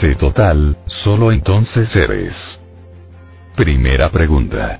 trance total, solo entonces eres. Primera pregunta.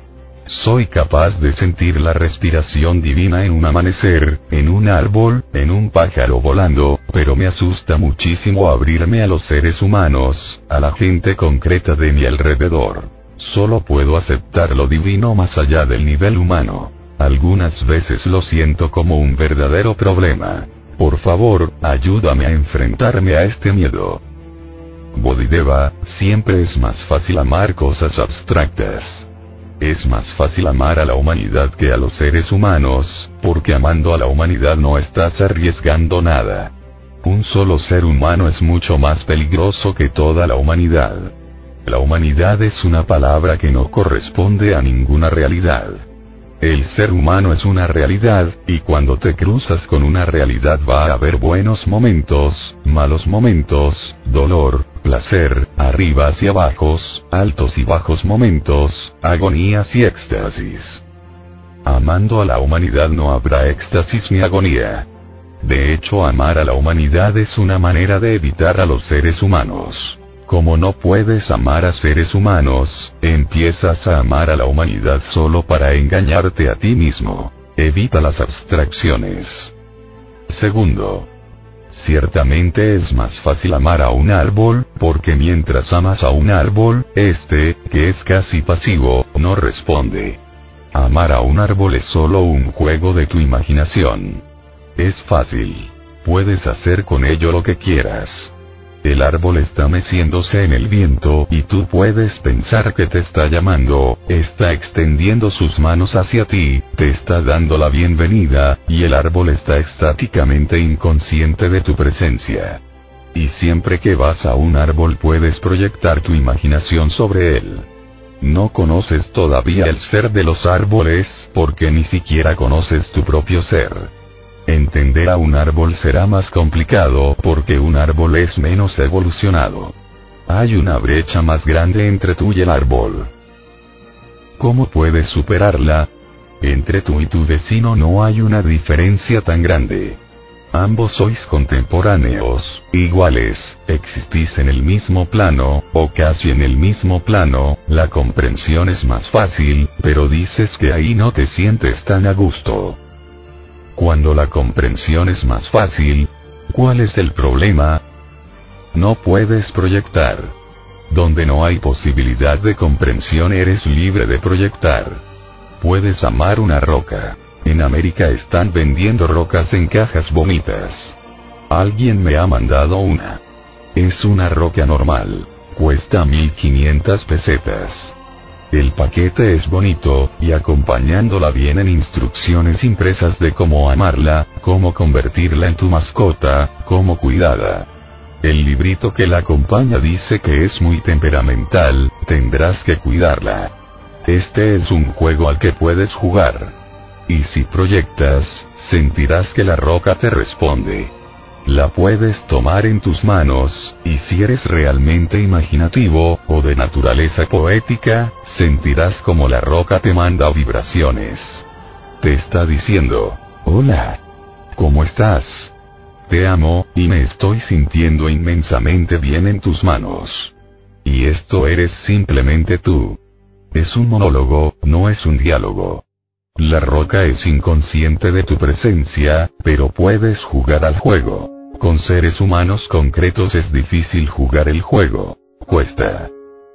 Soy capaz de sentir la respiración divina en un amanecer, en un árbol, en un pájaro volando, pero me asusta muchísimo abrirme a los seres humanos, a la gente concreta de mi alrededor. Solo puedo aceptar lo divino más allá del nivel humano. Algunas veces lo siento como un verdadero problema. Por favor, ayúdame a enfrentarme a este miedo. Bodhideva, siempre es más fácil amar cosas abstractas. Es más fácil amar a la humanidad que a los seres humanos, porque amando a la humanidad no estás arriesgando nada. Un solo ser humano es mucho más peligroso que toda la humanidad. La humanidad es una palabra que no corresponde a ninguna realidad. El ser humano es una realidad, y cuando te cruzas con una realidad va a haber buenos momentos, malos momentos, dolor, placer, arribas y abajos, altos y bajos momentos, agonías y éxtasis. Amando a la humanidad no habrá éxtasis ni agonía. De hecho, amar a la humanidad es una manera de evitar a los seres humanos. Como no puedes amar a seres humanos, empiezas a amar a la humanidad solo para engañarte a ti mismo. Evita las abstracciones. Segundo. Ciertamente es más fácil amar a un árbol, porque mientras amas a un árbol, que es casi pasivo, no responde. Amar a un árbol es solo un juego de tu imaginación. Es fácil. Puedes hacer con ello lo que quieras. El árbol está meciéndose en el viento y tú puedes pensar que te está llamando, está extendiendo sus manos hacia ti, te está dando la bienvenida, y el árbol está estáticamente inconsciente de tu presencia. Y siempre que vas a un árbol puedes proyectar tu imaginación sobre él. No conoces todavía el ser de los árboles, porque ni siquiera conoces tu propio ser. Entender a un árbol será más complicado porque un árbol es menos evolucionado. Hay una brecha más grande entre tú y el árbol. ¿Cómo puedes superarla? Entre tú y tu vecino no hay una diferencia tan grande. Ambos sois contemporáneos, iguales, existís en el mismo plano, o casi en el mismo plano, la comprensión es más fácil, pero dices que ahí no te sientes tan a gusto. Cuando la comprensión es más fácil, ¿cuál es el problema? No puedes proyectar. Donde no hay posibilidad de comprensión eres libre de proyectar. Puedes amar una roca. En América están vendiendo rocas en cajas bonitas. Alguien me ha mandado una. Es una roca normal. Cuesta 1500 pesetas. El paquete es bonito, y acompañándola vienen instrucciones impresas de cómo amarla, cómo convertirla en tu mascota, cómo cuidarla. El librito que la acompaña dice que es muy temperamental, tendrás que cuidarla. Este es un juego al que puedes jugar. Y si proyectas, sentirás que la roca te responde. La puedes tomar en tus manos, y si eres realmente imaginativo, o de naturaleza poética, sentirás como la roca te manda vibraciones. Te está diciendo, hola. ¿Cómo estás? Te amo, y me estoy sintiendo inmensamente bien en tus manos. Y esto eres simplemente tú. Es un monólogo, no es un diálogo. La roca es inconsciente de tu presencia, pero puedes jugar al juego. Con seres humanos concretos es difícil jugar el juego. Cuesta.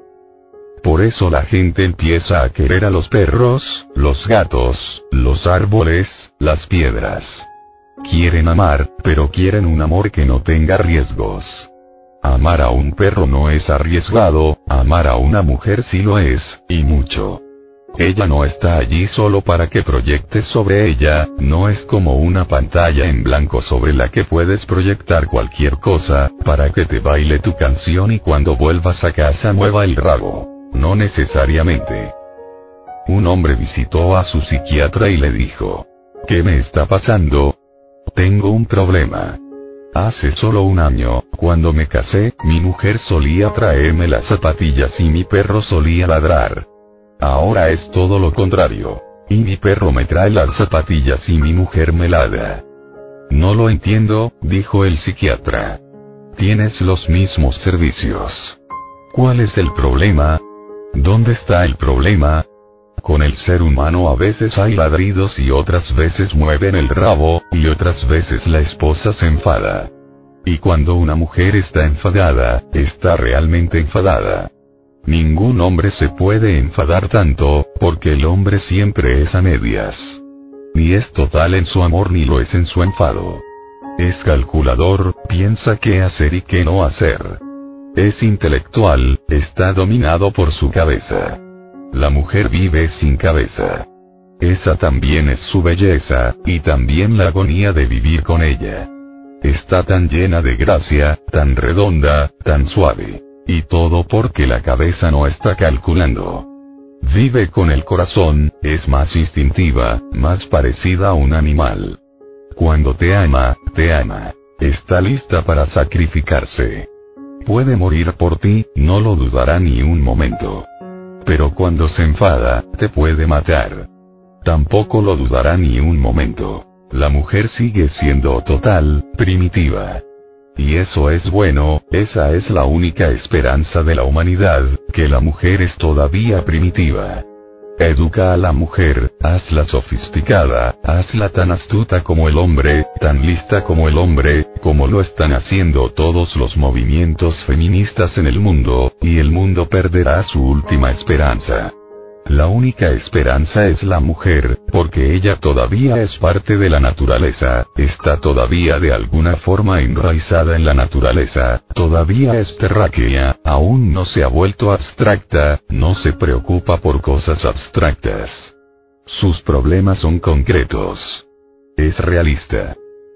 Por eso la gente empieza a querer a los perros, los gatos, los árboles, las piedras. Quieren amar, pero quieren un amor que no tenga riesgos. Amar a un perro no es arriesgado, amar a una mujer sí lo es, y mucho. Ella no está allí solo para que proyectes sobre ella, no es como una pantalla en blanco sobre la que puedes proyectar cualquier cosa, para que te baile tu canción y cuando vuelvas a casa mueva el rabo. No necesariamente. Un hombre visitó a su psiquiatra y le dijo, ¿qué me está pasando? Tengo un problema. Hace solo un año, cuando me casé, mi mujer solía traerme las zapatillas y mi perro solía ladrar. Ahora es todo lo contrario. Y mi perro me trae las zapatillas y mi mujer me ladra. No lo entiendo, dijo el psiquiatra. tienes los mismos servicios. ¿Cuál es el problema? ¿Dónde está el problema? Con el ser humano a veces hay ladridos y otras veces mueven el rabo, y otras veces la esposa se enfada. Y cuando una mujer está enfadada, está realmente enfadada. Ningún hombre se puede enfadar tanto, porque el hombre siempre es a medias. Ni es total en su amor ni lo es en su enfado. Es calculador, piensa qué hacer y qué no hacer. Es intelectual, está dominado por su cabeza. La mujer vive sin cabeza. Esa también es su belleza, y también la agonía de vivir con ella. Está tan llena de gracia, tan redonda, tan suave. Y todo porque la cabeza no está calculando. Vive con el corazón, es más instintiva, más parecida a un animal. Cuando te ama, está lista para sacrificarse. Puede morir por ti, no lo dudará ni un momento. Pero cuando se enfada, te puede matar. Tampoco lo dudará ni un momento. La mujer sigue siendo total, primitiva. Y eso es bueno, esa es la única esperanza de la humanidad, que la mujer es todavía primitiva. Educa a la mujer, hazla sofisticada, hazla tan astuta como el hombre, tan lista como el hombre, como lo están haciendo todos los movimientos feministas en el mundo, y el mundo perderá su última esperanza. La única esperanza es la mujer, porque ella todavía es parte de la naturaleza, está todavía de alguna forma enraizada en la naturaleza, todavía es terráquea, aún no se ha vuelto abstracta, no se preocupa por cosas abstractas. Sus problemas son concretos. Es realista.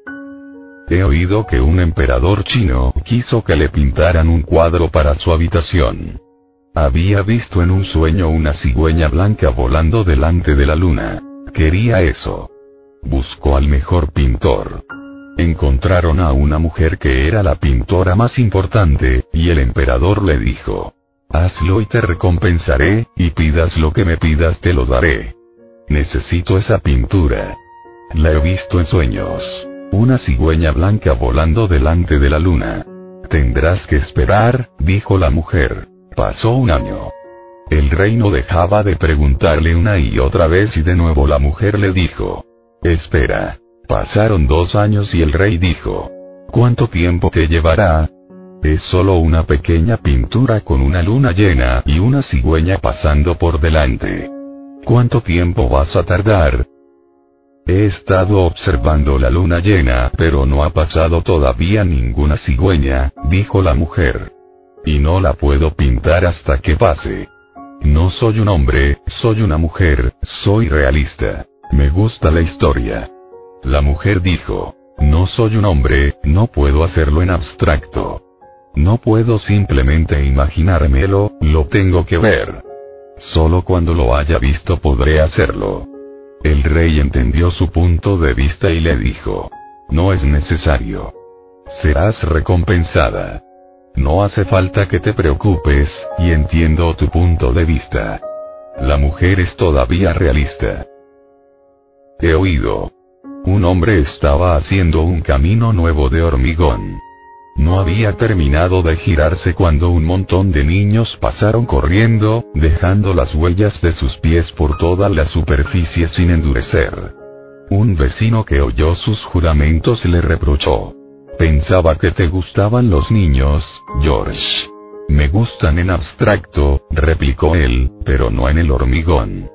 He oído que un emperador chino quiso que le pintaran un cuadro para su habitación. Había visto en un sueño una cigüeña blanca volando delante de la luna. Quería eso. Buscó al mejor pintor. Encontraron a una mujer que era la pintora más importante, y el emperador le dijo: hazlo y te recompensaré, y pidas lo que me pidas te lo daré. Necesito esa pintura. La he visto en sueños. Una cigüeña blanca volando delante de la luna. Tendrás que esperar, dijo la mujer. Pasó un año. El rey no dejaba de preguntarle una y otra vez y de nuevo la mujer le dijo: espera. Pasaron 2 años y el rey dijo: ¿cuánto tiempo te llevará? Es solo una pequeña pintura con una luna llena y una cigüeña pasando por delante. ¿Cuánto tiempo vas a tardar? He estado observando la luna llena, pero no ha pasado todavía ninguna cigüeña, dijo la mujer. Y no la puedo pintar hasta que pase. No soy un hombre, soy una mujer, soy realista. Me gusta la historia. La mujer dijo: no soy un hombre, no puedo hacerlo en abstracto. No puedo simplemente imaginármelo, lo tengo que ver. Solo cuando lo haya visto podré hacerlo. El rey entendió su punto de vista y le dijo: no es necesario. Serás recompensada. No hace falta que te preocupes, y entiendo tu punto de vista. La mujer es todavía realista. He oído. Un hombre estaba haciendo un camino nuevo de hormigón. No había terminado de girarse cuando un montón de niños pasaron corriendo, dejando las huellas de sus pies por toda la superficie sin endurecer. Un vecino que oyó sus juramentos le reprochó: pensaba que te gustaban los niños, George. Me gustan en abstracto, replicó él, pero no en el hormigón.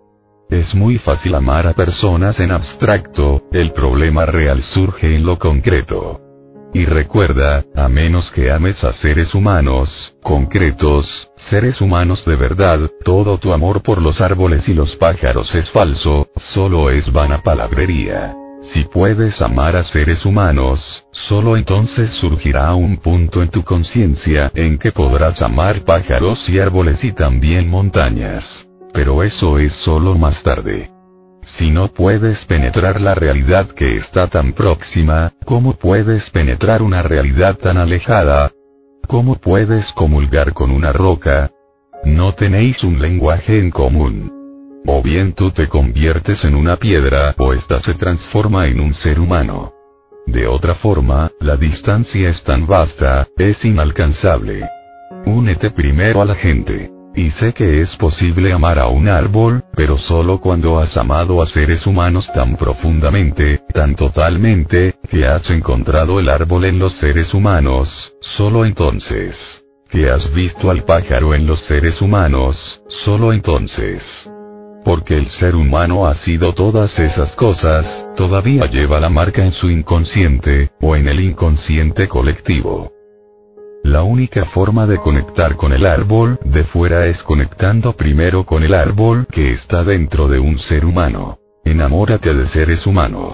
Es muy fácil amar a personas en abstracto, el problema real surge en lo concreto. Y recuerda, a menos que ames a seres humanos, concretos, seres humanos de verdad, todo tu amor por los árboles y los pájaros es falso, solo es vana palabrería. Si puedes amar a seres humanos, solo entonces surgirá un punto en tu conciencia en que podrás amar pájaros y árboles y también montañas. Pero eso es solo más tarde. Si no puedes penetrar la realidad que está tan próxima, ¿cómo puedes penetrar una realidad tan alejada? ¿Cómo puedes comulgar con una roca? No tenéis un lenguaje en común. O bien tú te conviertes en una piedra o ésta se transforma en un ser humano. De otra forma, la distancia es tan vasta, es inalcanzable. Únete primero a la gente. Y sé que es posible amar a un árbol, pero solo cuando has amado a seres humanos tan profundamente, tan totalmente, que has encontrado el árbol en los seres humanos, solo entonces. Que has visto al pájaro en los seres humanos, solo entonces. Porque el ser humano ha sido todas esas cosas, todavía lleva la marca en su inconsciente, o en el inconsciente colectivo. La única forma de conectar con el árbol de fuera es conectando primero con el árbol que está dentro de un ser humano. Enamórate de seres humanos.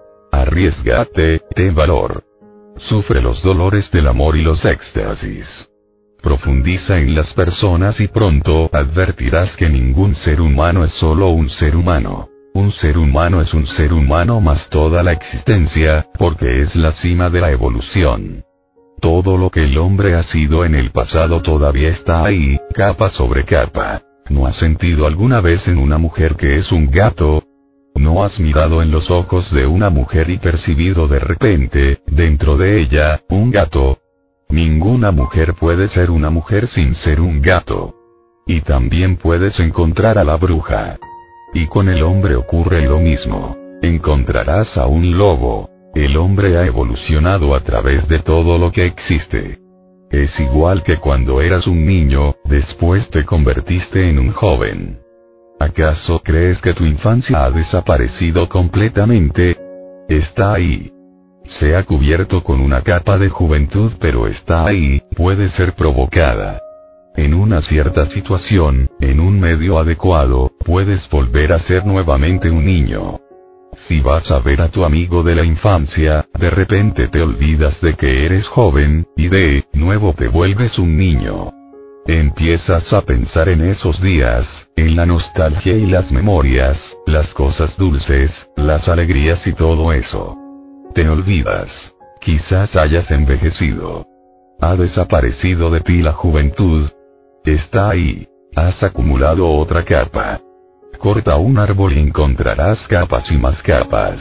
Arriésgate, ten valor. Sufre los dolores del amor y los éxtasis. Profundiza en las personas y pronto advertirás que ningún ser humano es solo un ser humano. Un ser humano es un ser humano más toda la existencia, porque es la cima de la evolución. Todo lo que el hombre ha sido en el pasado todavía está ahí, capa sobre capa. ¿No has sentido alguna vez en una mujer que es un gato? ¿No has mirado en los ojos de una mujer y percibido de repente, dentro de ella, un gato? Ninguna mujer puede ser una mujer sin ser un gato. Y también puedes encontrar a la bruja. Y con el hombre ocurre lo mismo. Encontrarás a un lobo. El hombre ha evolucionado a través de todo lo que existe. Es igual que cuando eras un niño, después te convertiste en un joven. ¿Acaso crees que tu infancia ha desaparecido completamente? Está ahí. Se ha cubierto con una capa de juventud, pero está ahí, puede ser provocada. En una cierta situación, en un medio adecuado, puedes volver a ser nuevamente un niño. Si vas a ver a tu amigo de la infancia, de repente te olvidas de que eres joven, y de nuevo te vuelves un niño. Empiezas a pensar en esos días, en la nostalgia y las memorias, las cosas dulces, las alegrías y todo eso. Te olvidas. Quizás hayas envejecido. Ha desaparecido de ti la juventud. Está ahí. Has acumulado otra capa. Corta un árbol y encontrarás capas y más capas.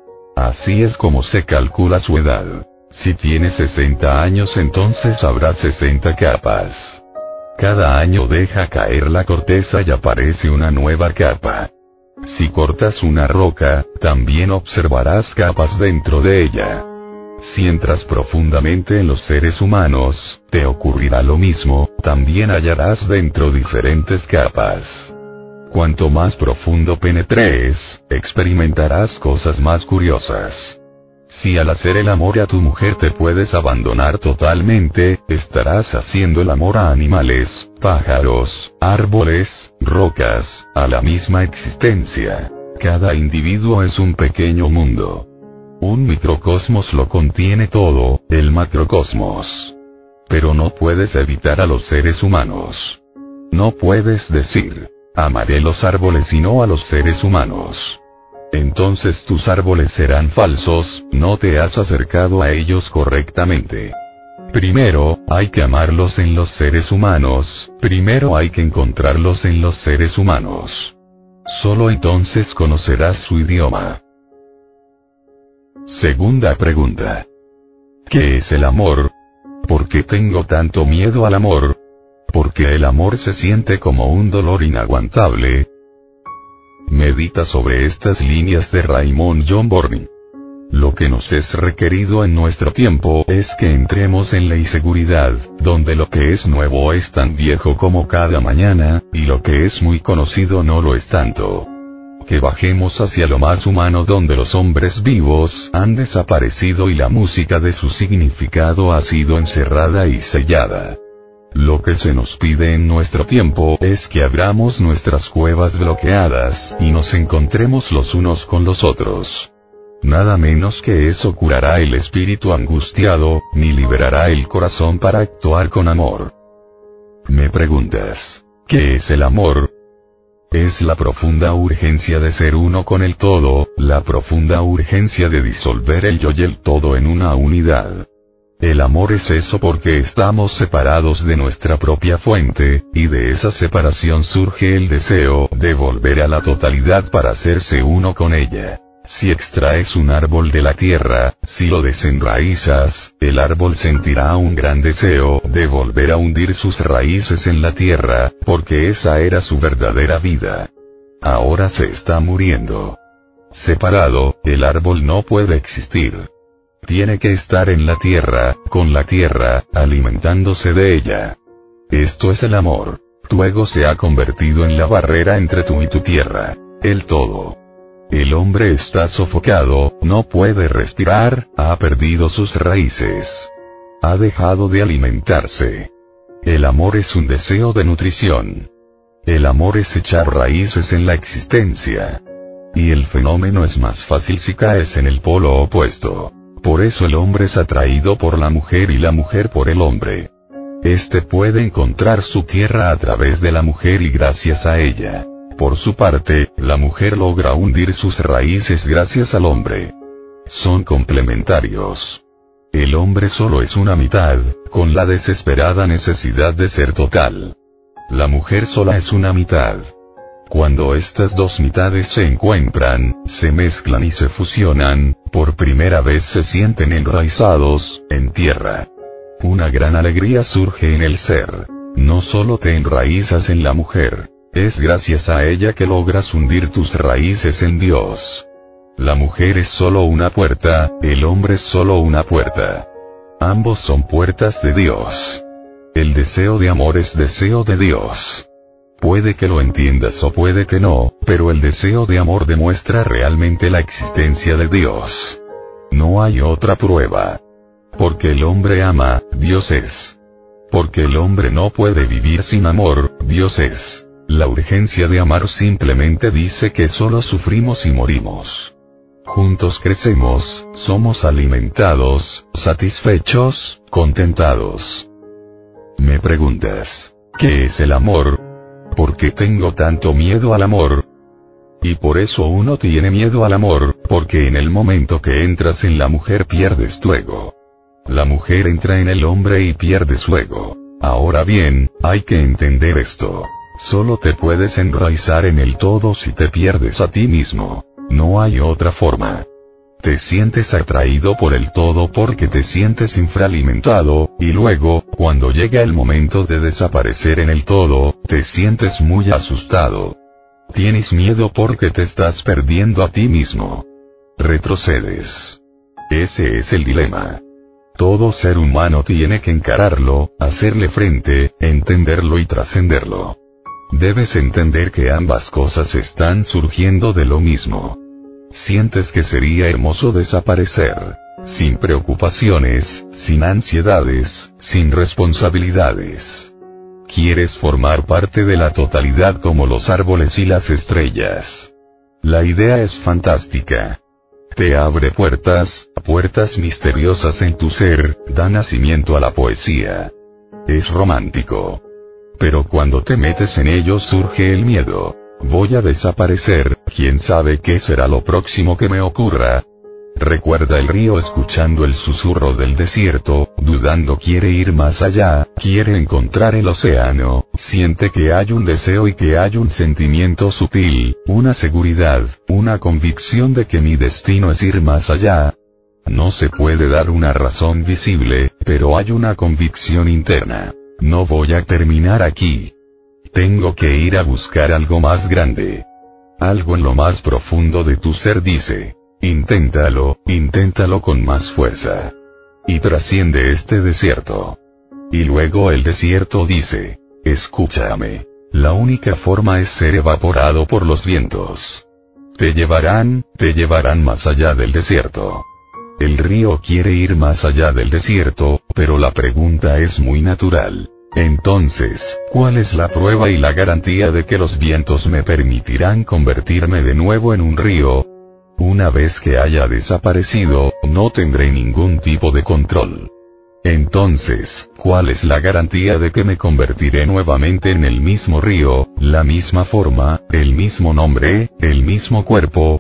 Así es como se calcula su edad. Si tiene 60 años, entonces habrá 60 capas. Cada año deja caer la corteza y aparece una nueva capa. Si cortas una roca, también observarás capas dentro de ella. Si entras profundamente en los seres humanos, te ocurrirá lo mismo, también hallarás dentro diferentes capas. Cuanto más profundo penetres, experimentarás cosas más curiosas. Si al hacer el amor a tu mujer te puedes abandonar totalmente, estarás haciendo el amor a animales, pájaros, árboles, rocas, a la misma existencia. Cada individuo es un pequeño mundo. Un microcosmos lo contiene todo, el macrocosmos. Pero no puedes evitar a los seres humanos. No puedes decir, amaré los árboles y no a los seres humanos. Entonces tus árboles serán falsos, no te has acercado a ellos correctamente. Primero, hay que amarlos en los seres humanos, primero hay que encontrarlos en los seres humanos. Solo entonces conocerás su idioma. Segunda pregunta. ¿Qué es el amor? ¿Por qué tengo tanto miedo al amor? Porque el amor se siente como un dolor inaguantable. Medita sobre estas líneas de Raymond John Burning. Lo que nos es requerido en nuestro tiempo es que entremos en la inseguridad, donde lo que es nuevo es tan viejo como cada mañana, y lo que es muy conocido no lo es tanto. Que bajemos hacia lo más humano, donde los hombres vivos han desaparecido y la música de su significado ha sido encerrada y sellada. Lo que se nos pide en nuestro tiempo es que abramos nuestras cuevas bloqueadas y nos encontremos los unos con los otros. Nada menos que eso curará el espíritu angustiado, ni liberará el corazón para actuar con amor. Me preguntas, ¿qué es el amor? Es la profunda urgencia de ser uno con el todo, la profunda urgencia de disolver el yo y el todo en una unidad. El amor es eso porque estamos separados de nuestra propia fuente, y de esa separación surge el deseo de volver a la totalidad para hacerse uno con ella. Si extraes un árbol de la tierra, si lo desenraizas, el árbol sentirá un gran deseo de volver a hundir sus raíces en la tierra, porque esa era su verdadera vida. Ahora se está muriendo. Separado, el árbol no puede existir. Tiene que estar en la tierra, con la tierra, alimentándose de ella. Esto es el amor. Tu ego se ha convertido en la barrera entre tú y tu tierra, el todo. El hombre está sofocado, no puede respirar, ha perdido sus raíces. Ha dejado de alimentarse. El amor es un deseo de nutrición. El amor es echar raíces en la existencia. Y el fenómeno es más fácil si caes en el polo opuesto. Por eso el hombre es atraído por la mujer y la mujer por el hombre. Este puede encontrar su tierra a través de la mujer y gracias a ella. Por su parte, la mujer logra hundir sus raíces gracias al hombre. Son complementarios. El hombre solo es una mitad, con la desesperada necesidad de ser total. La mujer sola es una mitad. Cuando estas dos mitades se encuentran, se mezclan y se fusionan, por primera vez se sienten enraizados, en tierra. Una gran alegría surge en el ser. No solo te enraizas en la mujer. Es gracias a ella que logras hundir tus raíces en Dios. La mujer es solo una puerta, el hombre es solo una puerta. Ambos son puertas de Dios. El deseo de amor es deseo de Dios. Puede que lo entiendas o puede que no, pero el deseo de amor demuestra realmente la existencia de Dios. No hay otra prueba. Porque el hombre ama, Dios es. Porque el hombre no puede vivir sin amor, Dios es. La urgencia de amar simplemente dice que solo sufrimos y morimos. Juntos crecemos, somos alimentados, satisfechos, contentados. Me preguntas, ¿qué es el amor? ¿Por qué tengo tanto miedo al amor? Y por eso uno tiene miedo al amor, porque en el momento que entras en la mujer pierdes tu ego. La mujer entra en el hombre y pierde su ego. Ahora bien, hay que entender esto. Solo te puedes enraizar en el todo si te pierdes a ti mismo. No hay otra forma. Te sientes atraído por el todo porque te sientes infralimentado, y luego, cuando llega el momento de desaparecer en el todo, te sientes muy asustado. Tienes miedo porque te estás perdiendo a ti mismo. Retrocedes. Ese es el dilema. Todo ser humano tiene que encararlo, hacerle frente, entenderlo y trascenderlo. Debes entender que ambas cosas están surgiendo de lo mismo. Sientes que sería hermoso desaparecer, sin preocupaciones, sin ansiedades, sin responsabilidades. Quieres formar parte de la totalidad como los árboles y las estrellas. La idea es fantástica. Te abre puertas, puertas misteriosas en tu ser, da nacimiento a la poesía. Es romántico. Pero cuando te metes en ello surge el miedo. Voy a desaparecer, ¿quién sabe qué será lo próximo que me ocurra? Recuerda el río escuchando el susurro del desierto, dudando quiere ir más allá, quiere encontrar el océano, siente que hay un deseo y que hay un sentimiento sutil, una seguridad, una convicción de que mi destino es ir más allá. No se puede dar una razón visible, pero hay una convicción interna. No voy a terminar aquí. Tengo que ir a buscar algo más grande. Algo en lo más profundo de tu ser dice, inténtalo, inténtalo con más fuerza. Y trasciende este desierto. Y luego el desierto dice, escúchame. La única forma es ser evaporado por los vientos. Te llevarán más allá del desierto. El río quiere ir más allá del desierto, pero la pregunta es muy natural. Entonces, ¿cuál es la prueba y la garantía de que los vientos me permitirán convertirme de nuevo en un río? Una vez que haya desaparecido, no tendré ningún tipo de control. Entonces, ¿cuál es la garantía de que me convertiré nuevamente en el mismo río, la misma forma, el mismo nombre, el mismo cuerpo?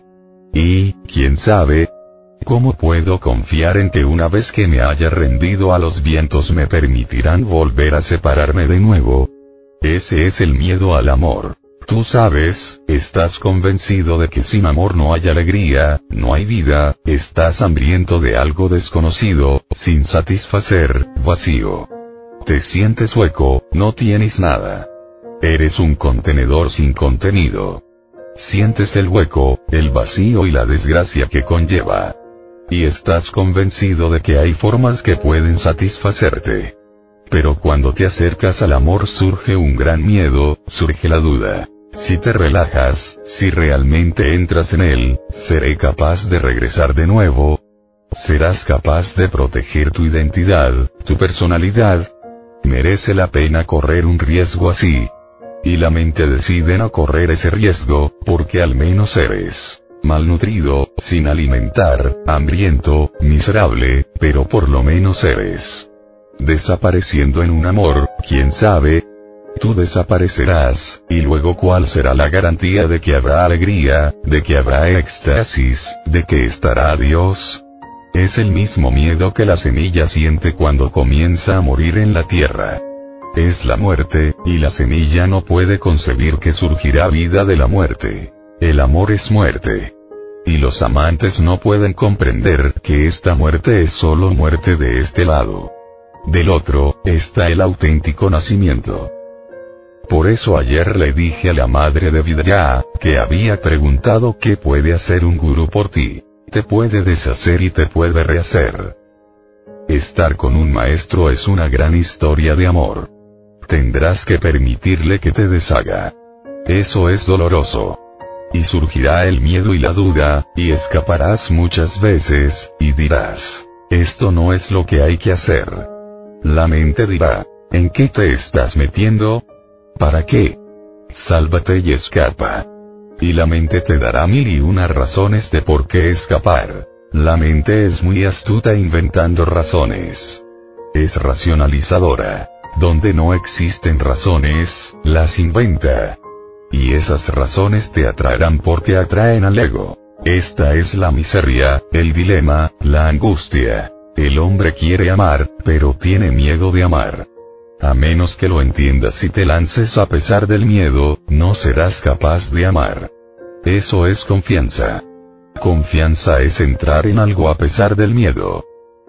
Y, ¿quién sabe? ¿Cómo puedo confiar en que una vez que me haya rendido a los vientos me permitirán volver a separarme de nuevo? Ese es el miedo al amor. Tú sabes, estás convencido de que sin amor no hay alegría, no hay vida, estás hambriento de algo desconocido, sin satisfacer, vacío. Te sientes hueco, no tienes nada. Eres un contenedor sin contenido. Sientes el hueco, el vacío y la desgracia que conlleva. Y estás convencido de que hay formas que pueden satisfacerte. Pero cuando te acercas al amor surge un gran miedo, surge la duda. Si te relajas, si realmente entras en él, ¿seré capaz de regresar de nuevo? ¿Serás capaz de proteger tu identidad, tu personalidad? ¿Merece la pena correr un riesgo así? Y la mente decide no correr ese riesgo, porque al menos eres malnutrido, sin alimentar, hambriento, miserable, pero por lo menos eres desapareciendo en un amor, ¿quién sabe? Tú desaparecerás, y luego ¿cuál será la garantía de que habrá alegría, de que habrá éxtasis, de que estará Dios? Es el mismo miedo que la semilla siente cuando comienza a morir en la tierra. Es la muerte, y la semilla no puede concebir que surgirá vida de la muerte. El amor es muerte. Y los amantes no pueden comprender que esta muerte es solo muerte de este lado. Del otro, está el auténtico nacimiento. Por eso ayer le dije a la madre de Vidya, que había preguntado qué puede hacer un gurú por ti. Te puede deshacer y te puede rehacer. Estar con un maestro es una gran historia de amor. Tendrás que permitirle que te deshaga. Eso es doloroso. Y surgirá el miedo y la duda, y escaparás muchas veces, y dirás, esto no es lo que hay que hacer. La mente dirá, ¿en qué te estás metiendo? ¿Para qué? Sálvate y escapa. Y la mente te dará 1001 razones de por qué escapar. La mente es muy astuta inventando razones. Es racionalizadora. Donde no existen razones, las inventa. Y esas razones te atraerán porque atraen al ego. Esta es la miseria, el dilema, la angustia. El hombre quiere amar, pero tiene miedo de amar. A menos que lo entiendas y te lances a pesar del miedo, no serás capaz de amar. Eso es confianza. Confianza es entrar en algo a pesar del miedo.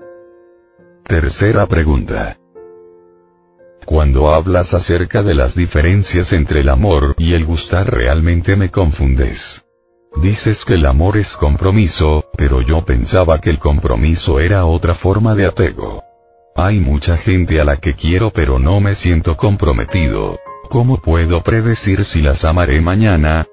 Tercera pregunta. Cuando hablas acerca de las diferencias entre el amor y el gustar realmente me confundes. Dices que el amor es compromiso, pero yo pensaba que el compromiso era otra forma de apego. Hay mucha gente a la que quiero pero no me siento comprometido. ¿Cómo puedo predecir si las amaré mañana?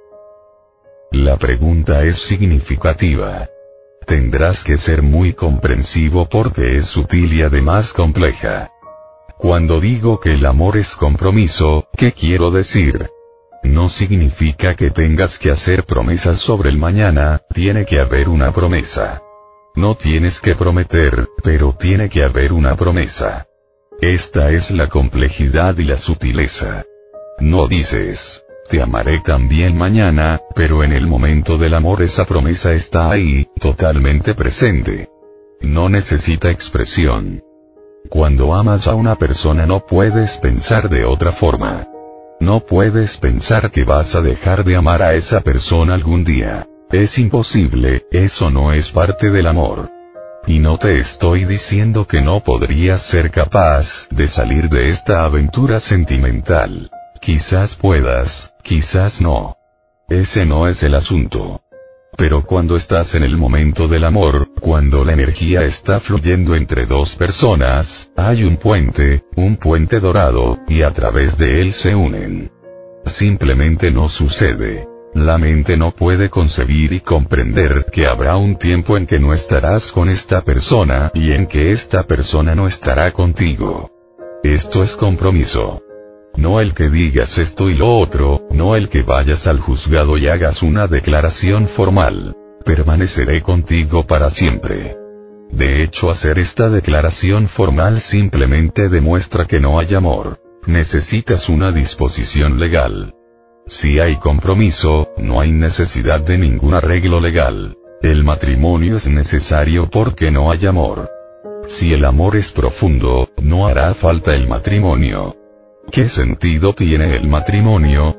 La pregunta es significativa. Tendrás que ser muy comprensivo porque es sutil y además compleja. Cuando digo que el amor es compromiso, ¿qué quiero decir? No significa que tengas que hacer promesas sobre el mañana, tiene que haber una promesa. No tienes que prometer, pero tiene que haber una promesa. Esta es la complejidad y la sutileza. No dices, te amaré también mañana, pero en el momento del amor esa promesa está ahí, totalmente presente. No necesita expresión. Cuando amas a una persona no puedes pensar de otra forma. No puedes pensar que vas a dejar de amar a esa persona algún día. Es imposible, eso no es parte del amor. Y no te estoy diciendo que no podrías ser capaz de salir de esta aventura sentimental. Quizás puedas, quizás no. Ese no es el asunto. Pero cuando estás en el momento del amor, cuando la energía está fluyendo entre dos personas, hay un puente dorado, y a través de él se unen. Simplemente no sucede. La mente no puede concebir y comprender que habrá un tiempo en que no estarás con esta persona y en que esta persona no estará contigo. Esto es compromiso. No el que digas esto y lo otro, no el que vayas al juzgado y hagas una declaración formal. Permaneceré contigo para siempre. De hecho, hacer esta declaración formal simplemente demuestra que no hay amor. Necesitas una disposición legal. Si hay compromiso, no hay necesidad de ningún arreglo legal. El matrimonio es necesario porque no hay amor. Si el amor es profundo, no hará falta el matrimonio. ¿Qué sentido tiene el matrimonio?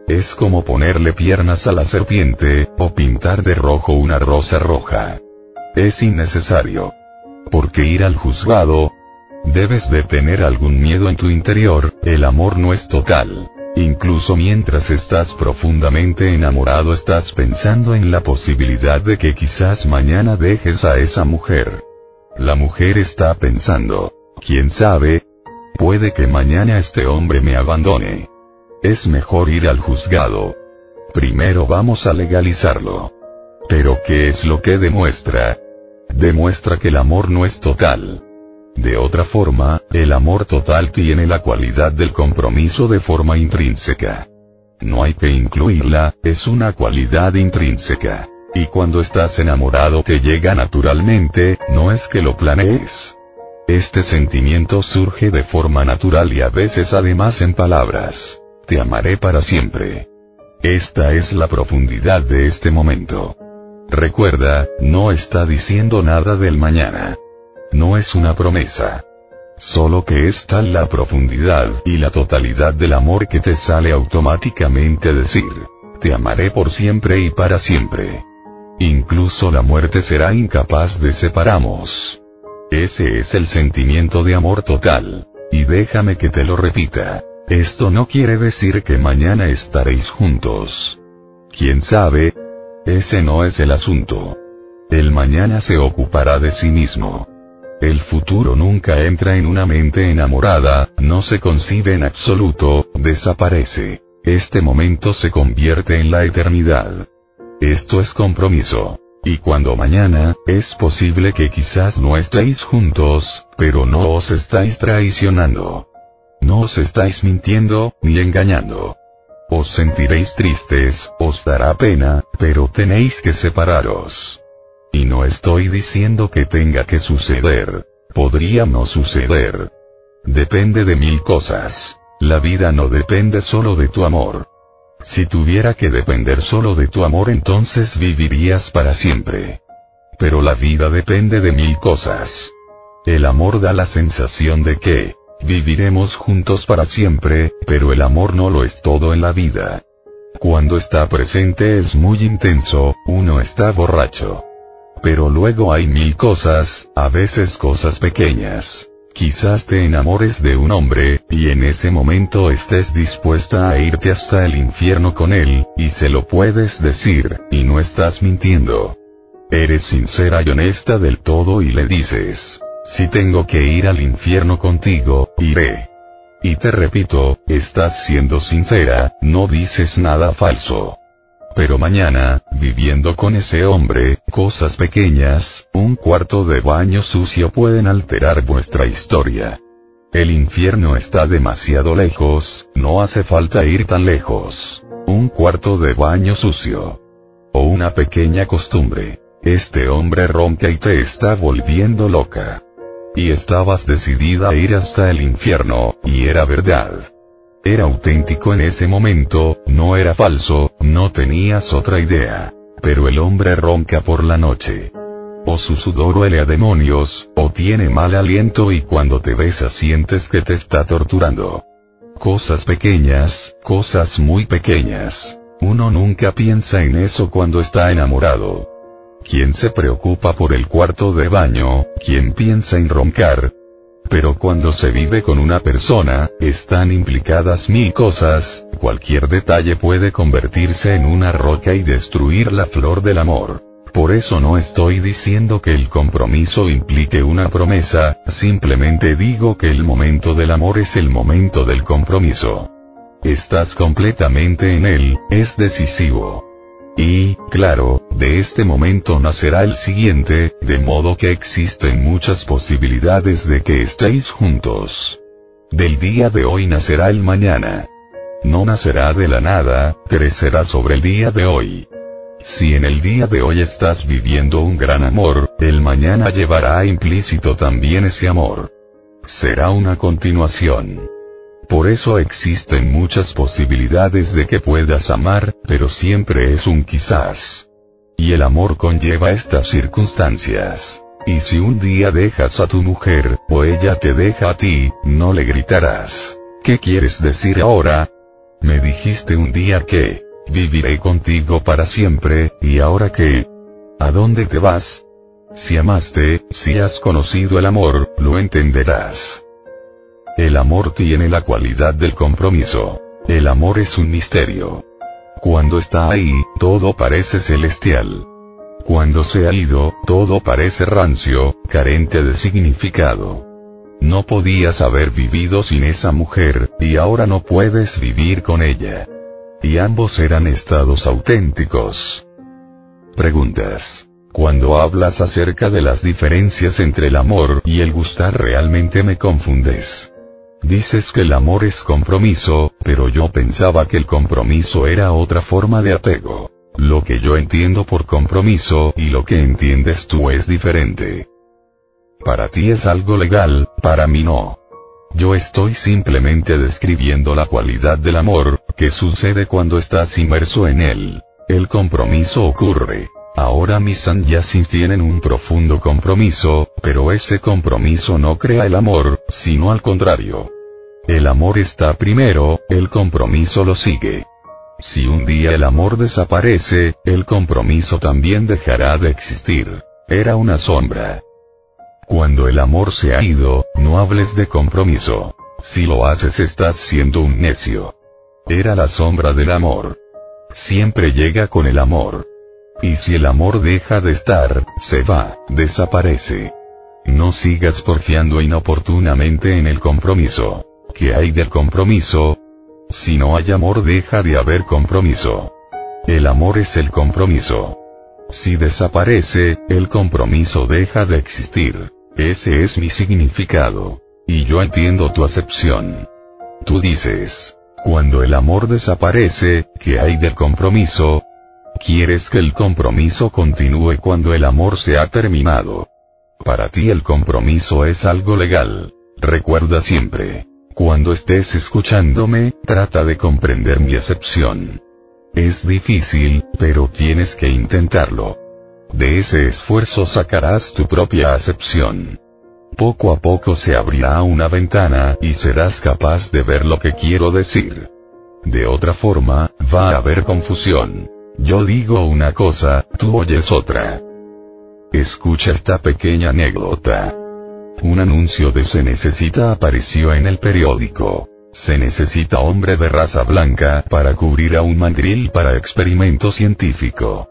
Es como ponerle piernas a la serpiente, o pintar de rojo una rosa roja. Es innecesario. Porque ir al juzgado, debes de tener algún miedo en tu interior, el amor no es total. Incluso mientras estás profundamente enamorado estás pensando en la posibilidad de que quizás mañana dejes a esa mujer. La mujer está pensando, ¿quién sabe? Puede que mañana este hombre me abandone. Es mejor ir al juzgado. Primero vamos a legalizarlo. ¿Pero qué es lo que demuestra? Demuestra que el amor no es total. De otra forma, el amor total tiene la cualidad del compromiso de forma intrínseca. No hay que incluirla, es una cualidad intrínseca. Y cuando estás enamorado te llega naturalmente, no es que lo planees. Este sentimiento surge de forma natural y a veces además en palabras. Te amaré para siempre. Esta es la profundidad de este momento. Recuerda, no está diciendo nada del mañana. No es una promesa. Solo que es tal la profundidad y la totalidad del amor que te sale automáticamente decir, te amaré por siempre y para siempre. Incluso la muerte será incapaz de separarnos. Ese es el sentimiento de amor total. Y déjame que te lo repita. Esto no quiere decir que mañana estaréis juntos. ¿Quién sabe? Ese no es el asunto. El mañana se ocupará de sí mismo. El futuro nunca entra en una mente enamorada, no se concibe en absoluto, desaparece. Este momento se convierte en la eternidad. Esto es compromiso. Y cuando mañana, es posible que quizás no estéis juntos, pero no os estáis traicionando. No os estáis mintiendo, ni engañando. Os sentiréis tristes, os dará pena, pero tenéis que separaros. Y no estoy diciendo que tenga que suceder. Podría no suceder. Depende de mil cosas. La vida no depende solo de tu amor. Si tuviera que depender solo de tu amor entonces vivirías para siempre. Pero la vida depende de mil cosas. El amor da la sensación de que viviremos juntos para siempre, pero el amor no lo es todo en la vida. Cuando está presente es muy intenso, uno está borracho. Pero luego hay mil cosas, a veces cosas pequeñas. Quizás te enamores de un hombre, y en ese momento estés dispuesta a irte hasta el infierno con él, y se lo puedes decir, y no estás mintiendo. Eres sincera y honesta del todo y le dices, si tengo que ir al infierno contigo, iré. Y te repito, estás siendo sincera, no dices nada falso. Pero mañana, viviendo con ese hombre, cosas pequeñas, un cuarto de baño sucio pueden alterar vuestra historia. El infierno está demasiado lejos, no hace falta ir tan lejos. Un cuarto de baño sucio. O una pequeña costumbre. Este hombre ronca y te está volviendo loca. Y estabas decidida a ir hasta el infierno, y era verdad. Era auténtico en ese momento, no era falso, no tenías otra idea. Pero el hombre ronca por la noche. O su sudor huele a demonios, o tiene mal aliento y cuando te besas sientes que te está torturando. Cosas pequeñas, cosas muy pequeñas. Uno nunca piensa en eso cuando está enamorado. ¿Quién se preocupa por el cuarto de baño? ¿Quién piensa en roncar? Pero cuando se vive con una persona, están implicadas mil cosas, cualquier detalle puede convertirse en una roca y destruir la flor del amor. Por eso no estoy diciendo que el compromiso implique una promesa, simplemente digo que el momento del amor es el momento del compromiso. Estás completamente en él, es decisivo. Y, claro, de este momento nacerá el siguiente, de modo que existen muchas posibilidades de que estéis juntos. Del día de hoy nacerá el mañana. No nacerá de la nada, crecerá sobre el día de hoy. Si en el día de hoy estás viviendo un gran amor, el mañana llevará implícito también ese amor. Será una continuación. Por eso existen muchas posibilidades de que puedas amar, pero siempre es un quizás. Y el amor conlleva estas circunstancias. Y si un día dejas a tu mujer, o ella te deja a ti, no le gritarás. ¿Qué quieres decir ahora? Me dijiste un día que viviré contigo para siempre, ¿y ahora qué? ¿A dónde te vas? Si amaste, si has conocido el amor, lo entenderás. El amor tiene la cualidad del compromiso. El amor es un misterio. Cuando está ahí, todo parece celestial. Cuando se ha ido, todo parece rancio, carente de significado. No podías haber vivido sin esa mujer, y ahora no puedes vivir con ella. Y ambos eran estados auténticos. Preguntas. Cuando hablas acerca de las diferencias entre el amor y el gustar realmente me confundes. Dices que el amor es compromiso, pero yo pensaba que el compromiso era otra forma de apego. Lo que yo entiendo por compromiso y lo que entiendes tú es diferente. Para ti es algo legal, para mí no. Yo estoy simplemente describiendo la cualidad del amor, que sucede cuando estás inmerso en él. El compromiso ocurre. Ahora mis sannyasis tienen un profundo compromiso, pero ese compromiso no crea el amor, sino al contrario. El amor está primero, el compromiso lo sigue. Si un día el amor desaparece, el compromiso también dejará de existir. Era una sombra. Cuando el amor se ha ido, no hables de compromiso. Si lo haces estás siendo un necio. Era la sombra del amor. Siempre llega con el amor. Y si el amor deja de estar, se va, desaparece. No sigas porfiando inoportunamente en el compromiso. ¿Qué hay del compromiso? Si no hay amor deja de haber compromiso. El amor es el compromiso. Si desaparece, el compromiso deja de existir. Ese es mi significado. Y yo entiendo tu acepción. Tú dices, cuando el amor desaparece, ¿qué hay del compromiso? Quieres que el compromiso continúe cuando el amor se ha terminado. Para ti el compromiso es algo legal. Recuerda siempre. Cuando estés escuchándome, trata de comprender mi acepción. Es difícil, pero tienes que intentarlo. De ese esfuerzo sacarás tu propia acepción. Poco a poco se abrirá una ventana y serás capaz de ver lo que quiero decir. De otra forma, va a haber confusión. Yo digo una cosa, tú oyes otra. Escucha esta pequeña anécdota. Un anuncio de Se Necesita apareció en el periódico. Se necesita hombre de raza blanca para cubrir a un mandril para experimento científico.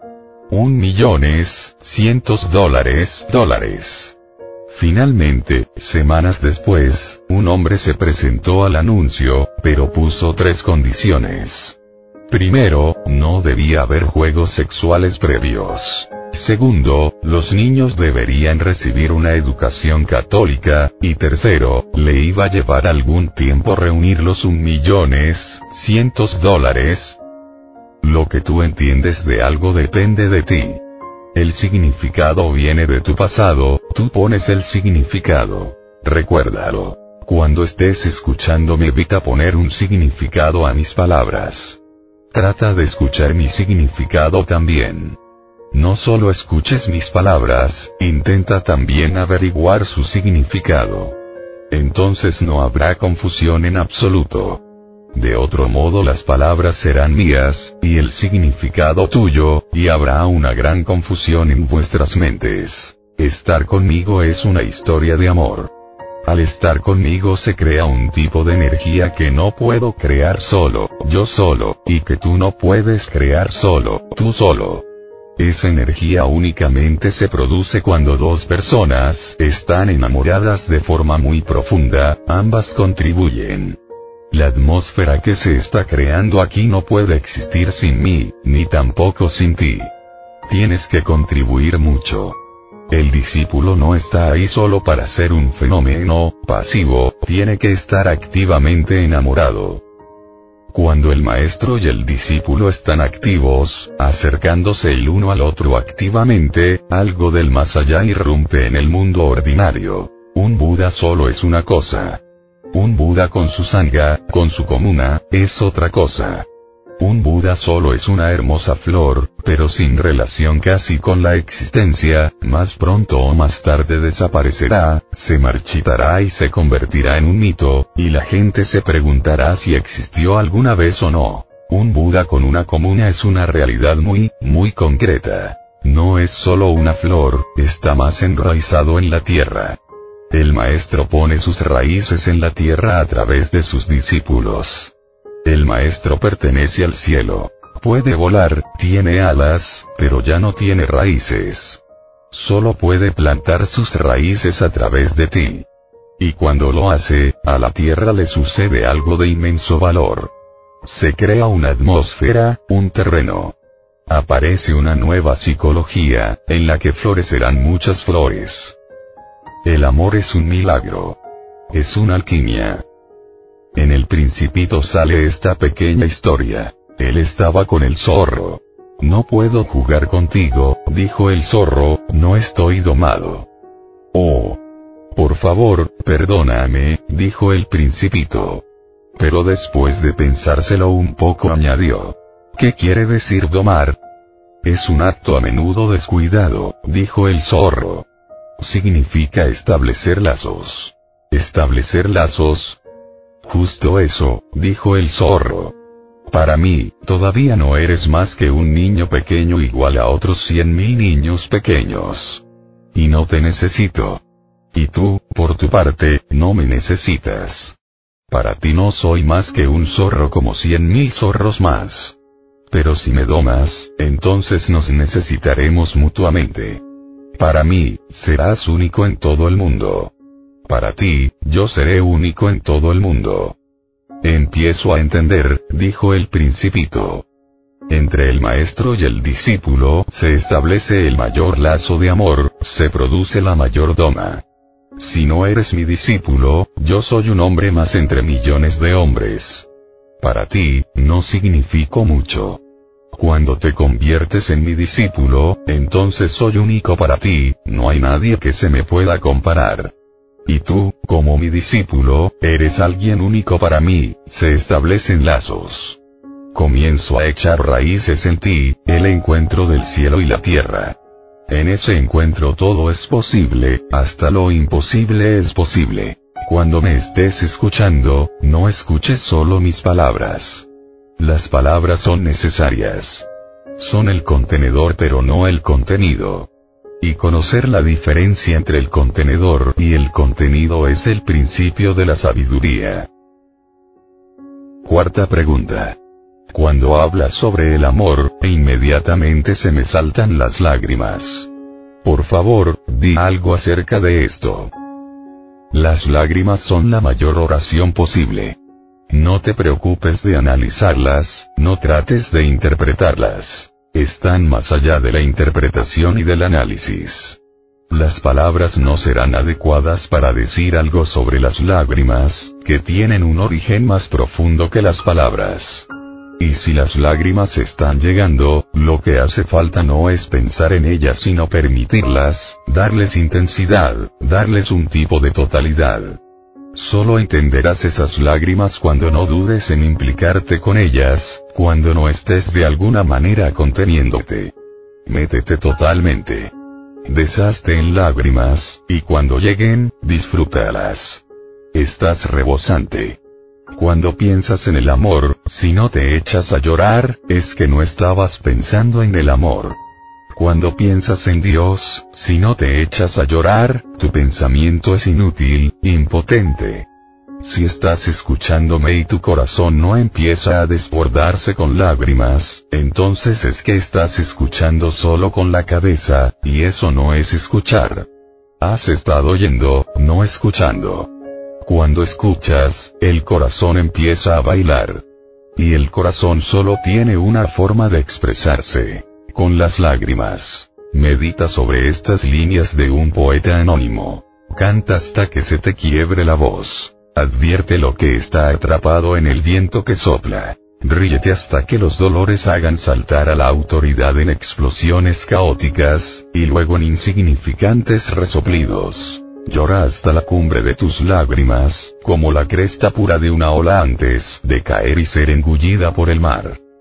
$1.100.000. Finalmente, semanas después, un hombre se presentó al anuncio, pero puso 3 condiciones. Primero, no debía haber juegos sexuales previos. Segundo, los niños deberían recibir una educación católica, y tercero, le iba a llevar algún tiempo reunir los $1.100.000. Lo que tú entiendes de algo depende de ti. El significado viene de tu pasado, tú pones el significado. Recuérdalo. Cuando estés escuchándome evita poner un significado a mis palabras. Trata de escuchar mi significado también. No solo escuches mis palabras, intenta también averiguar su significado. Entonces no habrá confusión en absoluto. De otro modo las palabras serán mías, y el significado tuyo, y habrá una gran confusión en vuestras mentes. Estar conmigo es una historia de amor. Al estar conmigo se crea un tipo de energía que no puedo crear solo, yo solo, y que tú no puedes crear solo, tú solo. Esa energía únicamente se produce cuando 2 personas están enamoradas de forma muy profunda, ambas contribuyen. La atmósfera que se está creando aquí no puede existir sin mí, ni tampoco sin ti. Tienes que contribuir mucho. El discípulo no está ahí solo para ser un fenómeno pasivo, tiene que estar activamente enamorado. Cuando el maestro y el discípulo están activos, acercándose el uno al otro activamente, algo del más allá irrumpe en el mundo ordinario. Un Buda solo es una cosa. Un Buda con su sangha, con su comuna, es otra cosa. Un Buda solo es una hermosa flor, pero sin relación casi con la existencia, más pronto o más tarde desaparecerá, se marchitará y se convertirá en un mito, y la gente se preguntará si existió alguna vez o no. Un Buda con una comuna es una realidad muy, muy concreta. No es solo una flor, está más enraizado en la tierra. El maestro pone sus raíces en la tierra a través de sus discípulos. El maestro pertenece al cielo. Puede volar, tiene alas, pero ya no tiene raíces. Solo puede plantar sus raíces a través de ti. Y cuando lo hace, a la tierra le sucede algo de inmenso valor. Se crea una atmósfera, un terreno. Aparece una nueva psicología, en la que florecerán muchas flores. El amor es un milagro. Es una alquimia. En El Principito sale esta pequeña historia. Él estaba con el zorro. No puedo jugar contigo, dijo el zorro, no estoy domado. Oh. Por favor, perdóname, dijo el Principito. Pero después de pensárselo un poco añadió. ¿Qué quiere decir domar? Es un acto a menudo descuidado, dijo el zorro. Significa establecer lazos. ¿Establecer lazos? Justo eso, dijo el zorro. Para mí, todavía no eres más que un niño pequeño igual a otros 100.000 niños pequeños. Y no te necesito. Y tú, por tu parte, no me necesitas. Para ti no soy más que un zorro como 100.000 zorros más. Pero si me domas, entonces nos necesitaremos mutuamente. Para mí, serás único en todo el mundo. Para ti, yo seré único en todo el mundo. Empiezo a entender, dijo el Principito. Entre el maestro y el discípulo se establece el mayor lazo de amor, se produce la mayor doma. Si no eres mi discípulo, yo soy un hombre más entre millones de hombres. Para ti, no significo mucho. Cuando te conviertes en mi discípulo, entonces soy único para ti, no hay nadie que se me pueda comparar. Y tú, como mi discípulo, eres alguien único para mí, se establecen lazos. Comienzo a echar raíces en ti, el encuentro del cielo y la tierra. En ese encuentro todo es posible, hasta lo imposible es posible. Cuando me estés escuchando, no escuches solo mis palabras. Las palabras son necesarias. Son el contenedor pero no el contenido. Y conocer la diferencia entre el contenedor y el contenido es el principio de la sabiduría. Cuarta pregunta. Cuando hablas sobre el amor, inmediatamente se me saltan las lágrimas. Por favor, di algo acerca de esto. Las lágrimas son la mayor oración posible. No te preocupes de analizarlas, no trates de interpretarlas. Están más allá de la interpretación y del análisis. Las palabras no serán adecuadas para decir algo sobre las lágrimas, que tienen un origen más profundo que las palabras. Y si las lágrimas están llegando, lo que hace falta no es pensar en ellas sino permitirlas, darles intensidad, darles un tipo de totalidad. Solo entenderás esas lágrimas cuando no dudes en implicarte con ellas, cuando no estés de alguna manera conteniéndote. Métete totalmente. Deshazte en lágrimas, y cuando lleguen, disfrútalas. Estás rebosante. Cuando piensas en el amor, si no te echas a llorar, es que no estabas pensando en el amor. Cuando piensas en Dios, si no te echas a llorar, tu pensamiento es inútil, impotente. Si estás escuchándome y tu corazón no empieza a desbordarse con lágrimas, entonces es que estás escuchando solo con la cabeza, y eso no es escuchar. Has estado oyendo, no escuchando. Cuando escuchas, el corazón empieza a bailar. Y el corazón solo tiene una forma de expresarse. Con las lágrimas. Medita sobre estas líneas de un poeta anónimo. Canta hasta que se te quiebre la voz. Advierte lo que está atrapado en el viento que sopla. Ríete hasta que los dolores hagan saltar a la autoridad en explosiones caóticas, y luego en insignificantes resoplidos. Llora hasta la cumbre de tus lágrimas, como la cresta pura de una ola antes de caer y ser engullida por el mar.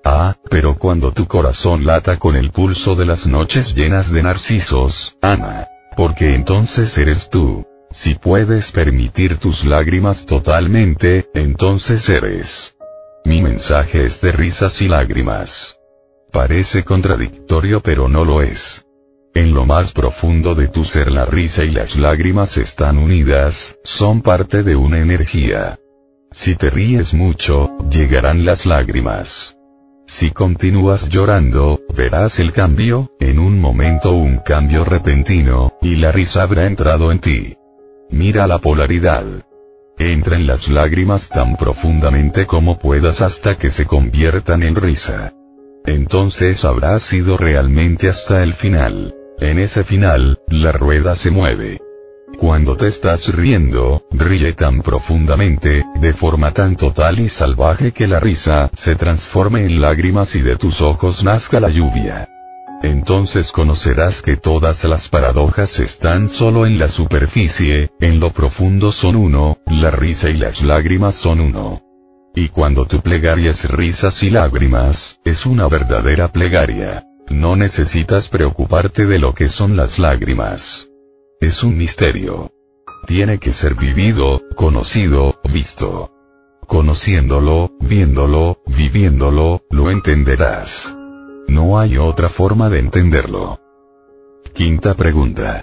Ah, pero cuando tu corazón lata con el pulso de las noches llenas de narcisos, ama. Porque entonces eres tú. Si puedes permitir tus lágrimas totalmente, entonces eres. Mi mensaje es de risas y lágrimas. Parece contradictorio pero no lo es. En lo más profundo de tu ser la risa y las lágrimas están unidas, son parte de una energía. Si te ríes mucho, llegarán las lágrimas. Si continúas llorando, verás el cambio, en un momento un cambio repentino, y la risa habrá entrado en ti. Mira la polaridad. Entra en las lágrimas tan profundamente como puedas hasta que se conviertan en risa. Entonces habrás ido realmente hasta el final. En ese final, la rueda se mueve. Cuando te estás riendo, ríe tan profundamente, de forma tan total y salvaje que la risa se transforme en lágrimas y de tus ojos nazca la lluvia. Entonces conocerás que todas las paradojas están solo en la superficie, en lo profundo son uno, la risa y las lágrimas son uno. Y cuando tu plegaria es risas y lágrimas, es una verdadera plegaria. No necesitas preocuparte de lo que son las lágrimas. Es un misterio. Tiene que ser vivido, conocido, visto. Conociéndolo, viéndolo, viviéndolo, lo entenderás. No hay otra forma de entenderlo. Quinta pregunta.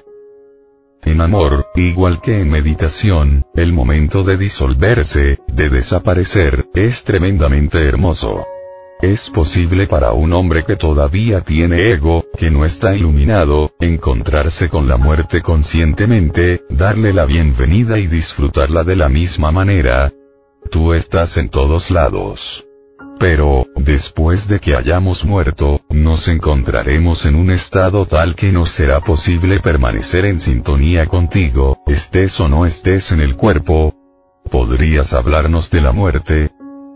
En amor, igual que en meditación, el momento de disolverse, de desaparecer, es tremendamente hermoso. Es posible para un hombre que todavía tiene ego, que no está iluminado, encontrarse con la muerte conscientemente, darle la bienvenida y disfrutarla de la misma manera. Tú estás en todos lados. Pero, después de que hayamos muerto, nos encontraremos en un estado tal que nos será posible permanecer en sintonía contigo, estés o no estés en el cuerpo. ¿Podrías hablarnos de la muerte?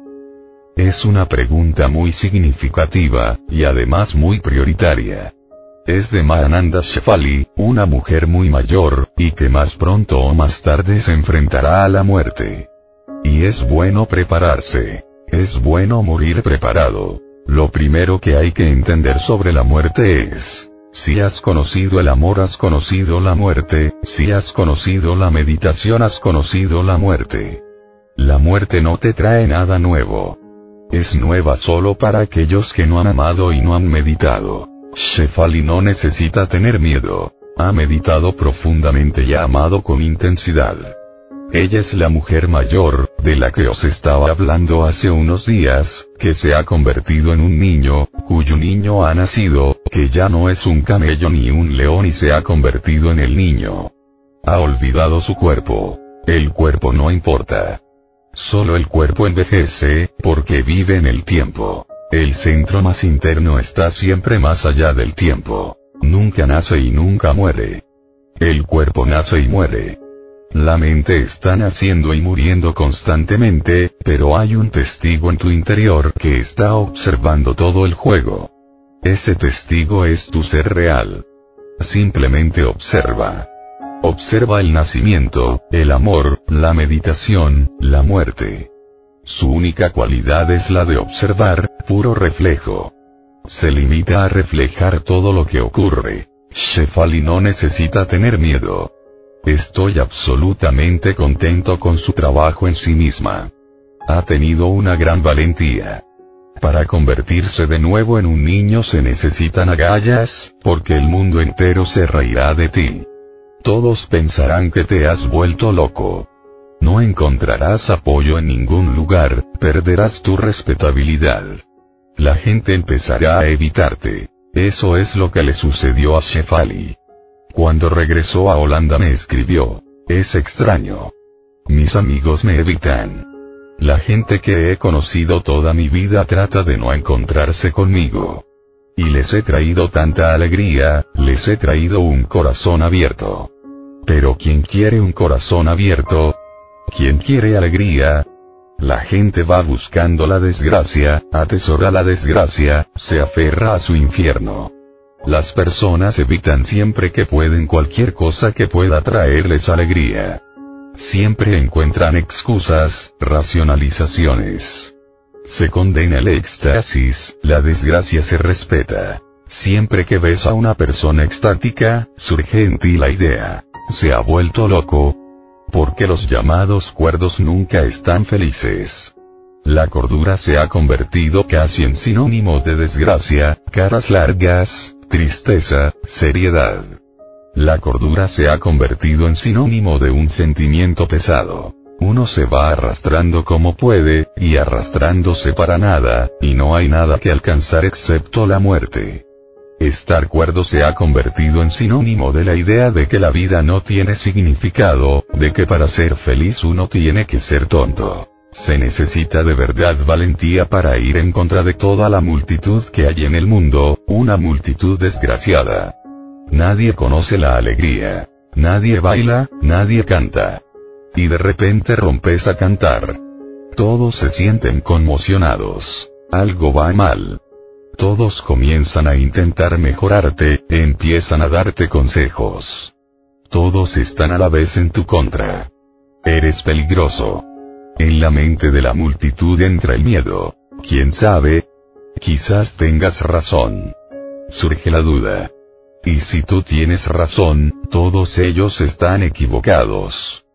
Es una pregunta muy significativa, y además muy prioritaria. Es de Mahananda Shefali, una mujer muy mayor, y que más pronto o más tarde se enfrentará a la muerte. Y es bueno prepararse. Es bueno morir preparado. Lo primero que hay que entender sobre la muerte es: si has conocido el amor, has conocido la muerte; si has conocido la meditación, has conocido la muerte. La muerte no te trae nada nuevo. Es nueva solo para aquellos que no han amado y no han meditado. Shefali no necesita tener miedo. Ha meditado profundamente y ha amado con intensidad. Ella es la mujer mayor, de la que os estaba hablando hace unos días, que se ha convertido en un niño, cuyo niño ha nacido, que ya no es un camello ni un león y se ha convertido en el niño. Ha olvidado su cuerpo. El cuerpo no importa. Solo el cuerpo envejece, porque vive en el tiempo. El centro más interno está siempre más allá del tiempo. Nunca nace y nunca muere. El cuerpo nace y muere. La mente está naciendo y muriendo constantemente, pero hay un testigo en tu interior que está observando todo el juego. Ese testigo es tu ser real. Simplemente observa. Observa el nacimiento, el amor, la meditación, la muerte. Su única cualidad es la de observar, puro reflejo. Se limita a reflejar todo lo que ocurre. Shefali no necesita tener miedo. Estoy absolutamente contento con su trabajo en sí misma. Ha tenido una gran valentía. Para convertirse de nuevo en un niño se necesitan agallas, porque el mundo entero se reirá de ti. Todos pensarán que te has vuelto loco. No encontrarás apoyo en ningún lugar, perderás tu respetabilidad. La gente empezará a evitarte. Eso es lo que le sucedió a Shefali. Cuando regresó a Holanda me escribió: es extraño. Mis amigos me evitan. La gente que he conocido toda mi vida trata de no encontrarse conmigo. Y les he traído tanta alegría, les he traído un corazón abierto. Pero ¿quién quiere un corazón abierto? ¿Quién quiere alegría? La gente va buscando la desgracia, atesora la desgracia, se aferra a su infierno. Las personas evitan siempre que pueden cualquier cosa que pueda traerles alegría. Siempre encuentran excusas, racionalizaciones. Se condena el éxtasis, la desgracia se respeta. Siempre que ves a una persona extática, surge en ti la idea: ¿se ha vuelto loco? Porque los llamados cuerdos nunca están felices. La cordura se ha convertido casi en sinónimo de desgracia, caras largas, tristeza, seriedad. La cordura se ha convertido en sinónimo de un sentimiento pesado. Uno se va arrastrando como puede, y arrastrándose para nada, y no hay nada que alcanzar excepto la muerte. Estar cuerdo se ha convertido en sinónimo de la idea de que la vida no tiene significado, de que para ser feliz uno tiene que ser tonto. Se necesita de verdad valentía para ir en contra de toda la multitud que hay en el mundo, una multitud desgraciada. Nadie conoce la alegría. Nadie baila, nadie canta. Y de repente rompes a cantar. Todos se sienten conmocionados. Algo va mal. Todos comienzan a intentar mejorarte, empiezan a darte consejos. Todos están a la vez en tu contra. Eres peligroso. En la mente de la multitud entra el miedo. ¿Quién sabe? Quizás tengas razón. Surge la duda. Y si tú tienes razón, todos ellos están equivocados.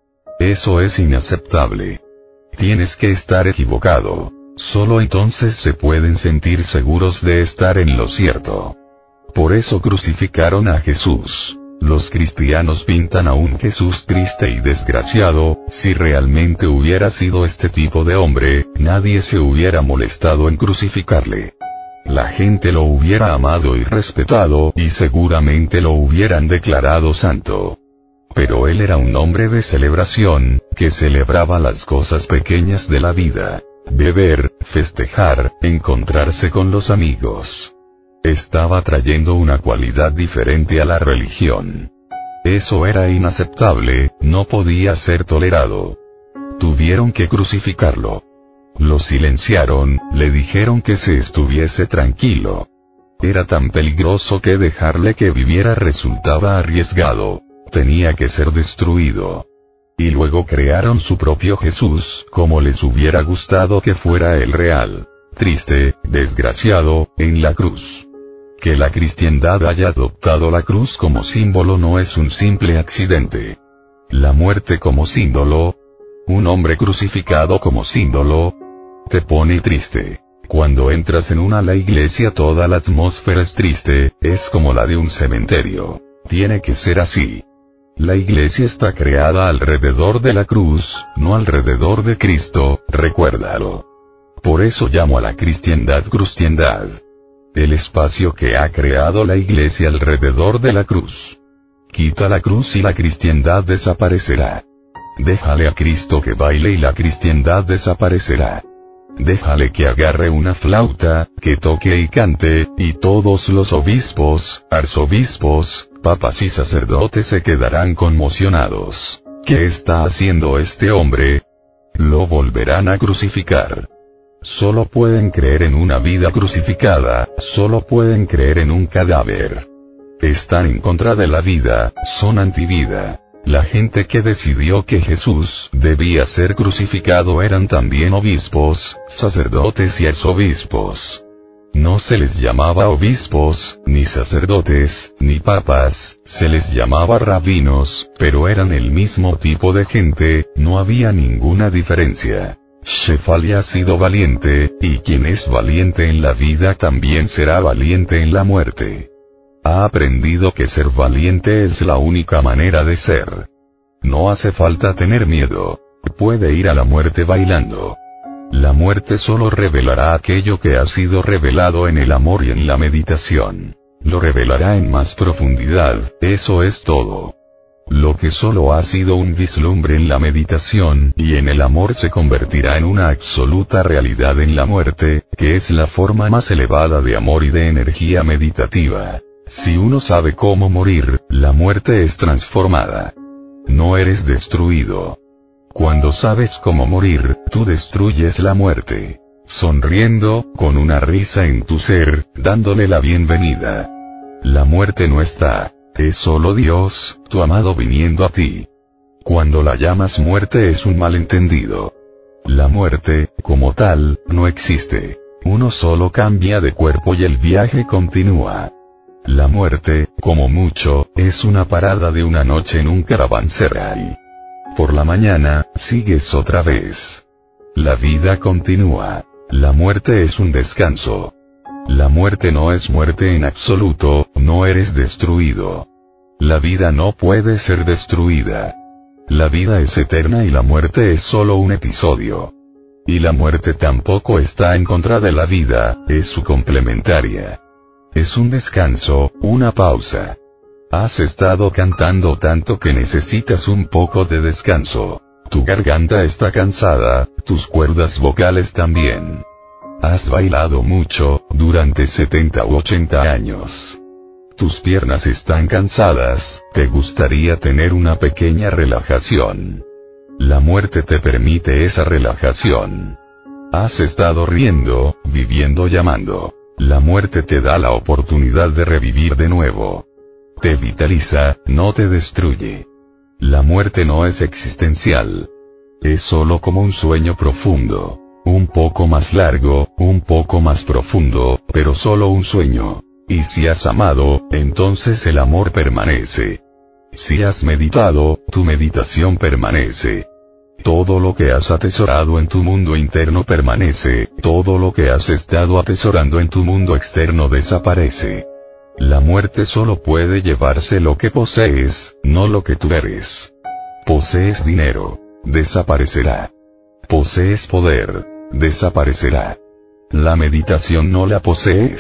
Eso es inaceptable. Tienes que estar equivocado. Solo entonces se pueden sentir seguros de estar en lo cierto. Por eso crucificaron a Jesús. Los cristianos pintan a un Jesús triste y desgraciado. Si realmente hubiera sido este tipo de hombre, nadie se hubiera molestado en crucificarle. La gente lo hubiera amado y respetado, y seguramente lo hubieran declarado santo. Pero él era un hombre de celebración, que celebraba las cosas pequeñas de la vida. Beber, festejar, encontrarse con los amigos. Estaba trayendo una cualidad diferente a la religión. Eso era inaceptable, no podía ser tolerado. Tuvieron que crucificarlo. Lo silenciaron, le dijeron que se estuviese tranquilo. Era tan peligroso que dejarle que viviera resultaba arriesgado. Tenía que ser destruido. Y luego crearon su propio Jesús, como les hubiera gustado que fuera el real. Triste, desgraciado, en la cruz. Que la cristiandad haya adoptado la cruz como símbolo no es un simple accidente. La muerte como símbolo, un hombre crucificado como símbolo, te pone triste. Cuando entras en la iglesia toda la atmósfera es triste, es como la de un cementerio. Tiene que ser así. La iglesia está creada alrededor de la cruz, no alrededor de Cristo, recuérdalo. Por eso llamo a la cristiandad cristiandad. El espacio que ha creado la iglesia alrededor de la cruz. Quita la cruz y la cristiandad desaparecerá. Déjale a Cristo que baile y la cristiandad desaparecerá. Déjale que agarre una flauta, que toque y cante, y todos los obispos, arzobispos, papas y sacerdotes se quedarán conmocionados. ¿Qué está haciendo este hombre? Lo volverán a crucificar. Solo pueden creer en una vida crucificada, solo pueden creer en un cadáver. Están en contra de la vida, son antivida. La gente que decidió que Jesús debía ser crucificado eran también obispos, sacerdotes y arzobispos. No se les llamaba obispos, ni sacerdotes, ni papas, se les llamaba rabinos, pero eran el mismo tipo de gente, no había ninguna diferencia. Shefali ha sido valiente, y quien es valiente en la vida también será valiente en la muerte. Ha aprendido que ser valiente es la única manera de ser. No hace falta tener miedo. Puede ir a la muerte bailando. La muerte solo revelará aquello que ha sido revelado en el amor y en la meditación. Lo revelará en más profundidad, eso es todo. Lo que solo ha sido un vislumbre en la meditación y en el amor se convertirá en una absoluta realidad en la muerte, que es la forma más elevada de amor y de energía meditativa. Si uno sabe cómo morir, la muerte es transformada. No eres destruido. Cuando sabes cómo morir, tú destruyes la muerte. Sonriendo, con una risa en tu ser, dándole la bienvenida. La muerte no está. Es solo Dios, tu amado viniendo a ti. Cuando la llamas muerte es un malentendido. La muerte, como tal, no existe. Uno solo cambia de cuerpo y el viaje continúa. La muerte, como mucho, es una parada de una noche en un caravanserai. Por la mañana, sigues otra vez. La vida continúa. La muerte es un descanso. La muerte no es muerte en absoluto, no eres destruido. La vida no puede ser destruida. La vida es eterna y la muerte es solo un episodio. Y la muerte tampoco está en contra de la vida, es su complementaria. Es un descanso, una pausa. Has estado cantando tanto que necesitas un poco de descanso. Tu garganta está cansada, tus cuerdas vocales también. Has bailado mucho, durante 70 u 80 años. Tus piernas están cansadas, te gustaría tener una pequeña relajación. La muerte te permite esa relajación. Has estado riendo, viviendo y amando. La muerte te da la oportunidad de revivir de nuevo. Te vitaliza, no te destruye. La muerte no es existencial. Es solo como un sueño profundo. Un poco más largo, un poco más profundo, pero solo un sueño. Y si has amado, entonces el amor permanece. Si has meditado, tu meditación permanece. Todo lo que has atesorado en tu mundo interno permanece, todo lo que has estado atesorando en tu mundo externo desaparece. La muerte solo puede llevarse lo que posees, no lo que tú eres. Posees dinero, desaparecerá. Posees poder, desaparecerá. La meditación no la posees.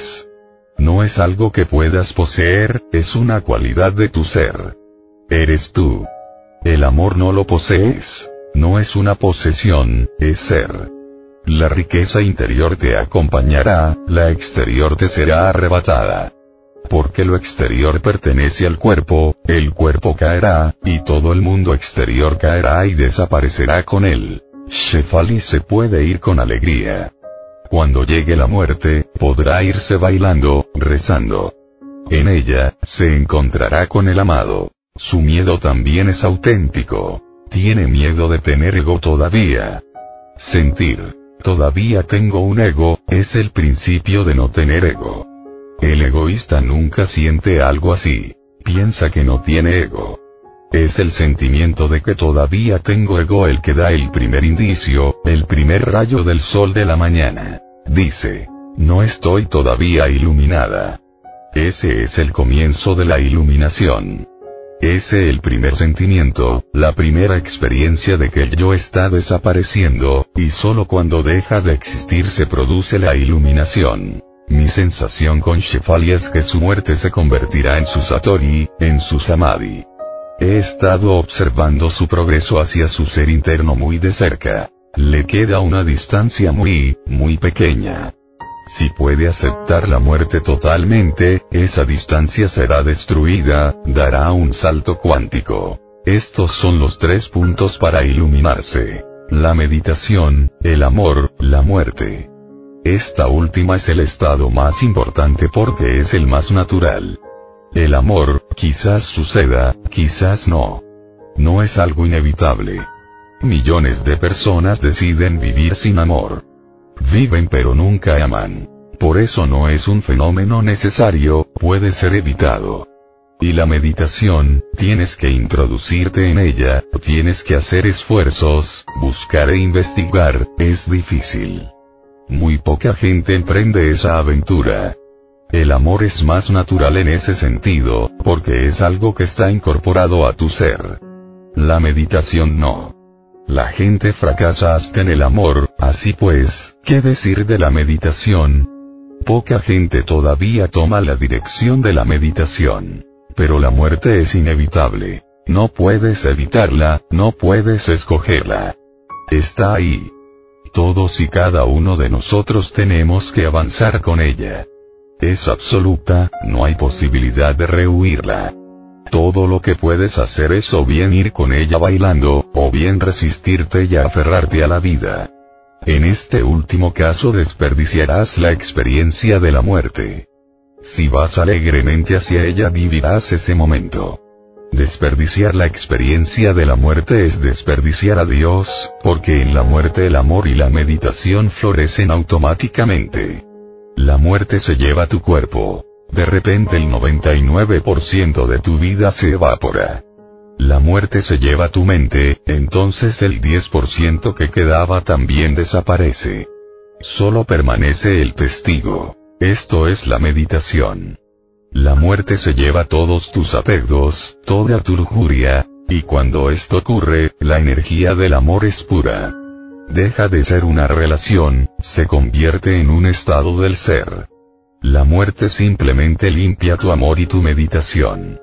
No es algo que puedas poseer, es una cualidad de tu ser. Eres tú. El amor no lo posees. No es una posesión, es ser. La riqueza interior te acompañará, la exterior te será arrebatada. Porque lo exterior pertenece al cuerpo, el cuerpo caerá, y todo el mundo exterior caerá y desaparecerá con él. Shefali se puede ir con alegría. Cuando llegue la muerte, podrá irse bailando, rezando. En ella, se encontrará con el amado. Su miedo también es auténtico. Tiene miedo de tener ego todavía. Sentir, todavía tengo un ego, es el principio de no tener ego. El egoísta nunca siente algo así. Piensa que no tiene ego. Es el sentimiento de que todavía tengo ego el que da el primer indicio, el primer rayo del sol de la mañana. Dice, no estoy todavía iluminada. Ese es el comienzo de la iluminación. Ese el primer sentimiento, la primera experiencia de que el yo está desapareciendo, y solo cuando deja de existir se produce la iluminación. Mi sensación con Shefali es que su muerte se convertirá en su Satori, en su Samadhi. He estado observando su progreso hacia su ser interno muy de cerca. Le queda una distancia muy pequeña. Si puede aceptar la muerte totalmente, esa distancia será destruida, dará un salto cuántico. Estos son los 3 puntos para iluminarse. La meditación, el amor, la muerte. Esta última es el estado más importante porque es el más natural. El amor, quizás suceda, quizás no. No es algo inevitable. Millones de personas deciden vivir sin amor. Viven pero nunca aman. Por eso no es un fenómeno necesario, puede ser evitado. Y la meditación, tienes que introducirte en ella, tienes que hacer esfuerzos, buscar e investigar, es difícil. Muy poca gente emprende esa aventura. El amor es más natural en ese sentido, porque es algo que está incorporado a tu ser. La meditación no. La gente fracasa hasta en el amor, así pues, ¿qué decir de la meditación? Poca gente todavía toma la dirección de la meditación. Pero la muerte es inevitable. No puedes evitarla, no puedes escogerla. Está ahí. Todos y cada uno de nosotros tenemos que avanzar con ella. Es absoluta, no hay posibilidad de rehuirla. Todo lo que puedes hacer es o bien ir con ella bailando, o bien resistirte y aferrarte a la vida. En este último caso desperdiciarás la experiencia de la muerte. Si vas alegremente hacia ella vivirás ese momento. Desperdiciar la experiencia de la muerte es desperdiciar a Dios, porque en la muerte el amor y la meditación florecen automáticamente. La muerte se lleva tu cuerpo. De repente el 99% de tu vida se evapora. La muerte se lleva tu mente, entonces el 10% que quedaba también desaparece. Solo permanece el testigo. Esto es la meditación. La muerte se lleva todos tus apegos, toda tu lujuria, y cuando esto ocurre, la energía del amor es pura. Deja de ser una relación, se convierte en un estado del ser. La muerte simplemente limpia tu amor y tu meditación.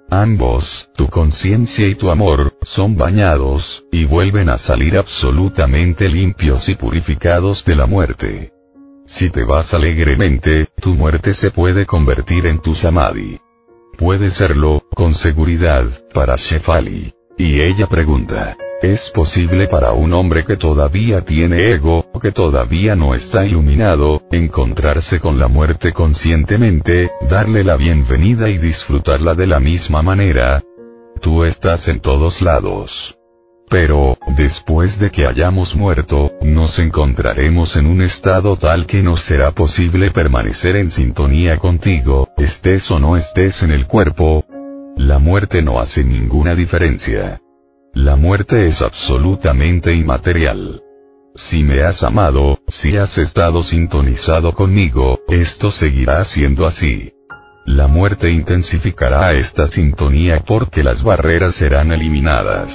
Ambos, tu conciencia y tu amor, son bañados, y vuelven a salir absolutamente limpios y purificados de la muerte. Si te vas alegremente, tu muerte se puede convertir en tu samadhi. Puede serlo, con seguridad, para Shefali. Y ella pregunta, ¿es posible para un hombre que todavía tiene ego, o que todavía no está iluminado, encontrarse con la muerte conscientemente, darle la bienvenida y disfrutarla de la misma manera? Tú estás en todos lados. Pero, después de que hayamos muerto, nos encontraremos en un estado tal que nos será posible permanecer en sintonía contigo, estés o no estés en el cuerpo. La muerte no hace ninguna diferencia. La muerte es absolutamente inmaterial. Si me has amado, si has estado sintonizado conmigo, esto seguirá siendo así. La muerte intensificará esta sintonía porque las barreras serán eliminadas.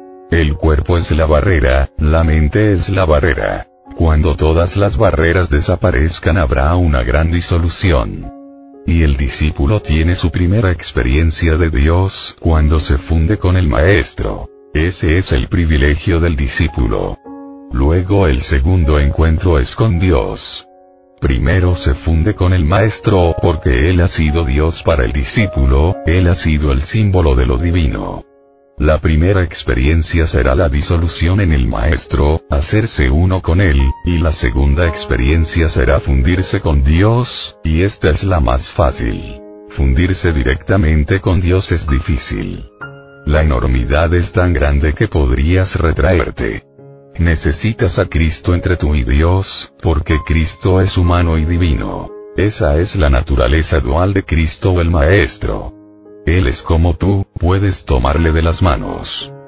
El cuerpo es la barrera, la mente es la barrera. Cuando todas las barreras desaparezcan habrá una gran disolución. Y el discípulo tiene su primera experiencia de Dios cuando se funde con el Maestro. Ese es el privilegio del discípulo. Luego el segundo encuentro es con Dios. Primero se funde con el Maestro porque Él ha sido Dios para el discípulo, Él ha sido el símbolo de lo divino. La primera experiencia será la disolución en el Maestro, hacerse uno con Él, y la segunda experiencia será fundirse con Dios, y esta es la más fácil. Fundirse directamente con Dios es difícil. La enormidad es tan grande que podrías retraerte. Necesitas a Cristo entre tú y Dios, porque Cristo es humano y divino. Esa es la naturaleza dual de Cristo o el Maestro. Él es como tú, puedes tomarle de las manos.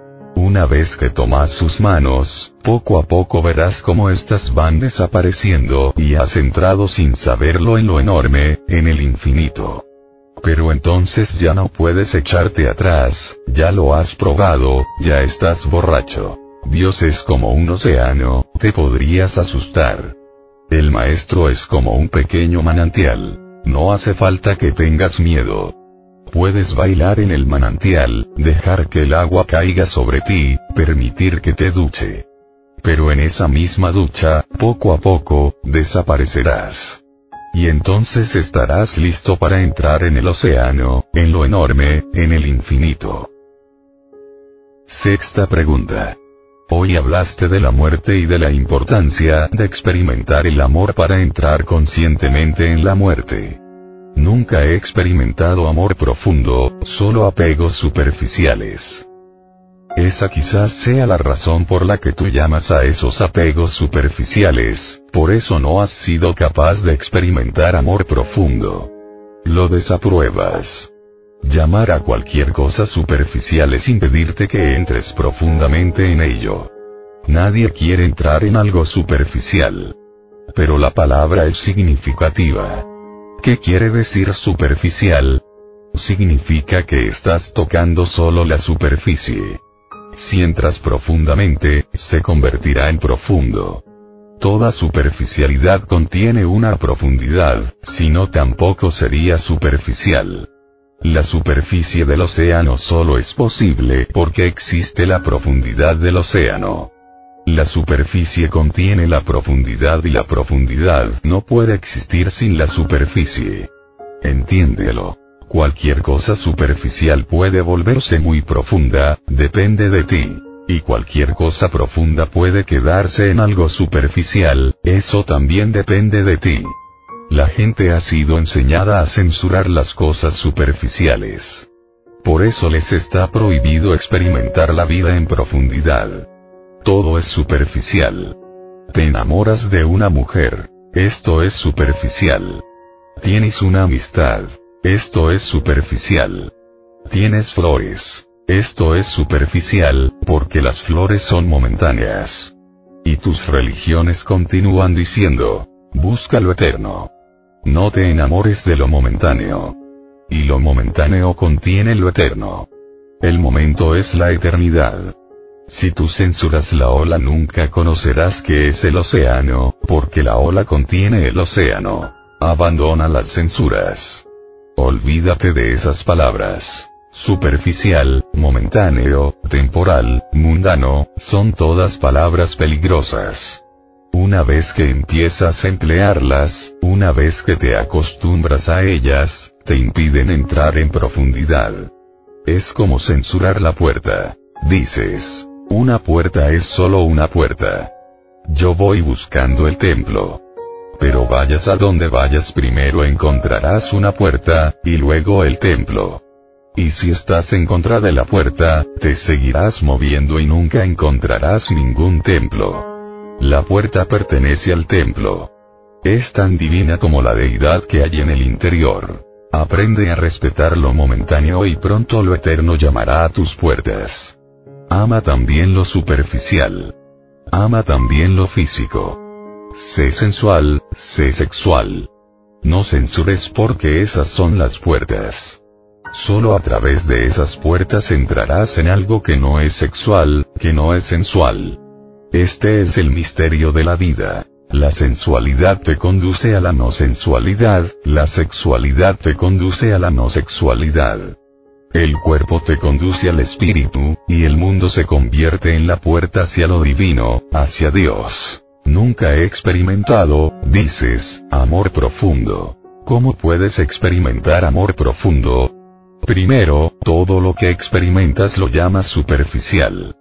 Una vez que tomas sus manos, poco a poco verás cómo éstas van desapareciendo y has entrado sin saberlo en lo enorme, en el infinito. Pero entonces ya no puedes echarte atrás, ya lo has probado, ya estás borracho. Dios es como un océano, te podrías asustar. El Maestro es como un pequeño manantial. No hace falta que tengas miedo. Puedes bailar en el manantial, dejar que el agua caiga sobre ti, permitir que te duche. Pero en esa misma ducha, poco a poco, desaparecerás. Y entonces estarás listo para entrar en el océano, en lo enorme, en el infinito. Sexta pregunta. Hoy hablaste de la muerte y de la importancia de experimentar el amor para entrar conscientemente en la muerte. Nunca he experimentado amor profundo, solo apegos superficiales. Esa quizás sea la razón por la que tú llamas a esos apegos superficiales, por eso no has sido capaz de experimentar amor profundo. Lo desapruebas. Llamar a cualquier cosa superficial es impedirte que entres profundamente en ello. Nadie quiere entrar en algo superficial. Pero la palabra es significativa. ¿Qué quiere decir superficial? Significa que estás tocando solo la superficie. Si entras profundamente, se convertirá en profundo. Toda superficialidad contiene una profundidad, si no tampoco sería superficial. La superficie del océano solo es posible porque existe la profundidad del océano. La superficie contiene la profundidad y la profundidad no puede existir sin la superficie. Entiéndelo. Cualquier cosa superficial puede volverse muy profunda, depende de ti. Y cualquier cosa profunda puede quedarse en algo superficial, eso también depende de ti. La gente ha sido enseñada a censurar las cosas superficiales. Por eso les está prohibido experimentar la vida en profundidad. Todo es superficial. Te enamoras de una mujer. Esto es superficial. Tienes una amistad. Esto es superficial. Tienes flores. Esto es superficial, porque las flores son momentáneas. Y tus religiones continúan diciendo, busca lo eterno. No te enamores de lo momentáneo. Y lo momentáneo contiene lo eterno. El momento es la eternidad. Si tú censuras la ola nunca conocerás qué es el océano, porque la ola contiene el océano. Abandona las censuras. Olvídate de esas palabras. Superficial, momentáneo, temporal, mundano, son todas palabras peligrosas. Una vez que empiezas a emplearlas, una vez que te acostumbras a ellas, te impiden entrar en profundidad. Es como censurar la puerta. Dices, una puerta es solo una puerta. Yo voy buscando el templo. Pero vayas a donde vayas, primero encontrarás una puerta, y luego el templo. Y si estás en contra de la puerta, te seguirás moviendo y nunca encontrarás ningún templo. La puerta pertenece al templo. Es tan divina como la deidad que hay en el interior. Aprende a respetar lo momentáneo y pronto lo eterno llamará a tus puertas. Ama también lo superficial. Ama también lo físico. Sé sensual, sé sexual. No censures porque esas son las puertas. Solo a través de esas puertas entrarás en algo que no es sexual, que no es sensual. Este es el misterio de la vida. La sensualidad te conduce a la no sensualidad, la sexualidad te conduce a la no sexualidad. El cuerpo te conduce al espíritu, y el mundo se convierte en la puerta hacia lo divino, hacia Dios. Nunca he experimentado, dices, amor profundo. ¿Cómo puedes experimentar amor profundo? Primero, todo lo que experimentas lo llamas superficial.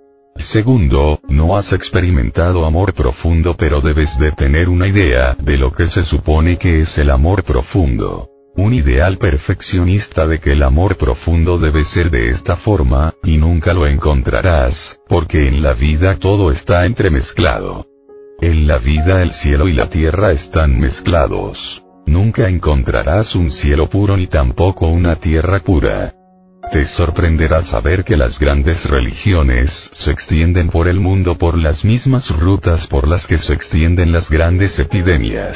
Segundo, no has experimentado amor profundo, pero debes de tener una idea de lo que se supone que es el amor profundo. Un ideal perfeccionista de que el amor profundo debe ser de esta forma, y nunca lo encontrarás, porque en la vida todo está entremezclado. En la vida el cielo y la tierra están mezclados. Nunca encontrarás un cielo puro ni tampoco una tierra pura. Te sorprenderá saber que las grandes religiones se extienden por el mundo por las mismas rutas por las que se extienden las grandes epidemias.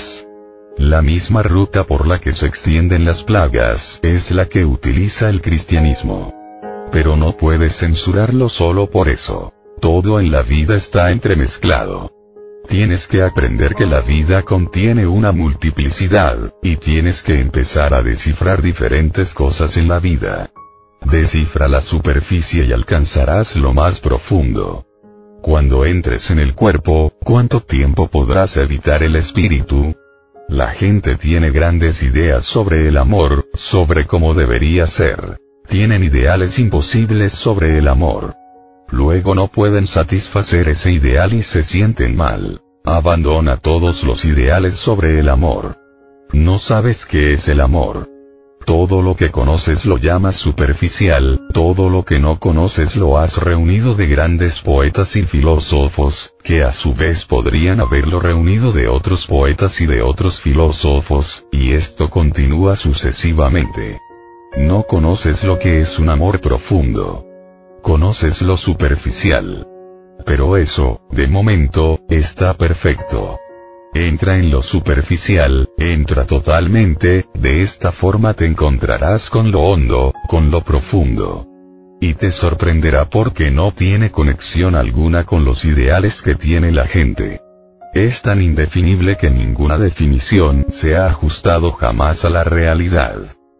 La misma ruta por la que se extienden las plagas es la que utiliza el cristianismo. Pero no puedes censurarlo solo por eso. Todo en la vida está entremezclado. Tienes que aprender que la vida contiene una multiplicidad, y tienes que empezar a descifrar diferentes cosas en la vida. Descifra la superficie y alcanzarás lo más profundo. Cuando entres en el cuerpo, ¿cuánto tiempo podrás evitar el espíritu? La gente tiene grandes ideas sobre el amor, sobre cómo debería ser. Tienen ideales imposibles sobre el amor. Luego no pueden satisfacer ese ideal y se sienten mal. Abandona todos los ideales sobre el amor. No sabes qué es el amor. Todo lo que conoces lo llamas superficial, todo lo que no conoces lo has reunido de grandes poetas y filósofos, que a su vez podrían haberlo reunido de otros poetas y de otros filósofos, y esto continúa sucesivamente. No conoces lo que es un amor profundo. Conoces lo superficial. Pero eso, de momento, está perfecto. Entra en lo superficial, entra totalmente, de esta forma te encontrarás con lo hondo, con lo profundo. Y te sorprenderá porque no tiene conexión alguna con los ideales que tiene la gente. Es tan indefinible que ninguna definición se ha ajustado jamás a la realidad.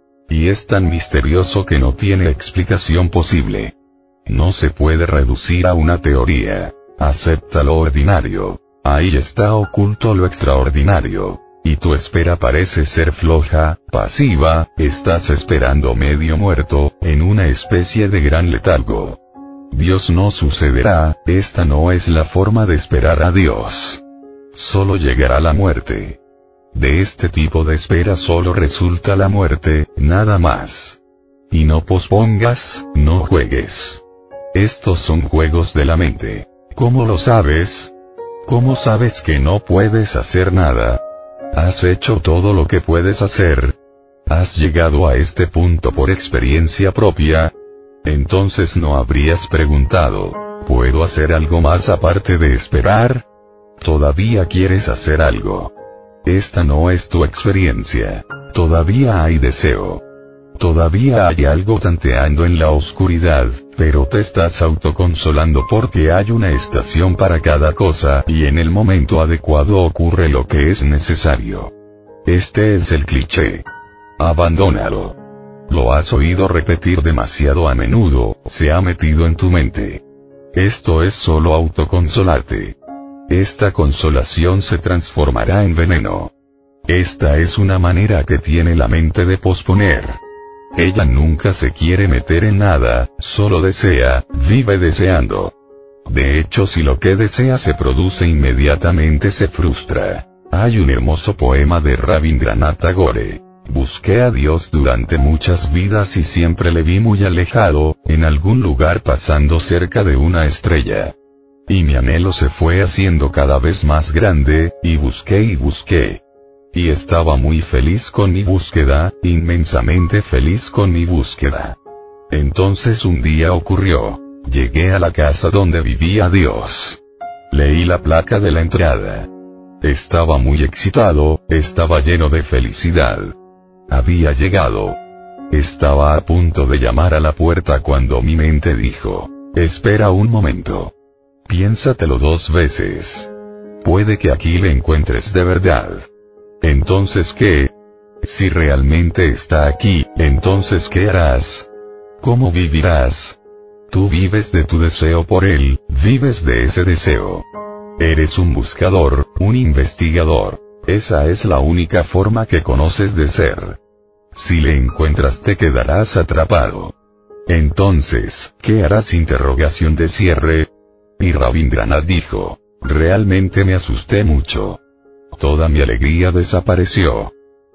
Y es tan misterioso que no tiene explicación posible. No se puede reducir a una teoría. Acepta lo ordinario. Ahí está oculto lo extraordinario. Y tu espera parece ser floja, pasiva, estás esperando medio muerto, en una especie de gran letargo. Dios no sucederá, esta no es la forma de esperar a Dios. Solo llegará la muerte. De este tipo de espera solo resulta la muerte, nada más. Y no pospongas, no juegues. Estos son juegos de la mente. ¿Cómo lo sabes? ¿Cómo sabes que no puedes hacer nada? ¿Has hecho todo lo que puedes hacer? ¿Has llegado a este punto por experiencia propia? Entonces no habrías preguntado, ¿puedo hacer algo más aparte de esperar? Todavía quieres hacer algo. Esta no es tu experiencia. Todavía hay deseo. Todavía hay algo tanteando en la oscuridad, pero te estás autoconsolando porque hay una estación para cada cosa y en el momento adecuado ocurre lo que es necesario. Este es el cliché. Abandónalo. Lo has oído repetir demasiado a menudo, se ha metido en tu mente. Esto es solo autoconsolarte. Esta consolación se transformará en veneno. Esta es una manera que tiene la mente de posponer. Ella nunca se quiere meter en nada, solo desea, vive deseando. De hecho, si lo que desea se produce inmediatamente se frustra. Hay un hermoso poema de Rabindranath Tagore. Busqué a Dios durante muchas vidas y siempre le vi muy alejado, en algún lugar pasando cerca de una estrella. Y mi anhelo se fue haciendo cada vez más grande, y busqué y busqué. Y estaba muy feliz con mi búsqueda, inmensamente feliz con mi búsqueda. Entonces un día ocurrió. Llegué a la casa donde vivía Dios. Leí la placa de la entrada. Estaba muy excitado, estaba lleno de felicidad. Había llegado. Estaba a punto de llamar a la puerta cuando mi mente dijo, espera un momento. Piénsatelo 2 veces. Puede que aquí le encuentres de verdad. Entonces, ¿qué? Si realmente está aquí, entonces ¿qué harás? ¿Cómo vivirás? Tú vives de tu deseo por él, vives de ese deseo. Eres un buscador, un investigador. Esa es la única forma que conoces de ser. Si le encuentras te quedarás atrapado. Entonces, ¿qué harás? Interrogación de cierre. Y Rabindranath dijo, realmente me asusté mucho. Toda mi alegría desapareció.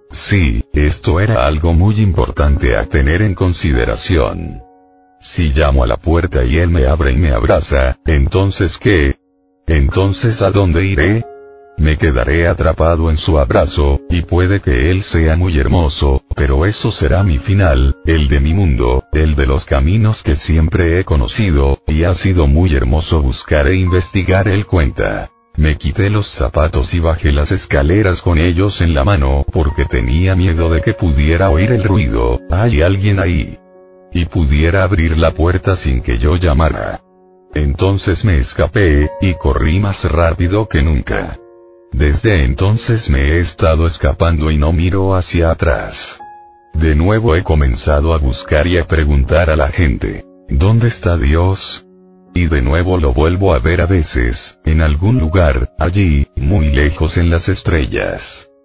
Sí, esto era algo muy importante a tener en consideración. Si llamo a la puerta y él me abre y me abraza, ¿entonces qué? ¿Entonces a dónde iré? Me quedaré atrapado en su abrazo, y puede que él sea muy hermoso, pero eso será mi final, el de mi mundo, el de los caminos que siempre he conocido, y ha sido muy hermoso buscar e investigar. Él cuenta. Me quité los zapatos y bajé las escaleras con ellos en la mano porque tenía miedo de que pudiera oír el ruido, hay alguien ahí. Y pudiera abrir la puerta sin que yo llamara. Entonces me escapé, y corrí más rápido que nunca. Desde entonces me he estado escapando y no miro hacia atrás. De nuevo he comenzado a buscar y a preguntar a la gente, ¿dónde está Dios? Y de nuevo lo vuelvo a ver a veces, en algún lugar, allí, muy lejos en las estrellas.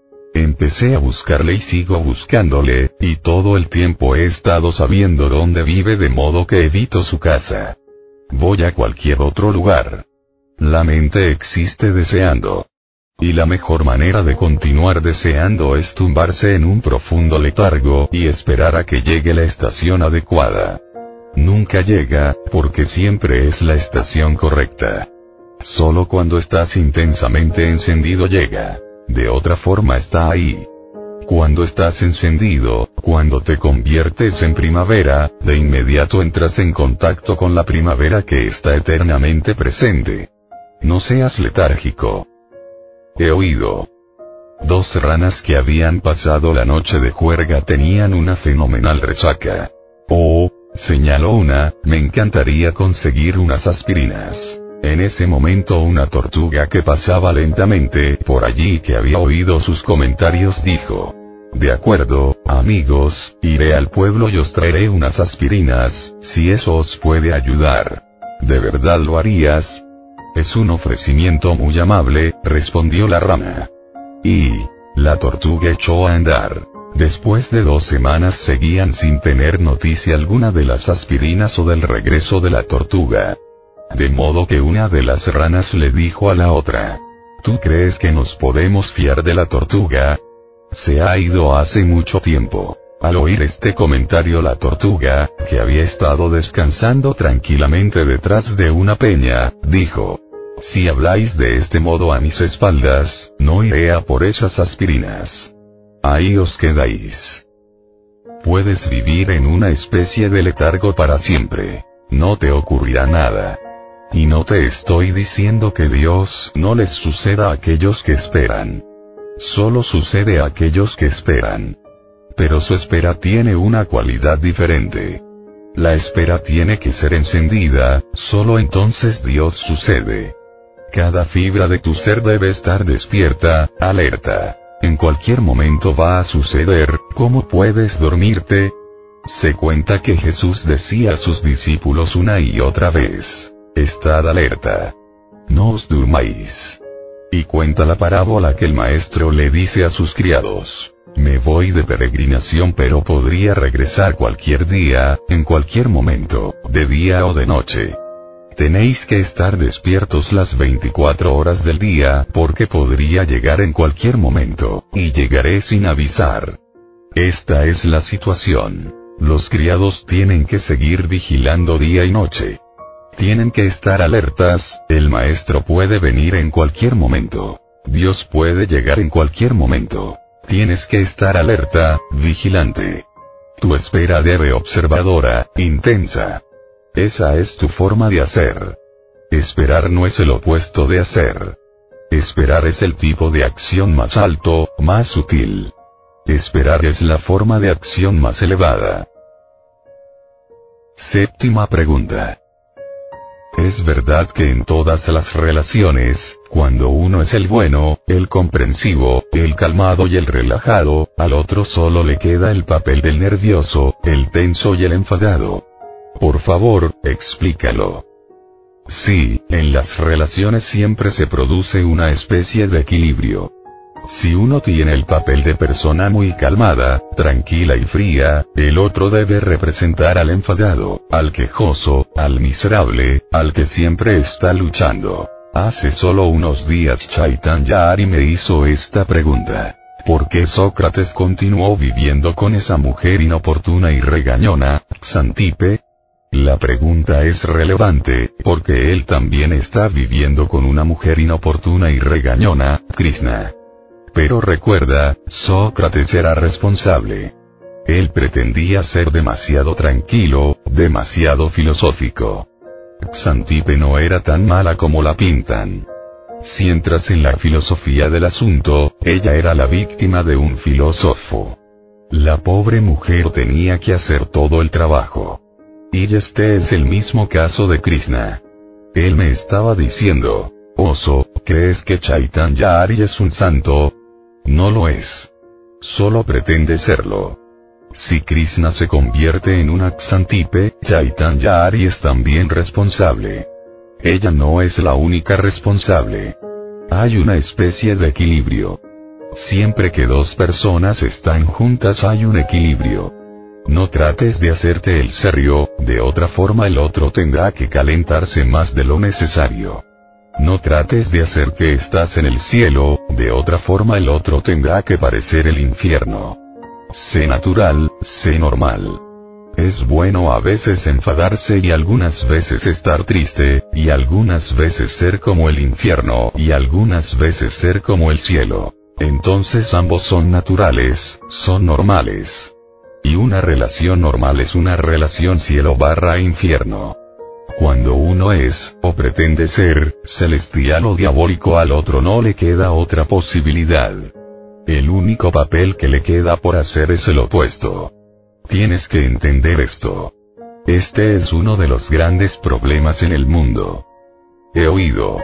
Empecé a buscarle y sigo buscándole, y todo el tiempo he estado sabiendo dónde vive de modo que evito su casa. Voy a cualquier otro lugar. La mente existe deseando. Y la mejor manera de continuar deseando es tumbarse en un profundo letargo y esperar a que llegue la estación adecuada. Nunca llega, porque siempre es la estación correcta. Solo cuando estás intensamente encendido llega. De otra forma está ahí. Cuando estás encendido, cuando te conviertes en primavera, de inmediato entras en contacto con la primavera que está eternamente presente. No seas letárgico. He oído. 2 ranas que habían pasado la noche de juerga tenían una fenomenal resaca. Oh, señaló una, me encantaría conseguir unas aspirinas. En ese momento una tortuga que pasaba lentamente por allí y que había oído sus comentarios dijo. De acuerdo, amigos, iré al pueblo y os traeré unas aspirinas, si eso os puede ayudar. ¿De verdad lo harías? Es un ofrecimiento muy amable, respondió la rana. Y la tortuga echó a andar. Después de 2 semanas seguían sin tener noticia alguna de las aspirinas o del regreso de la tortuga. De modo que una de las ranas le dijo a la otra. ¿Tú crees que nos podemos fiar de la tortuga? Se ha ido hace mucho tiempo. Al oír este comentario, la tortuga, que había estado descansando tranquilamente detrás de una peña, dijo: si habláis de este modo a mis espaldas, no iré a por esas aspirinas. Ahí os quedáis. Puedes vivir en una especie de letargo para siempre. No te ocurrirá nada. Y no te estoy diciendo que Dios no les suceda a aquellos que esperan. Solo sucede a aquellos que esperan. Pero su espera tiene una cualidad diferente. La espera tiene que ser encendida, solo entonces Dios sucede. Cada fibra de tu ser debe estar despierta, alerta. En cualquier momento va a suceder. ¿Cómo puedes dormirte? Se cuenta que Jesús decía a sus discípulos una y otra vez: estad alerta. No os durmáis. Y cuenta la parábola que el maestro le dice a sus criados: me voy de peregrinación, pero podría regresar cualquier día, en cualquier momento, de día o de noche. Tenéis que estar despiertos las 24 horas del día, porque podría llegar en cualquier momento, y llegaré sin avisar. Esta es la situación. Los criados tienen que seguir vigilando día y noche. Tienen que estar alertas. El maestro puede venir en cualquier momento. Dios puede llegar en cualquier momento. Tienes que estar alerta, vigilante. Tu espera debe observadora, intensa. Esa es tu forma de hacer. Esperar no es el opuesto de hacer. Esperar es el tipo de acción más alto, más sutil. Esperar es la forma de acción más elevada. Séptima pregunta. ¿Es verdad que en todas las relaciones, cuando uno es el bueno, el comprensivo, el calmado y el relajado, al otro solo le queda el papel del nervioso, el tenso y el enfadado? Por favor, explícalo. Sí, en las relaciones siempre se produce una especie de equilibrio. Si uno tiene el papel de persona muy calmada, tranquila y fría, el otro debe representar al enfadado, al quejoso, al miserable, al que siempre está luchando. Hace solo unos días Chaitanya Ari me hizo esta pregunta: ¿por qué Sócrates continuó viviendo con esa mujer inoportuna y regañona, Xantippe? La pregunta es relevante, porque él también está viviendo con una mujer inoportuna y regañona, Krishna. Pero recuerda, Sócrates era responsable. Él pretendía ser demasiado tranquilo, demasiado filosófico. Xantippe no era tan mala como la pintan. Si entras en la filosofía del asunto, ella era la víctima de un filósofo. La pobre mujer tenía que hacer todo el trabajo. Y este es el mismo caso de Krishna. Él me estaba diciendo: Oso, ¿crees que Chaitanya Ari es un santo? No lo es. Solo pretende serlo. Si Krishna se convierte en una Xantippe, Chaitanya Ari es también responsable. Ella no es la única responsable. Hay una especie de equilibrio. Siempre que dos personas están juntas hay un equilibrio. No trates de hacerte el serio, de otra forma el otro tendrá que calentarse más de lo necesario. No trates de hacer que estás en el cielo, de otra forma el otro tendrá que parecer el infierno. Sé natural, sé normal. Es bueno a veces enfadarse y algunas veces estar triste, y algunas veces ser como el infierno y algunas veces ser como el cielo. Entonces ambos son naturales, son normales. Y una relación normal es una relación cielo/infierno. Cuando uno es, o pretende ser, celestial o diabólico, al otro no le queda otra posibilidad. El único papel que le queda por hacer es el opuesto. Tienes que entender esto. Este es uno de los grandes problemas en el mundo. He oído.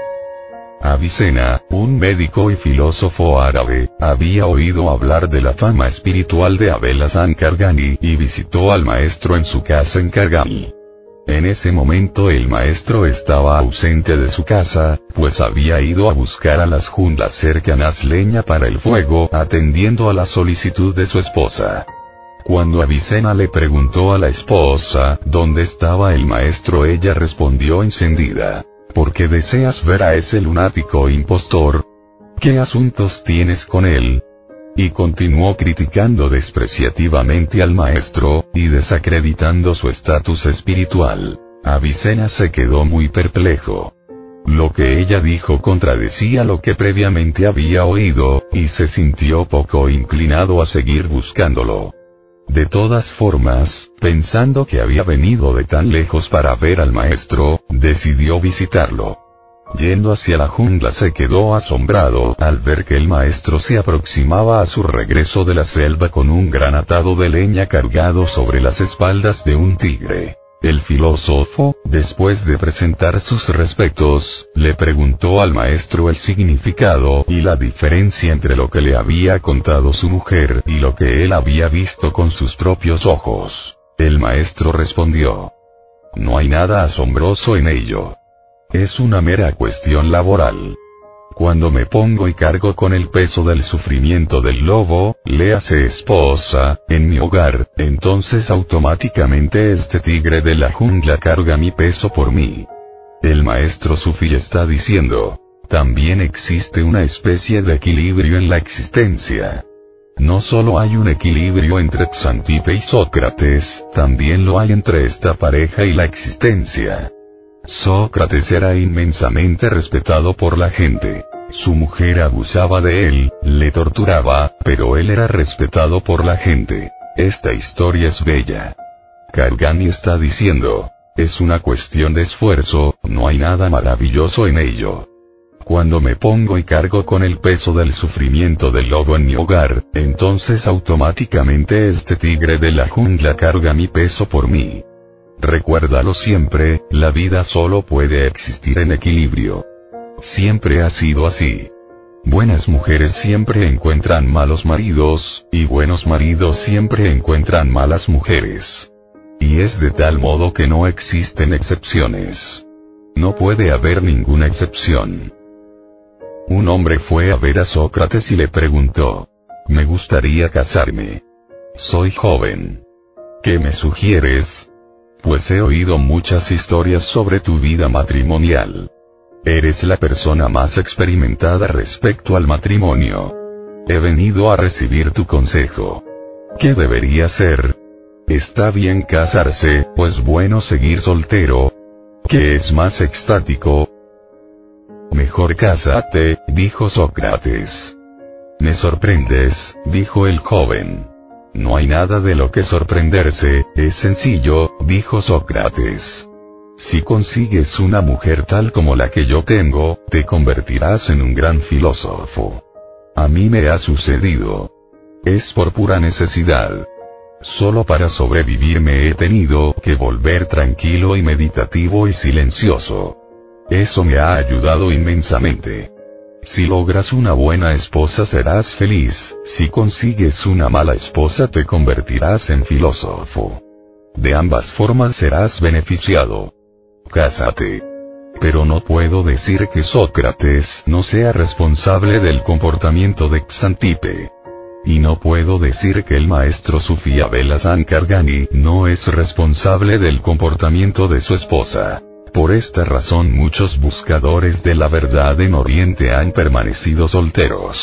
Avicenna, un médico y filósofo árabe, había oído hablar de la fama espiritual de Abel Hassan Kargani y visitó al maestro en su casa en Kargani. En ese momento el maestro estaba ausente de su casa, pues había ido a buscar a las junglas cercanas leña para el fuego, atendiendo a la solicitud de su esposa. Cuando Avicenna le preguntó a la esposa dónde estaba el maestro, ella respondió encendida: ¿por qué deseas ver a ese lunático impostor? ¿Qué asuntos tienes con él? Y continuó criticando despreciativamente al maestro, y desacreditando su estatus espiritual. Avicenna se quedó muy perplejo. Lo que ella dijo contradecía lo que previamente había oído, y se sintió poco inclinado a seguir buscándolo. De todas formas, pensando que había venido de tan lejos para ver al maestro, decidió visitarlo. Yendo hacia la jungla se quedó asombrado al ver que el maestro se aproximaba a su regreso de la selva con un gran atado de leña cargado sobre las espaldas de un tigre. El filósofo, después de presentar sus respetos, le preguntó al maestro el significado y la diferencia entre lo que le había contado su mujer y lo que él había visto con sus propios ojos. El maestro respondió: no hay nada asombroso en ello. Es una mera cuestión laboral. Cuando me pongo y cargo con el peso del sufrimiento del lobo, léase esposa, en mi hogar, entonces automáticamente este tigre de la jungla carga mi peso por mí. El maestro sufí está diciendo: también existe una especie de equilibrio en la existencia. No solo hay un equilibrio entre Xantippe y Sócrates, también lo hay entre esta pareja y la existencia. Sócrates era inmensamente respetado por la gente. Su mujer abusaba de él, le torturaba, pero él era respetado por la gente. Esta historia es bella. Kargani está diciendo: es una cuestión de esfuerzo, no hay nada maravilloso en ello. Cuando me pongo y cargo con el peso del sufrimiento del lobo en mi hogar, entonces automáticamente este tigre de la jungla carga mi peso por mí. Recuérdalo siempre, la vida solo puede existir en equilibrio. Siempre ha sido así. Buenas mujeres siempre encuentran malos maridos, y buenos maridos siempre encuentran malas mujeres. Y es de tal modo que no existen excepciones. No puede haber ninguna excepción. Un hombre fue a ver a Sócrates y le preguntó: me gustaría casarme. Soy joven. ¿Qué me sugieres? Pues he oído muchas historias sobre tu vida matrimonial. Eres la persona más experimentada respecto al matrimonio. He venido a recibir tu consejo. ¿Qué debería hacer? Está bien casarse, pues bueno seguir soltero. ¿Qué es más extático? Mejor cásate, dijo Sócrates. Me sorprendes, dijo el joven. No hay nada de lo que sorprenderse, es sencillo, dijo Sócrates. Si consigues una mujer tal como la que yo tengo, te convertirás en un gran filósofo. A mí me ha sucedido. Es por pura necesidad. Solo para sobrevivir me he tenido que volver tranquilo y meditativo y silencioso. Eso me ha ayudado inmensamente. Si logras una buena esposa serás feliz, si consigues una mala esposa te convertirás en filósofo. De ambas formas serás beneficiado. Cásate. Pero no puedo decir que Sócrates no sea responsable del comportamiento de Xantippe. Y no puedo decir que el maestro Sufí Abel-Hasan Kargani no es responsable del comportamiento de su esposa. Por esta razón muchos buscadores de la verdad en Oriente han permanecido solteros.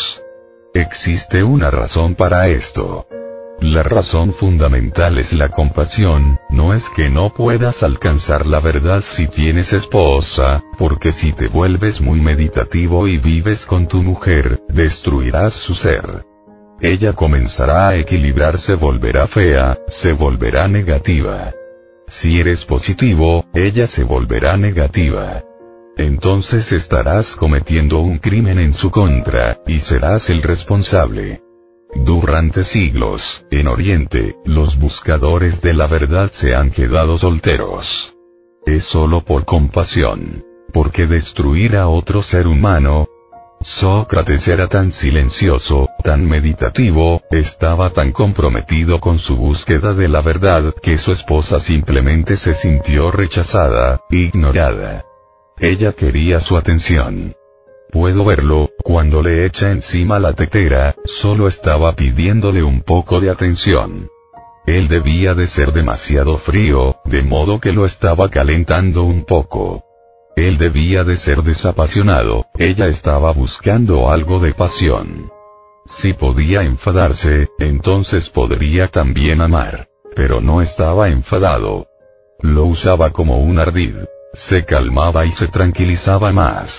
Existe una razón para esto. La razón fundamental es la compasión, no es que no puedas alcanzar la verdad si tienes esposa, porque si te vuelves muy meditativo y vives con tu mujer, destruirás su ser. Ella comenzará a equilibrarse, volverá fea, se volverá negativa. Si eres positivo, ella se volverá negativa. Entonces estarás cometiendo un crimen en su contra, y serás el responsable. Durante siglos, en Oriente, los buscadores de la verdad se han quedado solteros. Es solo por compasión. Porque destruir a otro ser humano. Sócrates era tan silencioso, tan meditativo, estaba tan comprometido con su búsqueda de la verdad que su esposa simplemente se sintió rechazada, ignorada. Ella quería su atención. Puedo verlo, cuando le echa encima la tetera, solo estaba pidiéndole un poco de atención. Él debía de ser demasiado frío, de modo que lo estaba calentando un poco. Él debía de ser desapasionado, ella estaba buscando algo de pasión. Si podía enfadarse, entonces podría también amar. Pero no estaba enfadado. Lo usaba como un ardid. Se calmaba y se tranquilizaba más.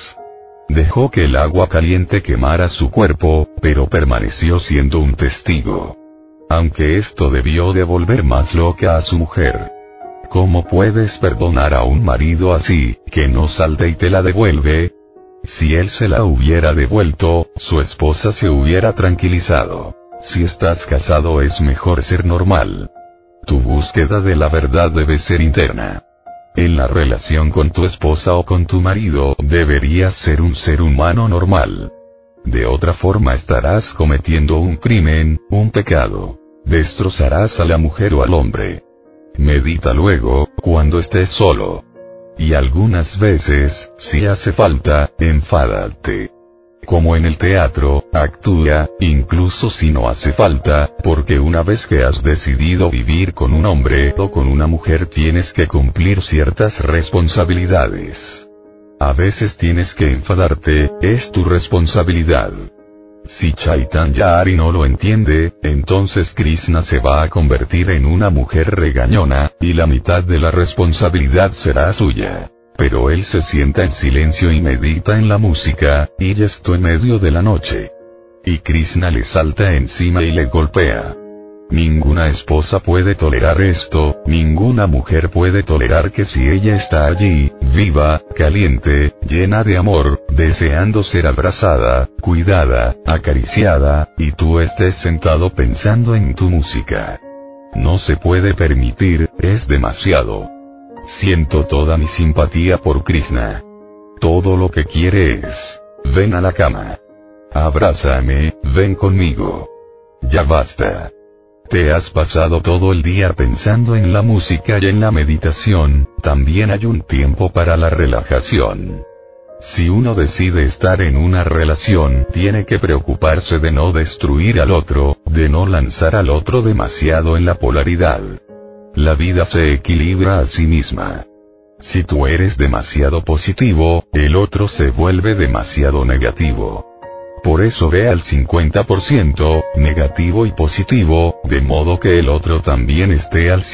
Dejó que el agua caliente quemara su cuerpo, pero permaneció siendo un testigo. Aunque esto debió de volver más loca a su mujer. ¿Cómo puedes perdonar a un marido así, que no salta y te la devuelve? Si él se la hubiera devuelto, su esposa se hubiera tranquilizado. Si estás casado es mejor ser normal. Tu búsqueda de la verdad debe ser interna. En la relación con tu esposa o con tu marido, deberías ser un ser humano normal. De otra forma estarás cometiendo un crimen, un pecado. Destrozarás a la mujer o al hombre. Medita luego, cuando estés solo. Y algunas veces, si hace falta, enfádate. Como en el teatro, actúa, incluso si no hace falta, porque una vez que has decidido vivir con un hombre o con una mujer tienes que cumplir ciertas responsabilidades. A veces tienes que enfadarte, es tu responsabilidad. Si Chaitanya Ari no lo entiende, entonces Krishna se va a convertir en una mujer regañona, y la mitad de la responsabilidad será suya. Pero él se sienta en silencio y medita en la música, y ya está en medio de la noche. Y Krishna le salta encima y le golpea. Ninguna esposa puede tolerar esto, ninguna mujer puede tolerar que si ella está allí, viva, caliente, llena de amor, deseando ser abrazada, cuidada, acariciada, y tú estés sentado pensando en tu música. No se puede permitir, es demasiado. Siento toda mi simpatía por Krishna. Todo lo que quiere es, ven a la cama. Abrázame, ven conmigo. Ya basta. Te has pasado todo el día pensando en la música y en la meditación, también hay un tiempo para la relajación. Si uno decide estar en una relación, tiene que preocuparse de no destruir al otro, de no lanzar al otro demasiado en la polaridad. La vida se equilibra a sí misma. Si tú eres demasiado positivo, el otro se vuelve demasiado negativo. Por eso ve al 50%, negativo y positivo, de modo que el otro también esté al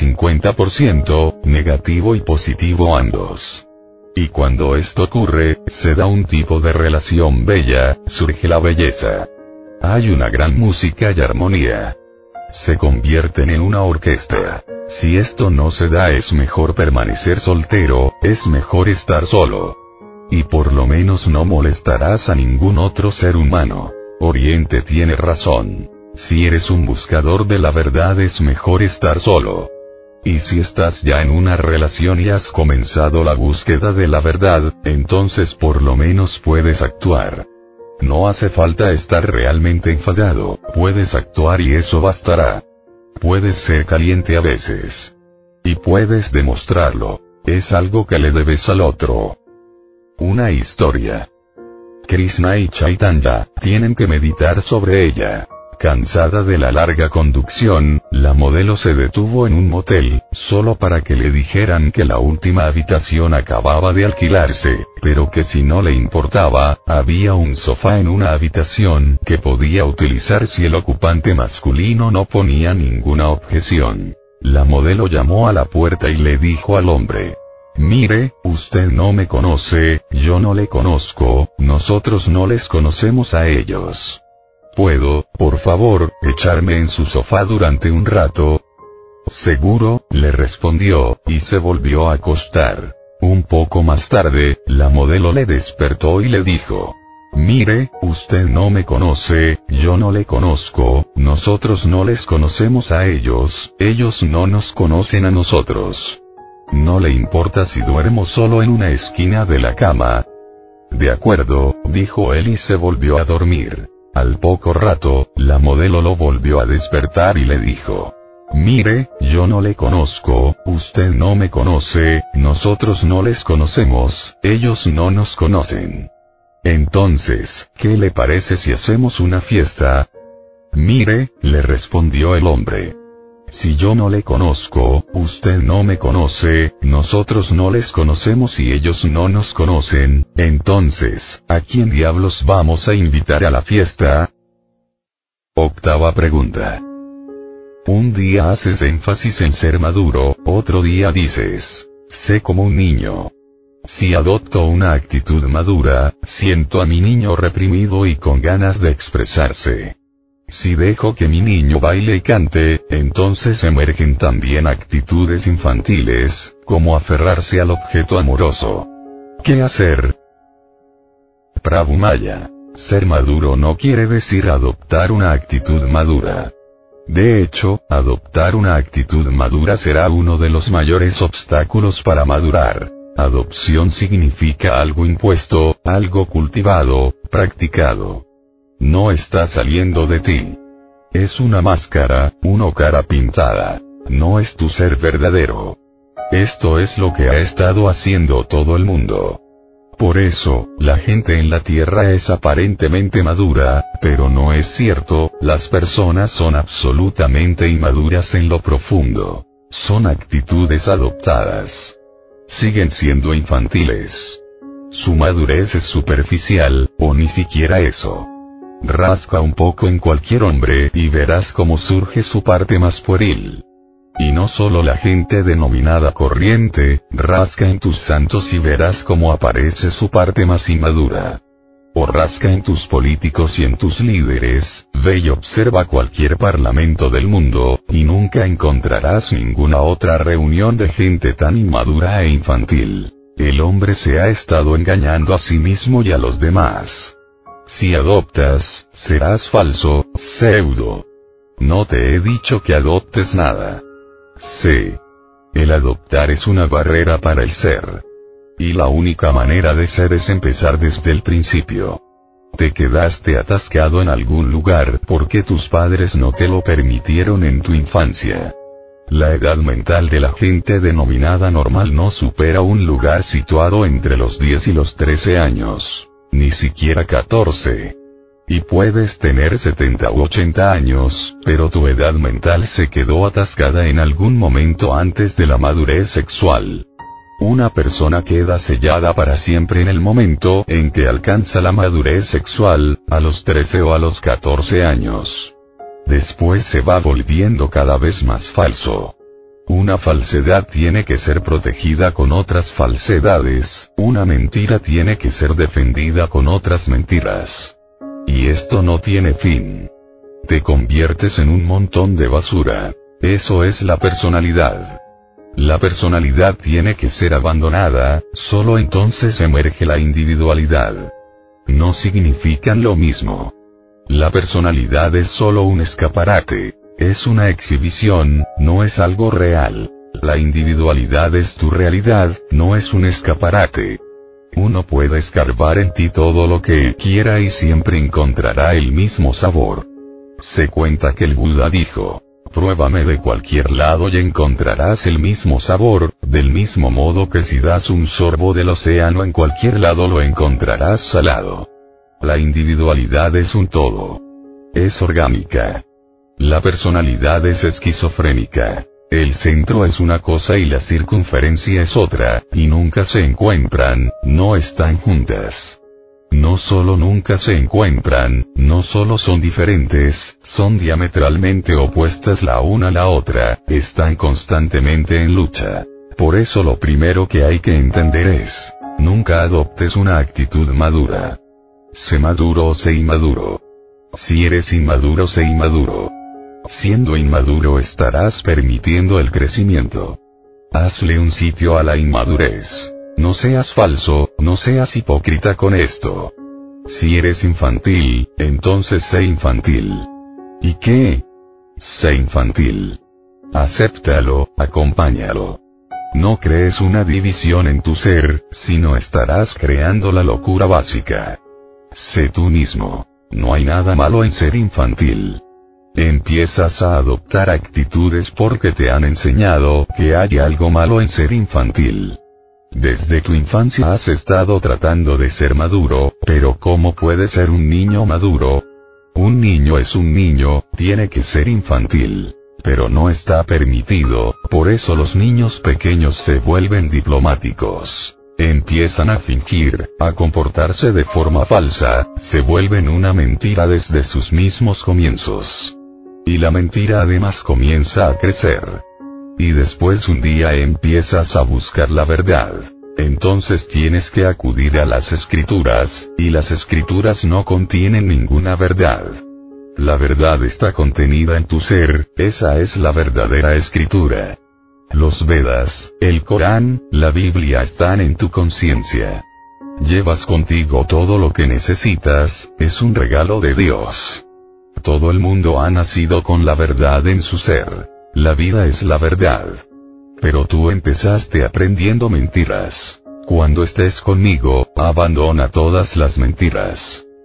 50%, negativo y positivo ambos. Y cuando esto ocurre, se da un tipo de relación bella, surge la belleza. Hay una gran música y armonía. Se convierten en una orquesta. Si esto no se da es mejor permanecer soltero, es mejor estar solo. Y por lo menos no molestarás a ningún otro ser humano. Oriente tiene razón. Si eres un buscador de la verdad es mejor estar solo. Y si estás ya en una relación y has comenzado la búsqueda de la verdad, entonces por lo menos puedes actuar. No hace falta estar realmente enfadado, puedes actuar y eso bastará. Puedes ser caliente a veces. Y puedes demostrarlo. Es algo que le debes al otro. Una historia. Krishna y Chaitanya tienen que meditar sobre ella. Cansada de la larga conducción, la modelo se detuvo en un motel, solo para que le dijeran que la última habitación acababa de alquilarse, pero que si no le importaba, había un sofá en una habitación que podía utilizar si el ocupante masculino no ponía ninguna objeción. La modelo llamó a la puerta y le dijo al hombre: mire, usted no me conoce, yo no le conozco, nosotros no les conocemos a ellos. ¿Puedo, por favor, echarme en su sofá durante un rato? Seguro, le respondió, y se volvió a acostar. Un poco más tarde, la modelo le despertó y le dijo: mire, usted no me conoce, yo no le conozco, nosotros no les conocemos a ellos no nos conocen a nosotros. ¿No le importa si duermo solo en una esquina de la cama? De acuerdo, dijo él y se volvió a dormir. Al poco rato, la modelo lo volvió a despertar y le dijo: mire, yo no le conozco, usted no me conoce, nosotros no les conocemos, ellos no nos conocen. Entonces, ¿qué le parece si hacemos una fiesta? Mire, le respondió el hombre. Si yo no le conozco, usted no me conoce, nosotros no les conocemos y ellos no nos conocen, entonces, ¿a quién diablos vamos a invitar a la fiesta? Octava pregunta. Un día haces énfasis en ser maduro, otro día dices, sé como un niño. Si adopto una actitud madura, siento a mi niño reprimido y con ganas de expresarse. Si dejo que mi niño baile y cante, entonces emergen también actitudes infantiles, como aferrarse al objeto amoroso. ¿Qué hacer? Prabhu Maya. Ser maduro no quiere decir adoptar una actitud madura. De hecho, adoptar una actitud madura será uno de los mayores obstáculos para madurar. Adopción significa algo impuesto, algo cultivado, practicado. No está saliendo de ti. Es una máscara, una cara pintada. No es tu ser verdadero. Esto es lo que ha estado haciendo todo el mundo. Por eso, la gente en la Tierra es aparentemente madura, pero no es cierto, las personas son absolutamente inmaduras en lo profundo. Son actitudes adoptadas. Siguen siendo infantiles. Su madurez es superficial, o ni siquiera eso. Rasca un poco en cualquier hombre y verás cómo surge su parte más pueril. Y no solo la gente denominada corriente, rasca en tus santos y verás cómo aparece su parte más inmadura. O rasca en tus políticos y en tus líderes, ve y observa cualquier parlamento del mundo, y nunca encontrarás ninguna otra reunión de gente tan inmadura e infantil. El hombre se ha estado engañando a sí mismo y a los demás. Si adoptas, serás falso, pseudo. No te he dicho que adoptes nada. Sé. El adoptar es una barrera para el ser. Y la única manera de ser es empezar desde el principio. Te quedaste atascado en algún lugar porque tus padres no te lo permitieron en tu infancia. La edad mental de la gente denominada normal no supera un lugar situado entre los 10 y los 13 años. Ni siquiera 14. Y puedes tener 70 u 80 años, pero tu edad mental se quedó atascada en algún momento antes de la madurez sexual. Una persona queda sellada para siempre en el momento en que alcanza la madurez sexual, a los 13 o a los 14 años. Después se va volviendo cada vez más falso. Una falsedad tiene que ser protegida con otras falsedades, una mentira tiene que ser defendida con otras mentiras. Y esto no tiene fin. Te conviertes en un montón de basura. Eso es la personalidad. La personalidad tiene que ser abandonada, solo entonces emerge la individualidad. No significan lo mismo. La personalidad es solo un escaparate, es una exhibición, no es algo real. La individualidad es tu realidad, no es un escaparate. Uno puede escarbar en ti todo lo que quiera y siempre encontrará el mismo sabor. Se cuenta que el Buda dijo, pruébame de cualquier lado y encontrarás el mismo sabor, del mismo modo que si das un sorbo del océano en cualquier lado lo encontrarás salado. La individualidad es un todo. Es orgánica. La personalidad es esquizofrénica. El centro es una cosa y la circunferencia es otra, y nunca se encuentran, no están juntas. No solo nunca se encuentran, no solo son diferentes, son diametralmente opuestas la una a la otra, están constantemente en lucha. Por eso lo primero que hay que entender es, nunca adoptes una actitud madura. Sé maduro o sé inmaduro. Si eres inmaduro, sé inmaduro. Siendo inmaduro estarás permitiendo el crecimiento. Hazle un sitio a la inmadurez. No seas falso, no seas hipócrita con esto. Si eres infantil, entonces sé infantil. ¿Y qué? Sé infantil. Acéptalo, acompáñalo. No crees una división en tu ser, sino estarás creando la locura básica. Sé tú mismo. No hay nada malo en ser infantil. Empiezas a adoptar actitudes porque te han enseñado que hay algo malo en ser infantil. Desde tu infancia has estado tratando de ser maduro, pero ¿cómo puede ser un niño maduro? Un niño es un niño, tiene que ser infantil. Pero no está permitido, por eso los niños pequeños se vuelven diplomáticos. Empiezan a fingir, a comportarse de forma falsa, se vuelven una mentira desde sus mismos comienzos. Y la mentira además comienza a crecer. Y después un día empiezas a buscar la verdad. Entonces tienes que acudir a las escrituras, y las escrituras no contienen ninguna verdad. La verdad está contenida en tu ser, esa es la verdadera escritura. Los Vedas, el Corán, la Biblia están en tu conciencia. Llevas contigo todo lo que necesitas, es un regalo de Dios. Todo el mundo ha nacido con la verdad en su ser. La vida es la verdad. Pero tú empezaste aprendiendo mentiras. Cuando estés conmigo, abandona todas las mentiras.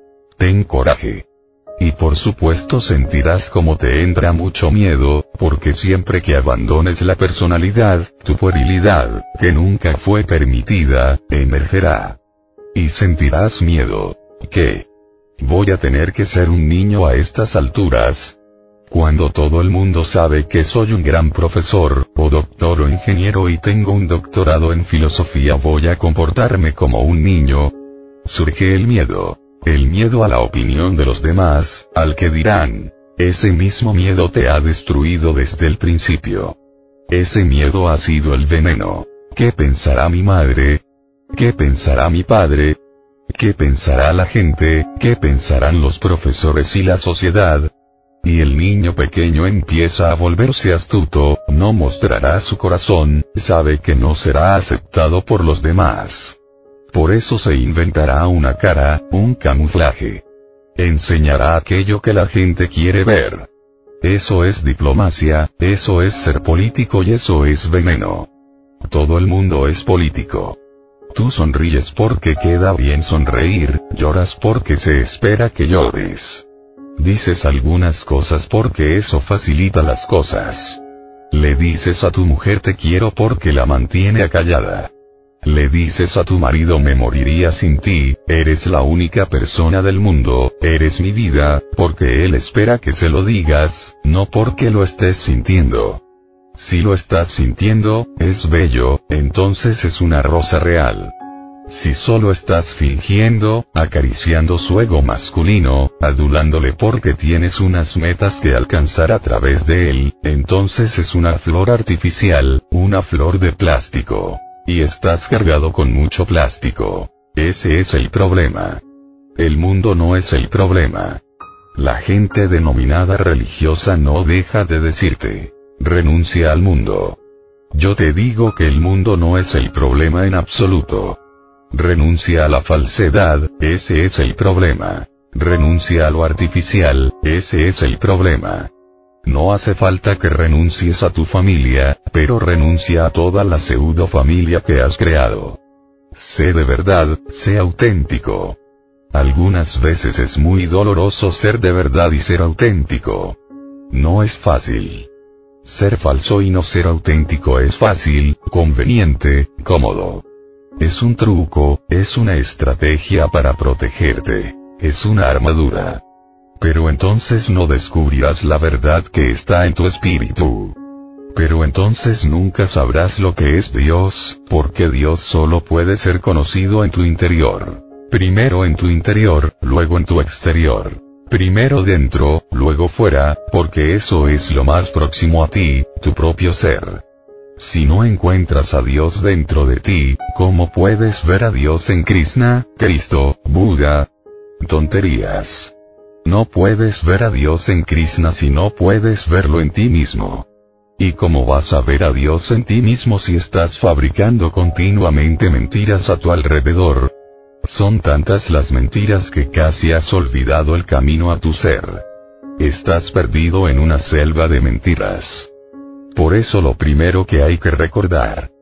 Ten coraje. Y por supuesto sentirás como te entra mucho miedo, porque siempre que abandones la personalidad, tu puerilidad, que nunca fue permitida, emergerá. Y sentirás miedo. ¿Qué? ¿Voy a tener que ser un niño a estas alturas? Cuando todo el mundo sabe que soy un gran profesor, o doctor o ingeniero y tengo un doctorado en filosofía, ¿voy a comportarme como un niño? Surge el miedo. El miedo a la opinión de los demás, al que dirán. Ese mismo miedo te ha destruido desde el principio. Ese miedo ha sido el veneno. ¿Qué pensará mi madre? ¿Qué pensará mi padre? ¿Qué pensará la gente? ¿Qué pensarán los profesores y la sociedad? Y el niño pequeño empieza a volverse astuto, no mostrará su corazón, sabe que no será aceptado por los demás. Por eso se inventará una cara, un camuflaje. Enseñará aquello que la gente quiere ver. Eso es diplomacia, eso es ser político y eso es veneno. Todo el mundo es político. Tú sonríes porque queda bien sonreír, lloras porque se espera que llores. Dices algunas cosas porque eso facilita las cosas. Le dices a tu mujer te quiero porque la mantiene acallada. Le dices a tu marido me moriría sin ti, eres la única persona del mundo, eres mi vida, porque él espera que se lo digas, no porque lo estés sintiendo. Si lo estás sintiendo, es bello, entonces es una rosa real. Si solo estás fingiendo, acariciando su ego masculino, adulándole porque tienes unas metas que alcanzar a través de él, entonces es una flor artificial, una flor de plástico. Y estás cargado con mucho plástico. Ese es el problema. El mundo no es el problema. La gente denominada religiosa no deja de decirte, renuncia al mundo. Yo te digo que el mundo no es el problema en absoluto. Renuncia a la falsedad, ese es el problema. Renuncia a lo artificial, ese es el problema. No hace falta que renuncies a tu familia, pero renuncia a toda la pseudo familia que has creado. Sé de verdad, sé auténtico. Algunas veces es muy doloroso ser de verdad y ser auténtico. No es fácil. Ser falso y no ser auténtico es fácil, conveniente, cómodo. Es un truco, es una estrategia para protegerte, es una armadura. Pero entonces no descubrirás la verdad que está en tu espíritu. Pero entonces nunca sabrás lo que es Dios, porque Dios solo puede ser conocido en tu interior. Primero en tu interior, luego en tu exterior. Primero dentro, luego fuera, porque eso es lo más próximo a ti, tu propio ser. Si no encuentras a Dios dentro de ti, ¿cómo puedes ver a Dios en Krishna, Cristo, Buda? Tonterías. No puedes ver a Dios en Krishna si no puedes verlo en ti mismo. ¿Y cómo vas a ver a Dios en ti mismo si estás fabricando continuamente mentiras a tu alrededor? Son tantas las mentiras que casi has olvidado el camino a tu ser. Estás perdido en una selva de mentiras. Por eso lo primero que hay que recordar.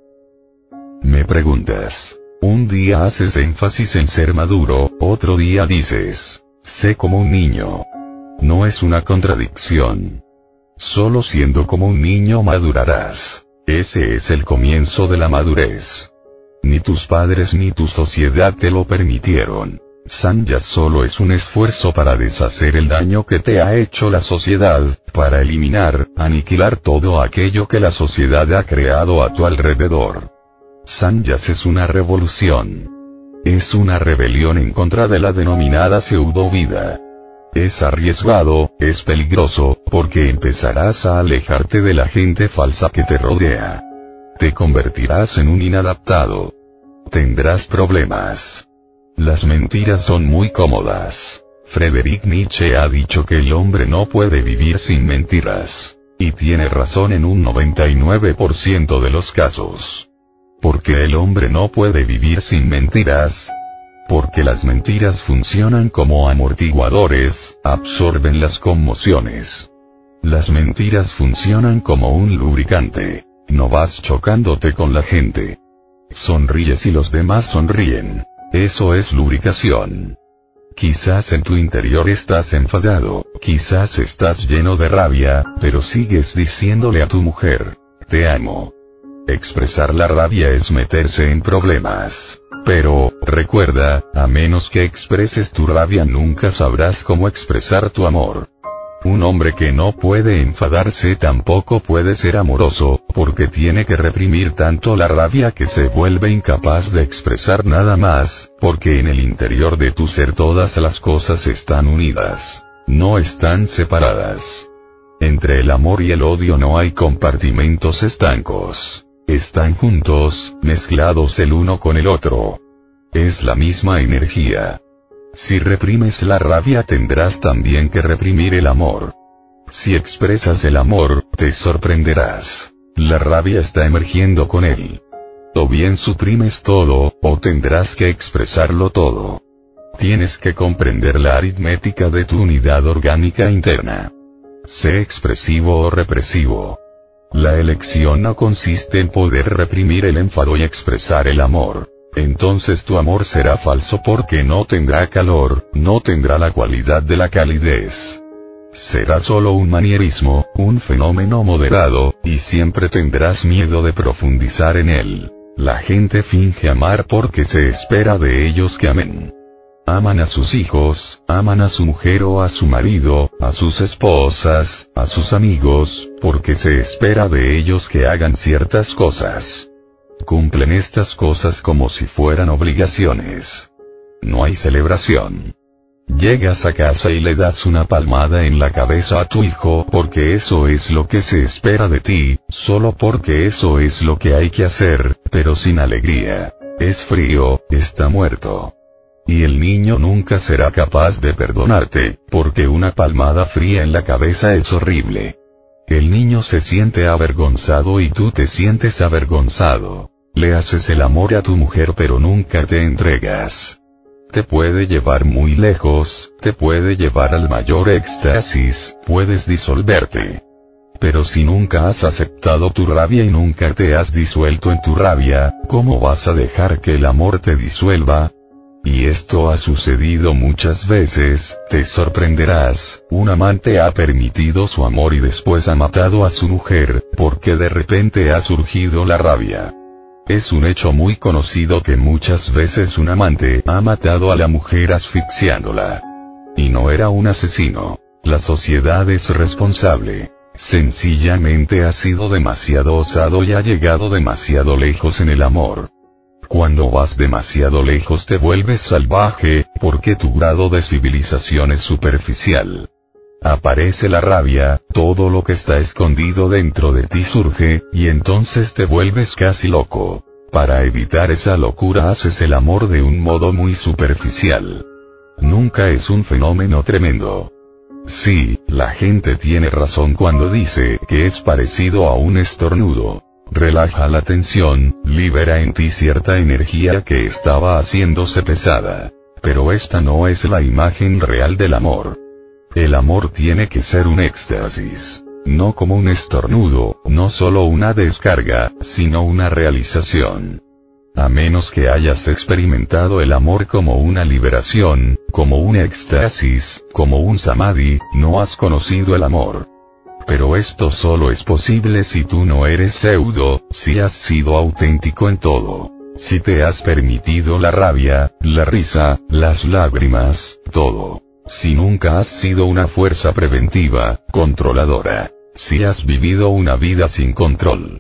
Me preguntas. Un día haces énfasis en ser maduro, otro día dices, sé como un niño. No es una contradicción. Solo siendo como un niño madurarás. Ese es el comienzo de la madurez. Ni tus padres ni tu sociedad te lo permitieron. Sanya solo es un esfuerzo para deshacer el daño que te ha hecho la sociedad, para eliminar, aniquilar todo aquello que la sociedad ha creado a tu alrededor. Sannyas es una revolución. Es una rebelión en contra de la denominada pseudo-vida. Es arriesgado, es peligroso, porque empezarás a alejarte de la gente falsa que te rodea. Te convertirás en un inadaptado. Tendrás problemas. Las mentiras son muy cómodas. Friedrich Nietzsche ha dicho que el hombre no puede vivir sin mentiras. Y tiene razón en un 99% de los casos. ¿Por qué el hombre no puede vivir sin mentiras? Porque las mentiras funcionan como amortiguadores, absorben las conmociones. Las mentiras funcionan como un lubricante. No vas chocándote con la gente. Sonríes y los demás sonríen. Eso es lubricación. Quizás en tu interior estás enfadado, quizás estás lleno de rabia, pero sigues diciéndole a tu mujer, te amo. Expresar la rabia es meterse en problemas. Pero, recuerda, a menos que expreses tu rabia nunca sabrás cómo expresar tu amor. Un hombre que no puede enfadarse tampoco puede ser amoroso, porque tiene que reprimir tanto la rabia que se vuelve incapaz de expresar nada más, porque en el interior de tu ser todas las cosas están unidas. No están separadas. Entre el amor y el odio no hay compartimentos estancos. Están juntos, mezclados el uno con el otro. Es la misma energía. Si reprimes la rabia tendrás también que reprimir el amor. Si expresas el amor, te sorprenderás. La rabia está emergiendo con él. O bien suprimes todo, o tendrás que expresarlo todo. Tienes que comprender la aritmética de tu unidad orgánica interna. Sé expresivo o represivo. La elección no consiste en poder reprimir el enfado y expresar el amor. Entonces tu amor será falso porque no tendrá calor, no tendrá la cualidad de la calidez. Será solo un manierismo, un fenómeno moderado, y siempre tendrás miedo de profundizar en él. La gente finge amar porque se espera de ellos que amen. Aman a sus hijos, aman a su mujer o a su marido, a sus esposas, a sus amigos, porque se espera de ellos que hagan ciertas cosas. Cumplen estas cosas como si fueran obligaciones. No hay celebración. Llegas a casa y le das una palmada en la cabeza a tu hijo porque eso es lo que se espera de ti, solo porque eso es lo que hay que hacer, pero sin alegría. Es frío, está muerto. Y el niño nunca será capaz de perdonarte, porque una palmada fría en la cabeza es horrible. El niño se siente avergonzado y tú te sientes avergonzado. Le haces el amor a tu mujer pero nunca te entregas. Te puede llevar muy lejos, te puede llevar al mayor éxtasis, puedes disolverte. Pero si nunca has aceptado tu rabia y nunca te has disuelto en tu rabia, ¿cómo vas a dejar que el amor te disuelva? Y esto ha sucedido muchas veces, te sorprenderás, un amante ha permitido su amor y después ha matado a su mujer, porque de repente ha surgido la rabia. Es un hecho muy conocido que muchas veces un amante ha matado a la mujer asfixiándola. Y no era un asesino. La sociedad es responsable. Sencillamente ha sido demasiado osado y ha llegado demasiado lejos en el amor. Cuando vas demasiado lejos te vuelves salvaje, porque tu grado de civilización es superficial. Aparece la rabia, todo lo que está escondido dentro de ti surge, y entonces te vuelves casi loco. Para evitar esa locura haces el amor de un modo muy superficial. Nunca es un fenómeno tremendo. Sí, la gente tiene razón cuando dice que es parecido a un estornudo. Relaja la tensión, libera en ti cierta energía que estaba haciéndose pesada. Pero esta no es la imagen real del amor. El amor tiene que ser un éxtasis. No como un estornudo, no solo una descarga, sino una realización. A menos que hayas experimentado el amor como una liberación, como un éxtasis, como un samadhi, no has conocido el amor. Pero esto solo es posible si tú no eres pseudo, si has sido auténtico en todo. Si te has permitido la rabia, la risa, las lágrimas, todo. Si nunca has sido una fuerza preventiva, controladora. Si has vivido una vida sin control.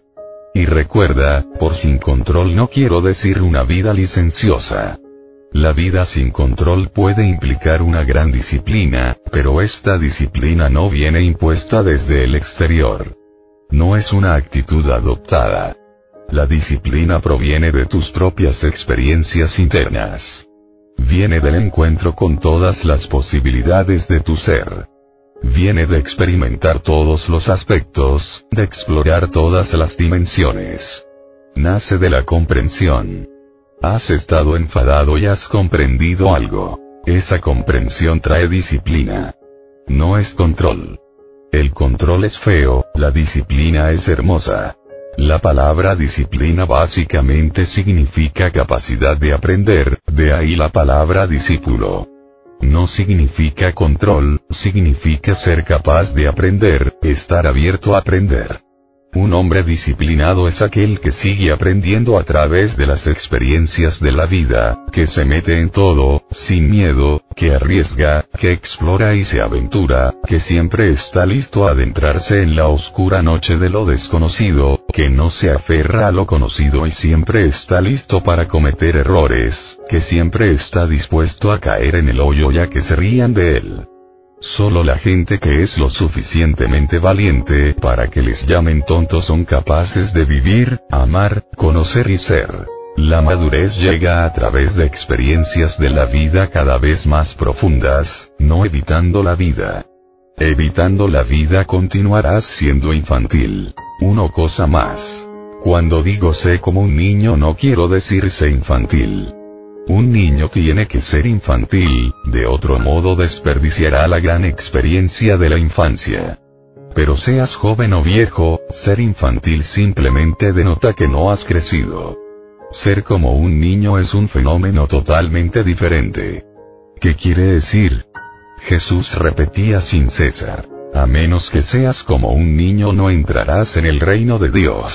Y recuerda, por sin control no quiero decir una vida licenciosa. La vida sin control puede implicar una gran disciplina, pero esta disciplina no viene impuesta desde el exterior. No es una actitud adoptada. La disciplina proviene de tus propias experiencias internas. Viene del encuentro con todas las posibilidades de tu ser. Viene de experimentar todos los aspectos, de explorar todas las dimensiones. Nace de la comprensión. Has estado enfadado y has comprendido algo. Esa comprensión trae disciplina. No es control. El control es feo, la disciplina es hermosa. La palabra disciplina básicamente significa capacidad de aprender, de ahí la palabra discípulo. No significa control, significa ser capaz de aprender, estar abierto a aprender. Un hombre disciplinado es aquel que sigue aprendiendo a través de las experiencias de la vida, que se mete en todo, sin miedo, que arriesga, que explora y se aventura, que siempre está listo a adentrarse en la oscura noche de lo desconocido, que no se aferra a lo conocido y siempre está listo para cometer errores, que siempre está dispuesto a caer en el hoyo ya que se rían de él. Solo la gente que es lo suficientemente valiente para que les llamen tontos son capaces de vivir, amar, conocer y ser. La madurez llega a través de experiencias de la vida cada vez más profundas, no evitando la vida. Evitando la vida continuarás siendo infantil. Una cosa más. Cuando digo sé como un niño no quiero decir sé infantil. Un niño tiene que ser infantil, de otro modo desperdiciará la gran experiencia de la infancia. Pero seas joven o viejo, ser infantil simplemente denota que no has crecido. Ser como un niño es un fenómeno totalmente diferente. ¿Qué quiere decir? Jesús repetía sin cesar: a menos que seas como un niño no entrarás en el reino de Dios.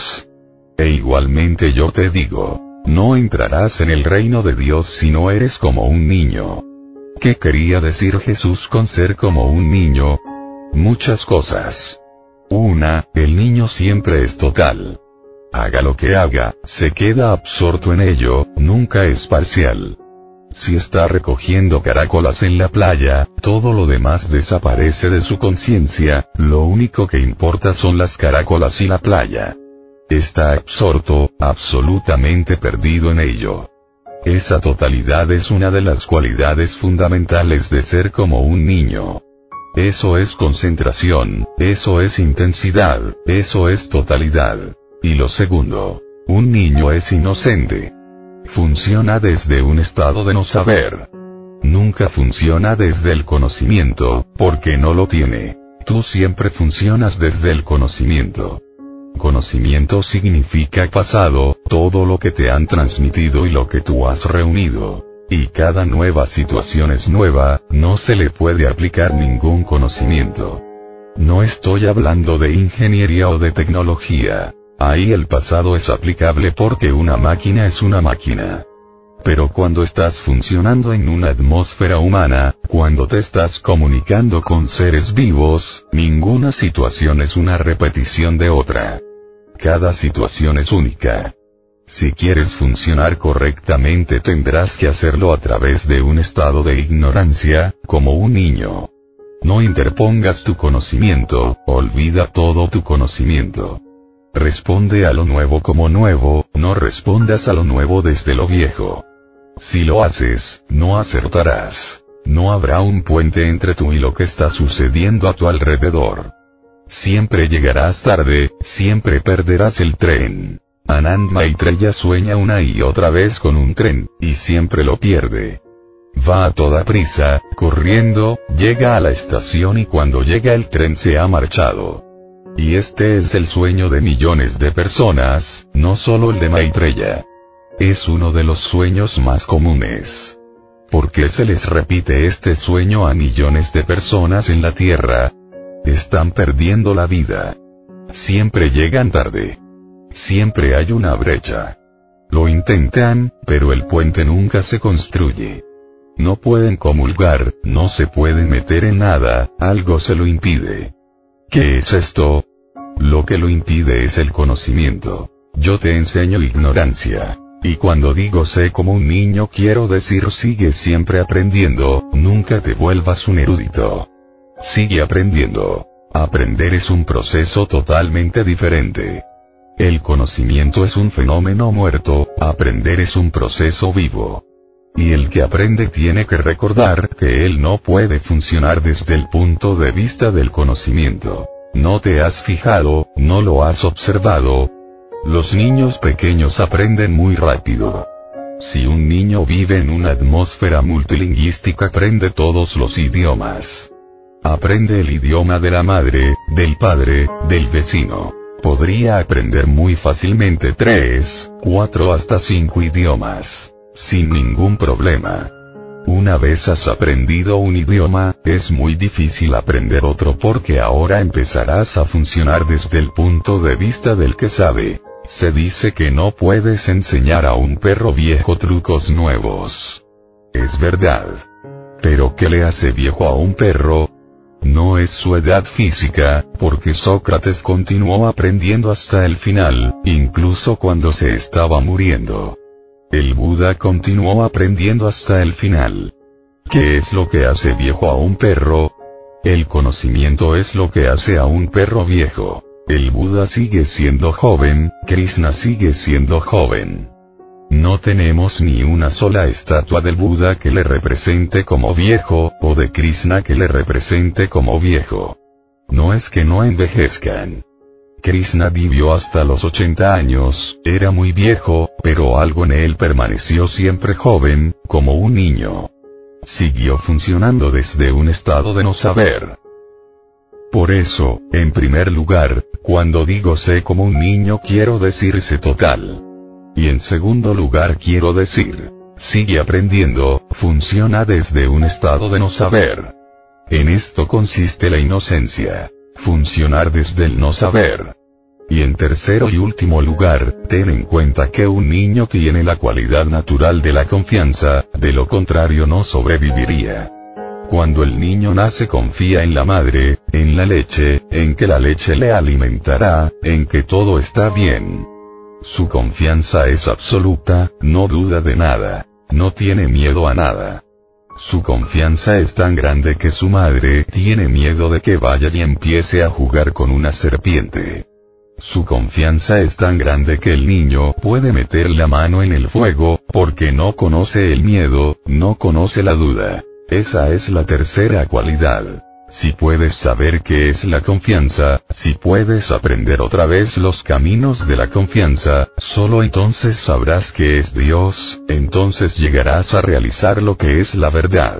E igualmente yo te digo, no entrarás en el reino de Dios si no eres como un niño. ¿Qué quería decir Jesús con ser como un niño? Muchas cosas. Una, el niño siempre es total. Haga lo que haga, se queda absorto en ello, nunca es parcial. Si está recogiendo caracolas en la playa, todo lo demás desaparece de su conciencia, lo único que importa son las caracolas y la playa. Está absorto, absolutamente perdido en ello. Esa totalidad es una de las cualidades fundamentales de ser como un niño. Eso es concentración, eso es intensidad, eso es totalidad. Y lo segundo, un niño es inocente. Funciona desde un estado de no saber. Nunca funciona desde el conocimiento, porque no lo tiene. Tú siempre funcionas desde el conocimiento. Conocimiento significa pasado, todo lo que te han transmitido y lo que tú has reunido. Y cada nueva situación es nueva, no se le puede aplicar ningún conocimiento. No estoy hablando de ingeniería o de tecnología. Ahí el pasado es aplicable porque una máquina es una máquina. Pero cuando estás funcionando en una atmósfera humana, cuando te estás comunicando con seres vivos, ninguna situación es una repetición de otra. Cada situación es única. Si quieres funcionar correctamente tendrás que hacerlo a través de un estado de ignorancia, como un niño. No interpongas tu conocimiento, olvida todo tu conocimiento. Responde a lo nuevo como nuevo, no respondas a lo nuevo desde lo viejo. Si lo haces, no acertarás. No habrá un puente entre tú y lo que está sucediendo a tu alrededor. Siempre llegarás tarde, siempre perderás el tren. Anand Maitreya sueña una y otra vez con un tren, y siempre lo pierde. Va a toda prisa, corriendo, llega a la estación y cuando llega el tren se ha marchado. Y este es el sueño de millones de personas, no solo el de Maitreya. Es uno de los sueños más comunes. ¿Por qué se les repite este sueño a millones de personas en la Tierra? Están perdiendo la vida. Siempre llegan tarde. Siempre hay una brecha. Lo intentan, pero el puente nunca se construye. No pueden comulgar, no se pueden meter en nada, algo se lo impide. ¿Qué es esto? Lo que lo impide es el conocimiento. Yo te enseño ignorancia. Y cuando digo sé como un niño quiero decir sigue siempre aprendiendo, nunca te vuelvas un erudito. Sigue aprendiendo. Aprender es un proceso totalmente diferente. El conocimiento es un fenómeno muerto, aprender es un proceso vivo. Y el que aprende tiene que recordar que él no puede funcionar desde el punto de vista del conocimiento. ¿No te has fijado, no lo has observado? Los niños pequeños aprenden muy rápido. Si un niño vive en una atmósfera multilingüística aprende todos los idiomas. Aprende el idioma de la madre, del padre, del vecino. Podría aprender muy fácilmente 3, 4 hasta 5 idiomas. Sin ningún problema. Una vez has aprendido un idioma, es muy difícil aprender otro porque ahora empezarás a funcionar desde el punto de vista del que sabe. Se dice que no puedes enseñar a un perro viejo trucos nuevos. Es verdad. Pero ¿qué le hace viejo a un perro? No es su edad física, porque Sócrates continuó aprendiendo hasta el final, incluso cuando se estaba muriendo. El Buda continuó aprendiendo hasta el final. ¿Qué es lo que hace viejo a un perro? El conocimiento es lo que hace a un perro viejo. El Buda sigue siendo joven, Krishna sigue siendo joven. No tenemos ni una sola estatua del Buda que le represente como viejo, o de Krishna que le represente como viejo. No es que no envejezcan. Krishna vivió hasta los 80 años, era muy viejo, pero algo en él permaneció siempre joven, como un niño. Siguió funcionando desde un estado de no saber. Por eso, en primer lugar, cuando digo sé como un niño quiero decir sé total. Y en segundo lugar quiero decir, sigue aprendiendo, funciona desde un estado de no saber. En esto consiste la inocencia, funcionar desde el no saber. Y en tercero y último lugar, ten en cuenta que un niño tiene la cualidad natural de la confianza, de lo contrario no sobreviviría. Cuando el niño nace confía en la madre, en la leche, en que la leche le alimentará, en que todo está bien. Su confianza es absoluta, no duda de nada, no tiene miedo a nada. Su confianza es tan grande que su madre tiene miedo de que vaya y empiece a jugar con una serpiente. Su confianza es tan grande que el niño puede meter la mano en el fuego, porque no conoce el miedo, no conoce la duda. Esa es la tercera cualidad. Si puedes saber qué es la confianza, si puedes aprender otra vez los caminos de la confianza, solo entonces sabrás qué es Dios, entonces llegarás a realizar lo que es la verdad.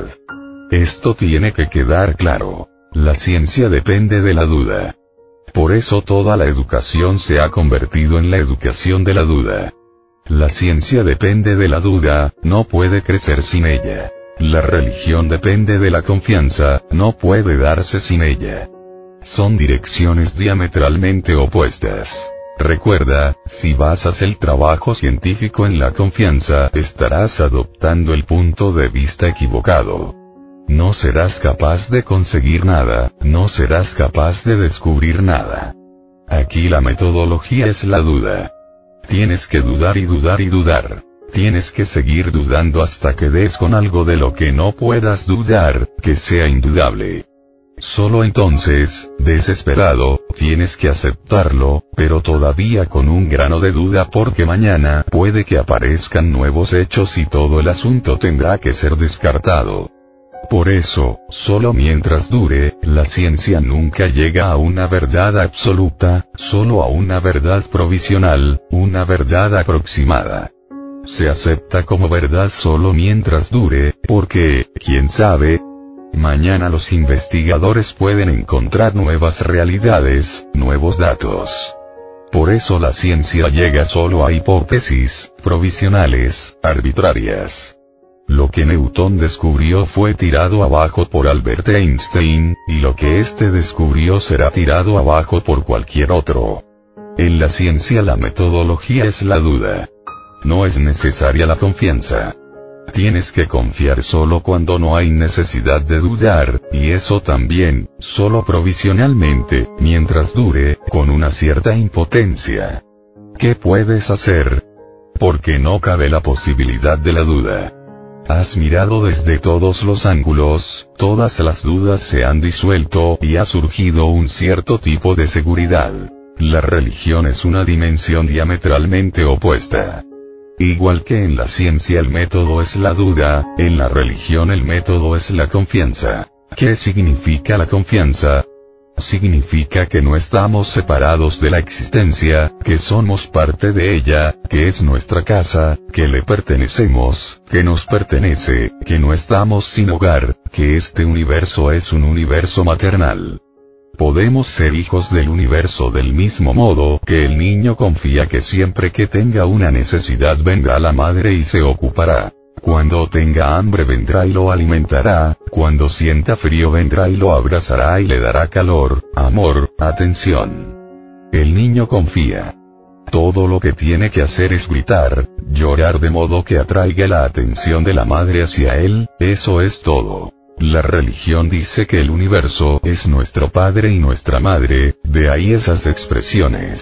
Esto tiene que quedar claro. La ciencia depende de la duda. Por eso toda la educación se ha convertido en la educación de la duda. La ciencia depende de la duda, no puede crecer sin ella. La religión depende de la confianza, no puede darse sin ella. Son direcciones diametralmente opuestas. Recuerda, si basas el trabajo científico en la confianza, estarás adoptando el punto de vista equivocado. No serás capaz de conseguir nada, no serás capaz de descubrir nada. Aquí la metodología es la duda. Tienes que dudar y dudar y dudar. Tienes que seguir dudando hasta que des con algo de lo que no puedas dudar, que sea indudable. Solo entonces, desesperado, tienes que aceptarlo, pero todavía con un grano de duda porque mañana puede que aparezcan nuevos hechos y todo el asunto tendrá que ser descartado. Por eso, solo mientras dure, la ciencia nunca llega a una verdad absoluta, solo a una verdad provisional, una verdad aproximada. Se acepta como verdad solo mientras dure, porque, quién sabe, mañana los investigadores pueden encontrar nuevas realidades, nuevos datos. Por eso la ciencia llega solo a hipótesis, provisionales, arbitrarias. Lo que Newton descubrió fue tirado abajo por Albert Einstein, y lo que éste descubrió será tirado abajo por cualquier otro. En la ciencia la metodología es la duda. No es necesaria la confianza. Tienes que confiar solo cuando no hay necesidad de dudar, y eso también, solo provisionalmente, mientras dure, con una cierta impotencia. ¿Qué puedes hacer? Porque no cabe la posibilidad de la duda. Has mirado desde todos los ángulos, todas las dudas se han disuelto y ha surgido un cierto tipo de seguridad. La religión es una dimensión diametralmente opuesta. Igual que en la ciencia el método es la duda, en la religión el método es la confianza. ¿Qué significa la confianza? Significa que no estamos separados de la existencia, que somos parte de ella, que es nuestra casa, que le pertenecemos, que nos pertenece, que no estamos sin hogar, que este universo es un universo maternal. Podemos ser hijos del universo del mismo modo que el niño confía que siempre que tenga una necesidad vendrá la madre y se ocupará. Cuando tenga hambre vendrá y lo alimentará, cuando sienta frío vendrá y lo abrazará y le dará calor, amor, atención. El niño confía. Todo lo que tiene que hacer es gritar, llorar de modo que atraiga la atención de la madre hacia él, eso es todo. La religión dice que el universo es nuestro padre y nuestra madre, de ahí esas expresiones.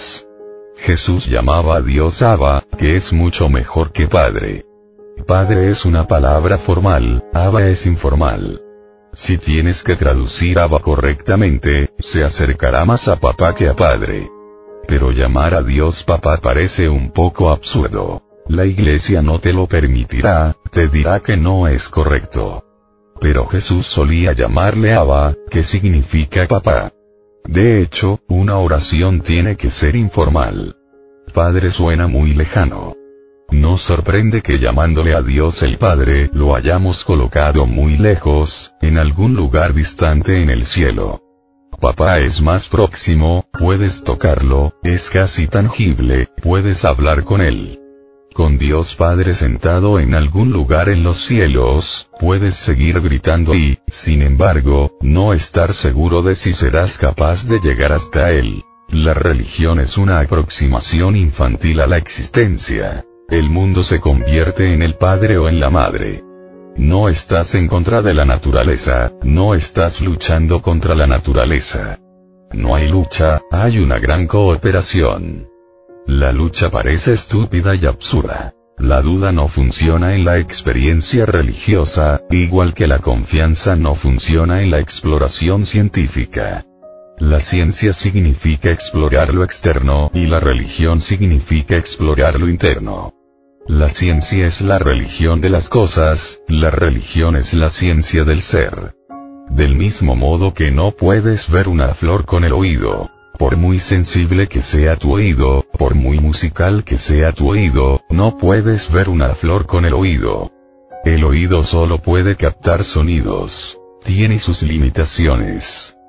Jesús llamaba a Dios Abba, que es mucho mejor que padre. Padre es una palabra formal, Abba es informal. Si tienes que traducir Abba correctamente, se acercará más a papá que a padre. Pero llamar a Dios papá parece un poco absurdo. La iglesia no te lo permitirá, te dirá que no es correcto. Pero Jesús solía llamarle Abba, que significa papá. De hecho, una oración tiene que ser informal. Padre suena muy lejano. Nos sorprende que llamándole a Dios el Padre lo hayamos colocado muy lejos, en algún lugar distante en el cielo. Papá es más próximo, puedes tocarlo, es casi tangible, puedes hablar con él. Con Dios Padre sentado en algún lugar en los cielos, puedes seguir gritando y, sin embargo, no estar seguro de si serás capaz de llegar hasta él. La religión es una aproximación infantil a la existencia. El mundo se convierte en el padre o en la madre. No estás en contra de la naturaleza, no estás luchando contra la naturaleza. No hay lucha, hay una gran cooperación. La lucha parece estúpida y absurda. La duda no funciona en la experiencia religiosa, igual que la confianza no funciona en la exploración científica. La ciencia significa explorar lo externo y la religión significa explorar lo interno. La ciencia es la religión de las cosas, la religión es la ciencia del ser. Del mismo modo que no puedes ver una flor con el oído. Por muy sensible que sea tu oído, por muy musical que sea tu oído, no puedes ver una flor con el oído. El oído solo puede captar sonidos. Tiene sus limitaciones.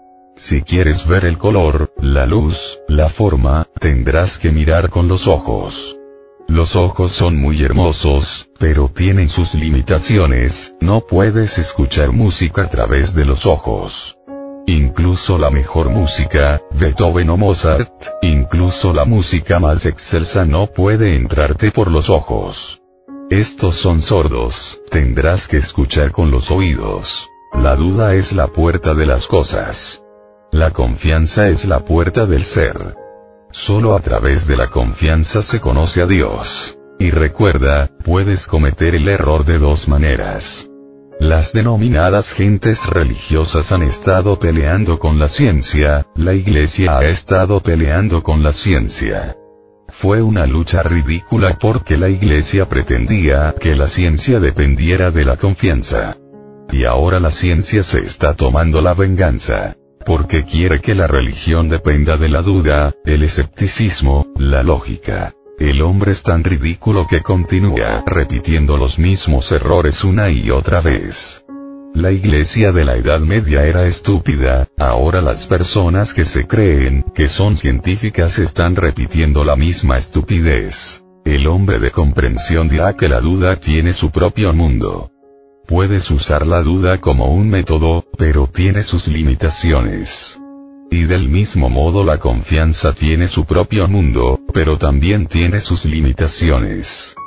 Si quieres ver el color, la luz, la forma, tendrás que mirar con los ojos. Los ojos son muy hermosos, pero tienen sus limitaciones, no puedes escuchar música a través de los ojos. Incluso la mejor música, Beethoven o Mozart, incluso la música más excelsa no puede entrarte por los ojos. Estos son sordos, tendrás que escuchar con los oídos. La duda es la puerta de las cosas. La confianza es la puerta del ser. Solo a través de la confianza se conoce a Dios. Y recuerda, puedes cometer el error de dos maneras. Las denominadas gentes religiosas han estado peleando con la ciencia, la iglesia ha estado peleando con la ciencia. Fue una lucha ridícula porque la iglesia pretendía que la ciencia dependiera de la confianza. Y ahora la ciencia se está tomando la venganza. Porque quiere que la religión dependa de la duda, el escepticismo, la lógica. El hombre es tan ridículo que continúa repitiendo los mismos errores una y otra vez. La iglesia de la Edad Media era estúpida, ahora las personas que se creen que son científicas están repitiendo la misma estupidez. El hombre de comprensión dirá que la duda tiene su propio mundo. Puedes usar la duda como un método, pero tiene sus limitaciones. Y del mismo modo la confianza tiene su propio mundo, pero también tiene sus limitaciones.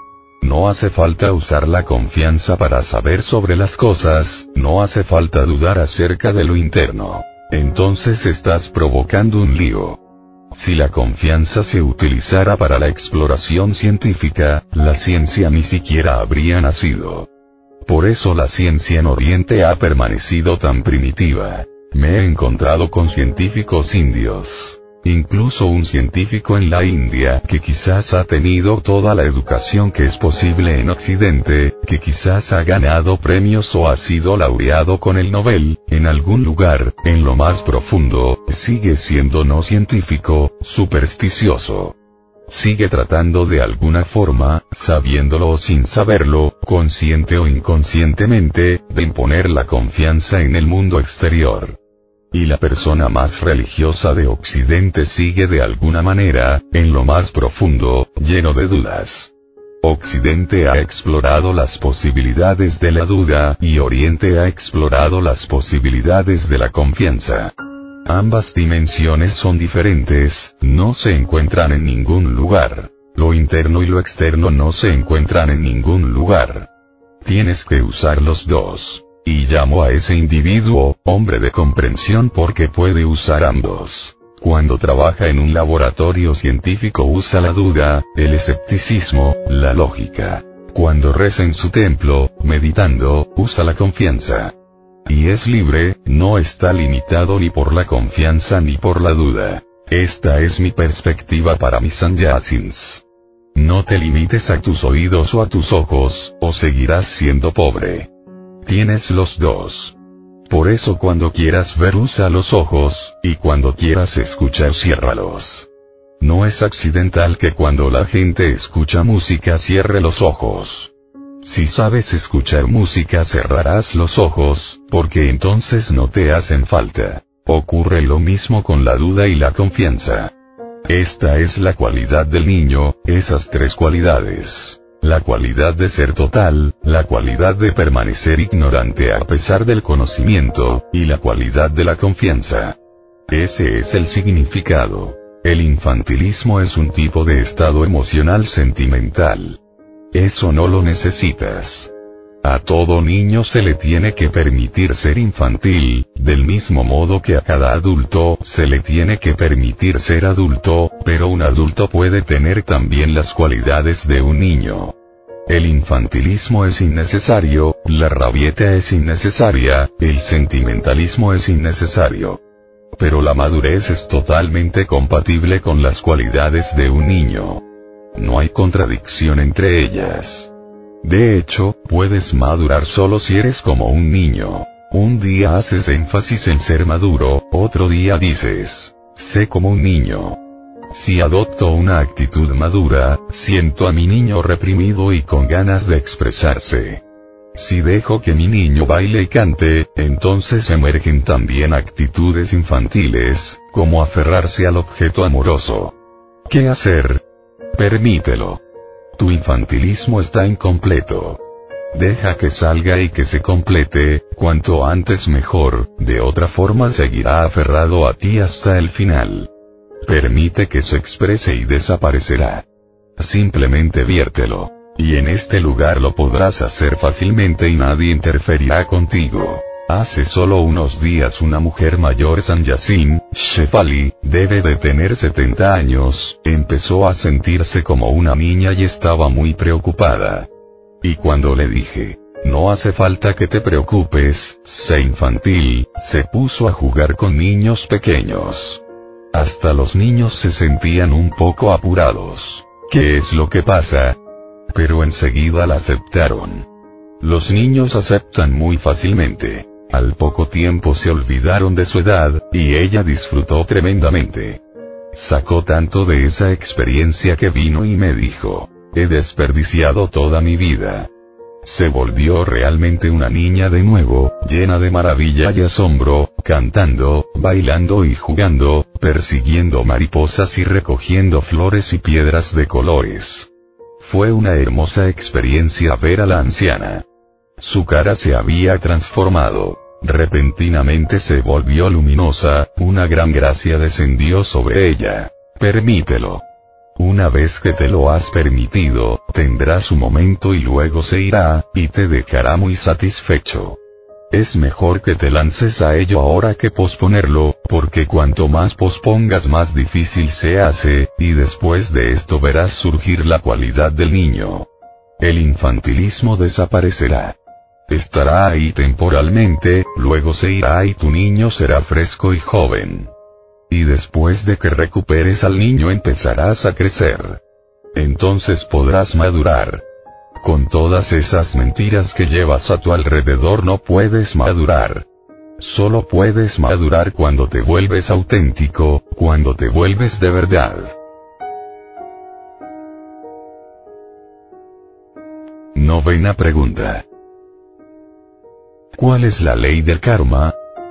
No hace falta usar la confianza para saber sobre las cosas, no hace falta dudar acerca de lo interno. Entonces estás provocando un lío. Si la confianza se utilizara para la exploración científica, la ciencia ni siquiera habría nacido. Por eso la ciencia en Oriente ha permanecido tan primitiva. Me he encontrado con científicos indios. Incluso un científico en la India que quizás ha tenido toda la educación que es posible en Occidente, que quizás ha ganado premios o ha sido laureado con el Nobel, en algún lugar, en lo más profundo, sigue siendo no científico, supersticioso. Sigue tratando de alguna forma, sabiéndolo o sin saberlo, consciente o inconscientemente, de imponer la confianza en el mundo exterior. Y la persona más religiosa de Occidente sigue de alguna manera, en lo más profundo, lleno de dudas. Occidente ha explorado las posibilidades de la duda y Oriente ha explorado las posibilidades de la confianza. Ambas dimensiones son diferentes, no se encuentran en ningún lugar. Lo interno y lo externo no se encuentran en ningún lugar. Tienes que usar los dos. Y llamo a ese individuo, hombre de comprensión porque puede usar ambos. Cuando trabaja en un laboratorio científico usa la duda, el escepticismo, la lógica. Cuando reza en su templo, meditando, usa la confianza. Y es libre, no está limitado ni por la confianza ni por la duda. Esta es mi perspectiva para mis sannyasins. No te limites a tus oídos o a tus ojos, o seguirás siendo pobre. Tienes los dos. Por eso cuando quieras ver usa los ojos, y cuando quieras escuchar ciérralos. No es accidental que cuando la gente escucha música cierre los ojos. Si sabes escuchar música cerrarás los ojos, porque entonces no te hacen falta. Ocurre lo mismo con la duda y la confianza. Esta es la cualidad del niño, esas tres cualidades. La cualidad de ser total, la cualidad de permanecer ignorante a pesar del conocimiento, y la cualidad de la confianza. Ese es el significado. El infantilismo es un tipo de estado emocional sentimental. Eso no lo necesitas. A todo niño se le tiene que permitir ser infantil, del mismo modo que a cada adulto se le tiene que permitir ser adulto, pero un adulto puede tener también las cualidades de un niño. El infantilismo es innecesario, la rabieta es innecesaria, el sentimentalismo es innecesario. Pero la madurez es totalmente compatible con las cualidades de un niño. No hay contradicción entre ellas. De hecho, puedes madurar solo si eres como un niño. Un día haces énfasis en ser maduro, otro día dices, sé como un niño. Si adopto una actitud madura, siento a mi niño reprimido y con ganas de expresarse. Si dejo que mi niño baile y cante, entonces emergen también actitudes infantiles, como aferrarse al objeto amoroso. ¿Qué hacer? Permítelo. Tu infantilismo está incompleto. Deja que salga y que se complete, cuanto antes mejor, de otra forma seguirá aferrado a ti hasta el final. Permite que se exprese y desaparecerá. Simplemente viértelo. Y en este lugar lo podrás hacer fácilmente y nadie interferirá contigo. Hace solo unos días una mujer mayor Sanyasin, Shefali, debe de tener 70 años, empezó a sentirse como una niña y estaba muy preocupada. Y cuando le dije, no hace falta que te preocupes, sé infantil, se puso a jugar con niños pequeños. Hasta los niños se sentían un poco apurados. ¿Qué es lo que pasa? Pero enseguida la aceptaron. Los niños aceptan muy fácilmente. Al poco tiempo se olvidaron de su edad, y ella disfrutó tremendamente. Sacó tanto de esa experiencia que vino y me dijo, he desperdiciado toda mi vida. Se volvió realmente una niña de nuevo, llena de maravilla y asombro, cantando, bailando y jugando, persiguiendo mariposas y recogiendo flores y piedras de colores. Fue una hermosa experiencia ver a la anciana. Su cara se había transformado. Repentinamente se volvió luminosa, una gran gracia descendió sobre ella. Permítelo. Una vez que te lo has permitido, tendrá su momento y luego se irá, y te dejará muy satisfecho. Es mejor que te lances a ello ahora que posponerlo, porque cuanto más pospongas más difícil se hace, y después de esto verás surgir la cualidad del niño. El infantilismo desaparecerá. Estará ahí temporalmente, luego se irá y tu niño será fresco y joven. Y después de que recuperes al niño empezarás a crecer. Entonces podrás madurar. Con todas esas mentiras que llevas a tu alrededor no puedes madurar. Solo puedes madurar cuando te vuelves auténtico, cuando te vuelves de verdad. Novena pregunta. ¿Cuál es la ley del karma?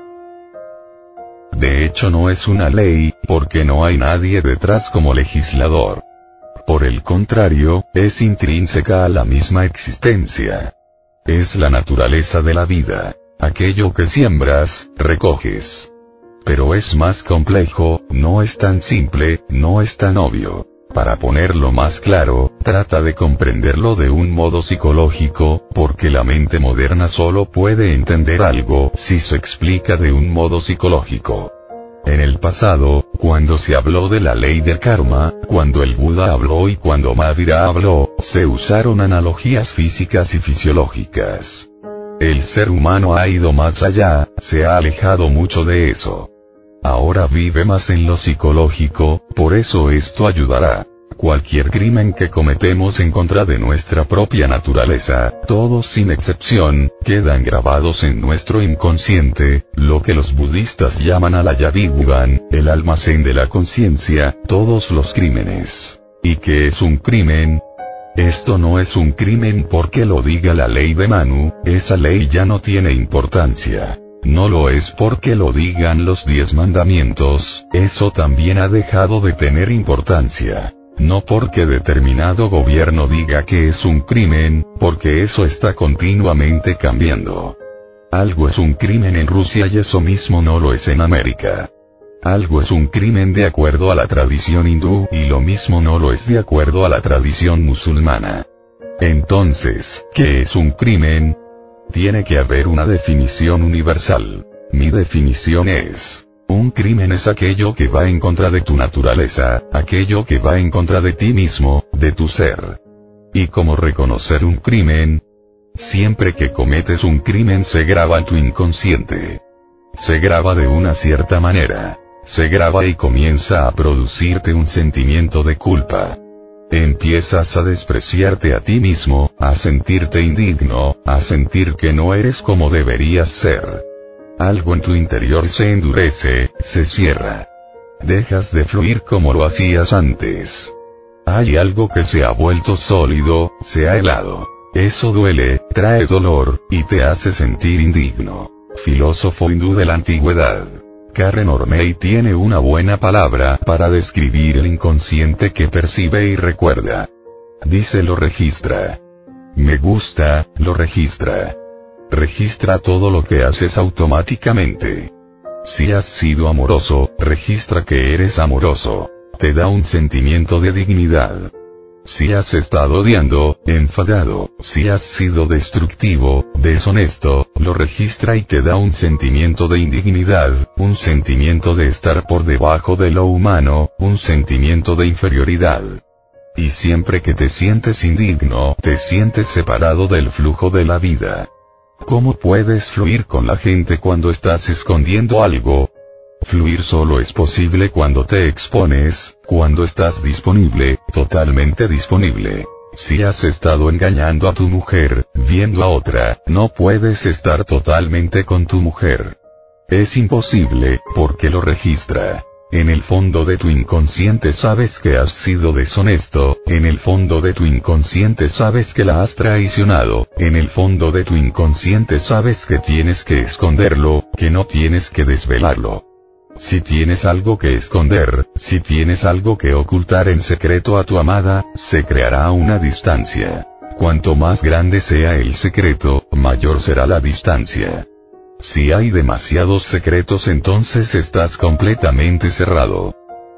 De hecho no es una ley, porque no hay nadie detrás como legislador. Por el contrario, es intrínseca a la misma existencia. Es la naturaleza de la vida. Aquello que siembras, recoges. Pero es más complejo, no es tan simple, no es tan obvio. Para ponerlo más claro, trata de comprenderlo de un modo psicológico, porque la mente moderna solo puede entender algo si se explica de un modo psicológico. En el pasado, cuando se habló de la ley del karma, cuando el Buda habló y cuando Mahavira habló, se usaron analogías físicas y fisiológicas. El ser humano ha ido más allá, se ha alejado mucho de eso. Ahora vive más en lo psicológico, por eso esto ayudará. Cualquier crimen que cometemos en contra de nuestra propia naturaleza, todos sin excepción, quedan grabados en nuestro inconsciente, lo que los budistas llaman Alayavigugan, el almacén de la conciencia, todos los crímenes. ¿Y qué es un crimen? Esto no es un crimen porque lo diga la ley de Manu, esa ley ya no tiene importancia. No lo es porque lo digan los 10 mandamientos, eso también ha dejado de tener importancia. No porque determinado gobierno diga que es un crimen, porque eso está continuamente cambiando. Algo es un crimen en Rusia y eso mismo no lo es en América. Algo es un crimen de acuerdo a la tradición hindú y lo mismo no lo es de acuerdo a la tradición musulmana. Entonces, ¿qué es un crimen? Tiene que haber una definición universal. Mi definición es: un crimen es aquello que va en contra de tu naturaleza, aquello que va en contra de ti mismo, de tu ser. ¿Y cómo reconocer un crimen? Siempre que cometes un crimen se graba en tu inconsciente. Se graba de una cierta manera. Se graba y comienza a producirte un sentimiento de culpa. Empiezas a despreciarte a ti mismo, a sentirte indigno, a sentir que no eres como deberías ser. Algo en tu interior se endurece, se cierra. Dejas de fluir como lo hacías antes. Hay algo que se ha vuelto sólido, se ha helado. Eso duele, trae dolor, y te hace sentir indigno. Filósofo hindú de la antigüedad. Karen Horney tiene una buena palabra para describir el inconsciente que percibe y recuerda. Dice: lo registra. Me gusta, lo registra. Registra todo lo que haces automáticamente. Si has sido amoroso, registra que eres amoroso. Te da un sentimiento de dignidad. Si has estado odiando, enfadado, si has sido destructivo, deshonesto, lo registra y te da un sentimiento de indignidad, un sentimiento de estar por debajo de lo humano, un sentimiento de inferioridad. Y siempre que te sientes indigno, te sientes separado del flujo de la vida. ¿Cómo puedes fluir con la gente cuando estás escondiendo algo? Fluir solo es posible cuando te expones, cuando estás disponible, totalmente disponible. Si has estado engañando a tu mujer, viendo a otra, no puedes estar totalmente con tu mujer. Es imposible, porque lo registra. En el fondo de tu inconsciente sabes que has sido deshonesto, en el fondo de tu inconsciente sabes que la has traicionado, en el fondo de tu inconsciente sabes que tienes que esconderlo, que no tienes que desvelarlo. Si tienes algo que esconder, si tienes algo que ocultar en secreto a tu amada, se creará una distancia. Cuanto más grande sea el secreto, mayor será la distancia. Si hay demasiados secretos entonces estás completamente cerrado.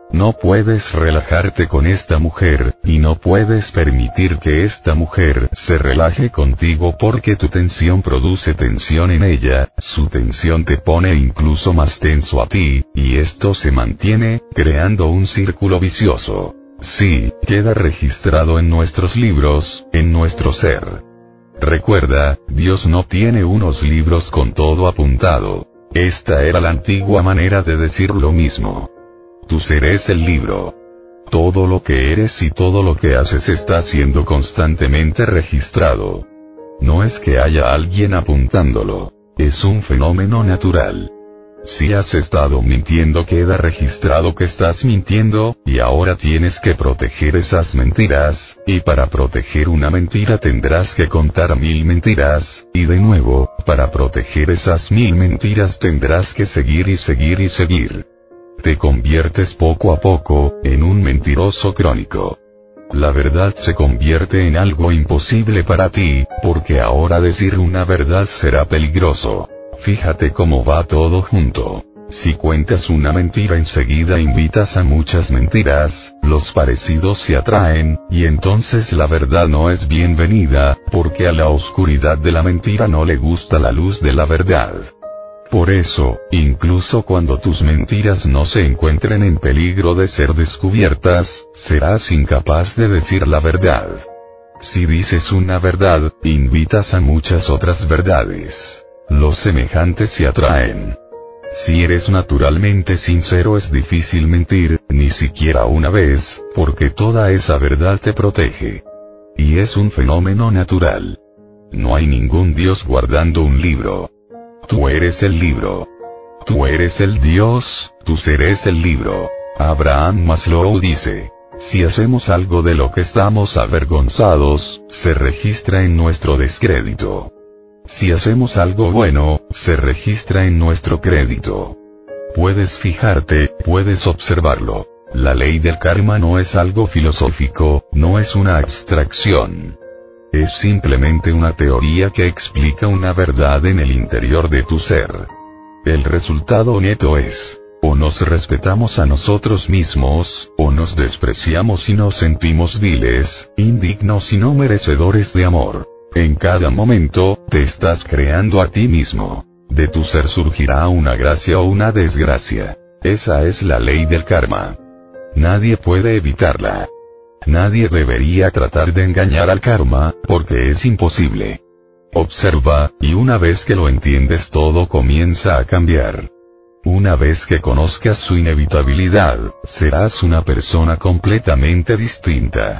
No puedes relajarte con esta mujer, y no puedes permitir que esta mujer se relaje contigo porque tu tensión produce tensión en ella, su tensión te pone incluso más tenso a ti, y esto se mantiene, creando un círculo vicioso. Sí, queda registrado en nuestros libros, en nuestro ser. Recuerda, Dios no tiene unos libros con todo apuntado. Esta era la antigua manera de decir lo mismo. Tu ser es el libro. Todo lo que eres y todo lo que haces está siendo constantemente registrado. No es que haya alguien apuntándolo. Es un fenómeno natural. Si has estado mintiendo, queda registrado que estás mintiendo, y ahora tienes que proteger esas mentiras, y para proteger una mentira tendrás que contar 1000 mentiras, y de nuevo, para proteger esas 1000 mentiras tendrás que seguir y seguir y seguir. Te conviertes poco a poco, en un mentiroso crónico. La verdad se convierte en algo imposible para ti, porque ahora decir una verdad será peligroso. Fíjate cómo va todo junto. Si cuentas una mentira enseguida invitas a muchas mentiras, los parecidos se atraen, y entonces la verdad no es bienvenida, porque a la oscuridad de la mentira no le gusta la luz de la verdad. Por eso, incluso cuando tus mentiras no se encuentren en peligro de ser descubiertas, serás incapaz de decir la verdad. Si dices una verdad, invitas a muchas otras verdades. Los semejantes se atraen. Si eres naturalmente sincero es difícil mentir, ni siquiera una vez, porque toda esa verdad te protege. Y es un fenómeno natural. No hay ningún Dios guardando un libro. Tú eres el libro. Tú eres el Dios, tu ser es el libro. Abraham Maslow dice, si hacemos algo de lo que estamos avergonzados, se registra en nuestro descrédito. Si hacemos algo bueno, se registra en nuestro crédito. Puedes fijarte, puedes observarlo. La ley del karma no es algo filosófico, no es una abstracción. Es simplemente una teoría que explica una verdad en el interior de tu ser. El resultado neto es, o nos respetamos a nosotros mismos, o nos despreciamos y nos sentimos viles, indignos y no merecedores de amor. En cada momento, te estás creando a ti mismo. De tu ser surgirá una gracia o una desgracia. Esa es la ley del karma. Nadie puede evitarla. Nadie debería tratar de engañar al karma, porque es imposible. Observa, y una vez que lo entiendes todo comienza a cambiar. Una vez que conozcas su inevitabilidad, serás una persona completamente distinta.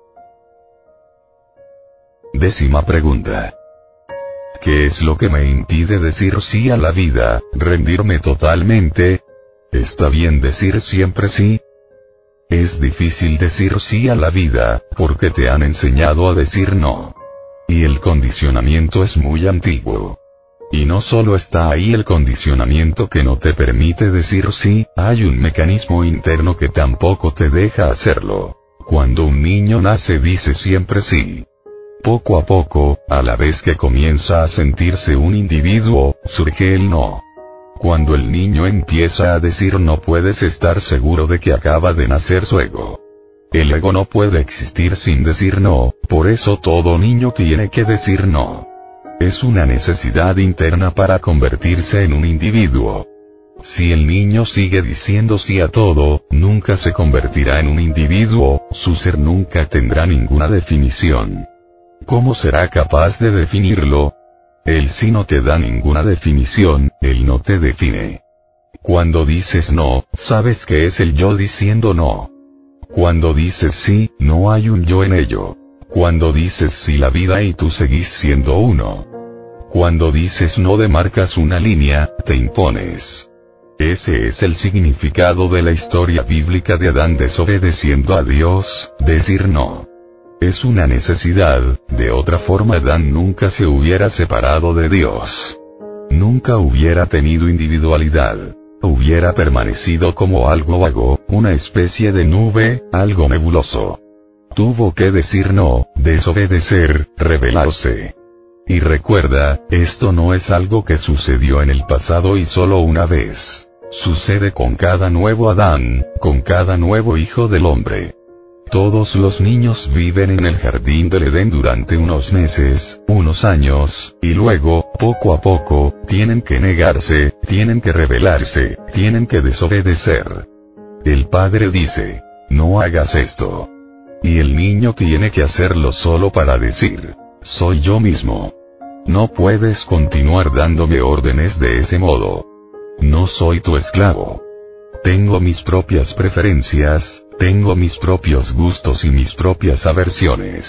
10ª pregunta. ¿Qué es lo que me impide decir sí a la vida, rendirme totalmente? ¿Está bien decir siempre sí? Es difícil decir sí a la vida, porque te han enseñado a decir no. Y el condicionamiento es muy antiguo. Y no solo está ahí el condicionamiento que no te permite decir sí, hay un mecanismo interno que tampoco te deja hacerlo. Cuando un niño nace dice siempre sí. Poco a poco, a la vez que comienza a sentirse un individuo, surge el no. Cuando el niño empieza a decir no puedes estar seguro de que acaba de nacer su ego. El ego no puede existir sin decir no, por eso todo niño tiene que decir no. Es una necesidad interna para convertirse en un individuo. Si el niño sigue diciendo sí a todo, nunca se convertirá en un individuo, su ser nunca tendrá ninguna definición. ¿Cómo será capaz de definirlo? El sí no te da ninguna definición, él no te define. Cuando dices no, sabes que es el yo diciendo no. Cuando dices sí, no hay un yo en ello. Cuando dices sí la vida y tú seguís siendo uno. Cuando dices no demarcas una línea, te impones. Ese es el significado de la historia bíblica de Adán desobedeciendo a Dios, decir no. Es una necesidad, de otra forma Adán nunca se hubiera separado de Dios. Nunca hubiera tenido individualidad. Hubiera permanecido como algo vago, una especie de nube, algo nebuloso. Tuvo que decir no, desobedecer, rebelarse. Y recuerda, esto no es algo que sucedió en el pasado y solo una vez. Sucede con cada nuevo Adán, con cada nuevo hijo del hombre. Todos los niños viven en el jardín del Edén durante unos meses, unos años, y luego, poco a poco, tienen que negarse, tienen que rebelarse, tienen que desobedecer. El padre dice, no hagas esto. Y el niño tiene que hacerlo solo para decir, soy yo mismo. No puedes continuar dándome órdenes de ese modo. No soy tu esclavo. Tengo mis propias preferencias, tengo mis propios gustos y mis propias aversiones.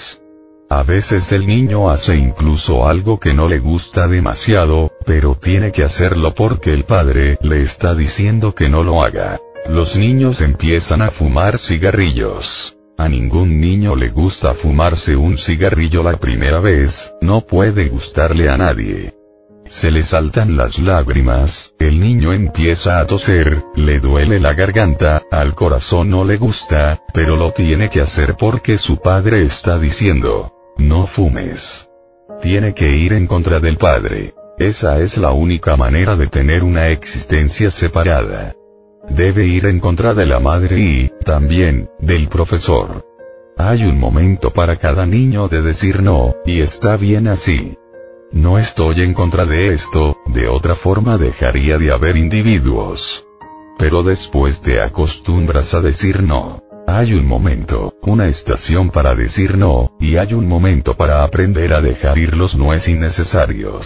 A veces el niño hace incluso algo que no le gusta demasiado, pero tiene que hacerlo porque el padre le está diciendo que no lo haga. Los niños empiezan a fumar cigarrillos. A ningún niño le gusta fumarse un cigarrillo la primera vez, no puede gustarle a nadie. Se le saltan las lágrimas, el niño empieza a toser, le duele la garganta, al corazón no le gusta, pero lo tiene que hacer porque su padre está diciendo, no fumes. Tiene que ir en contra del padre. Esa es la única manera de tener una existencia separada. Debe ir en contra de la madre y, también, del profesor. Hay un momento para cada niño de decir no, y está bien así. No estoy en contra de esto, de otra forma dejaría de haber individuos. Pero después te acostumbras a decir no. Hay un momento, una estación para decir no, y hay un momento para aprender a dejar ir los noes innecesarios.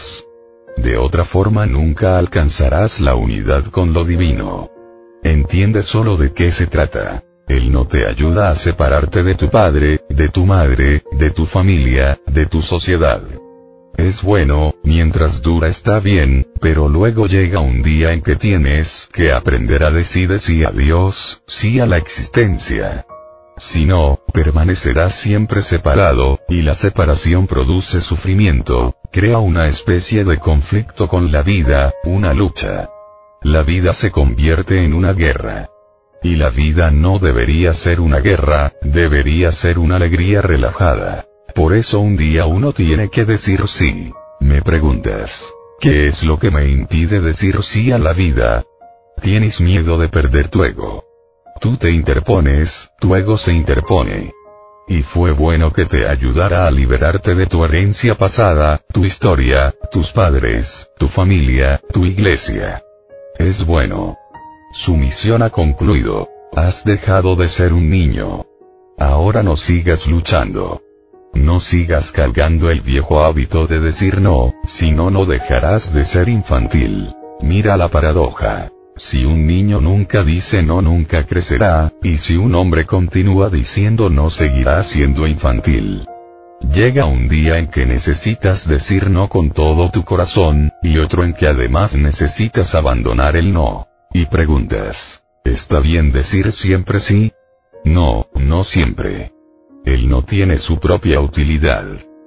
De otra forma nunca alcanzarás la unidad con lo divino. Entiende solo de qué se trata. Él no te ayuda a separarte de tu padre, de tu madre, de tu familia, de tu sociedad. Es bueno, mientras dura está bien, pero luego llega un día en que tienes que aprender a decir sí a Dios, sí a la existencia. Si no, permanecerás siempre separado, y la separación produce sufrimiento, crea una especie de conflicto con la vida, una lucha. La vida se convierte en una guerra. Y la vida no debería ser una guerra, debería ser una alegría relajada. Por eso un día uno tiene que decir sí. Me preguntas, ¿qué es lo que me impide decir sí a la vida? Tienes miedo de perder tu ego. Tú te interpones, tu ego se interpone. Y fue bueno que te ayudara a liberarte de tu herencia pasada, tu historia, tus padres, tu familia, tu iglesia. Es bueno. Su misión ha concluido. Has dejado de ser un niño. Ahora no sigas luchando. No sigas cargando el viejo hábito de decir no, si no, no dejarás de ser infantil. Mira la paradoja. Si un niño nunca dice no, nunca crecerá, y si un hombre continúa diciendo no, seguirá siendo infantil. Llega un día en que necesitas decir no con todo tu corazón, y otro en que además necesitas abandonar el no. Y preguntas, ¿está bien decir siempre sí? No, no siempre. El no tiene su propia utilidad.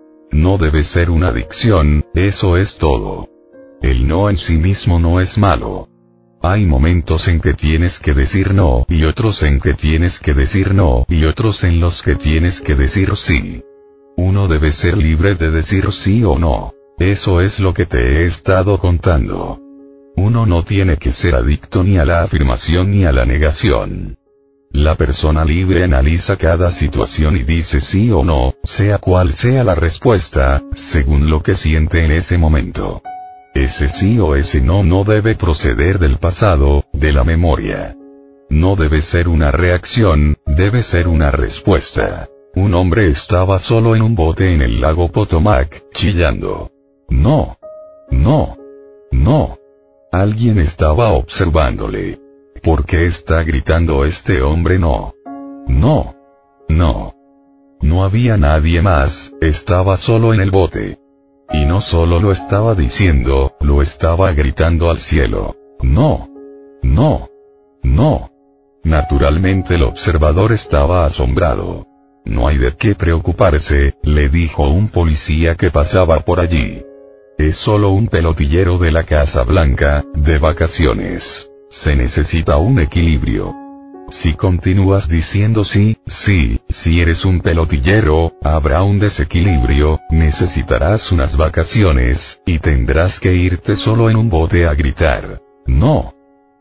No debe ser una adicción, eso es todo. El no en sí mismo no es malo. Hay momentos en que tienes que decir no, y otros en que tienes que decir no, y otros en los que tienes que decir sí. Uno debe ser libre de decir sí o no. Eso es lo que te he estado contando. Uno no tiene que ser adicto ni a la afirmación ni a la negación. La persona libre analiza cada situación y dice sí o no, sea cual sea la respuesta, según lo que siente en ese momento. Ese sí o ese no no debe proceder del pasado, de la memoria. No debe ser una reacción, debe ser una respuesta. Un hombre estaba solo en un bote en el lago Potomac, chillando. No. No. No. Alguien estaba observándole. ¿Por qué está gritando este hombre no? No. No. No había nadie más, estaba solo en el bote. Y no solo lo estaba diciendo, lo estaba gritando al cielo. No. No. No. Naturalmente el observador estaba asombrado. No hay de qué preocuparse, le dijo un policía que pasaba por allí. Es solo un pelotillero de la Casa Blanca, de vacaciones. Se necesita un equilibrio. Si continúas diciendo sí, sí, si eres un pelotillero, habrá un desequilibrio, necesitarás unas vacaciones, y tendrás que irte solo en un bote a gritar. No.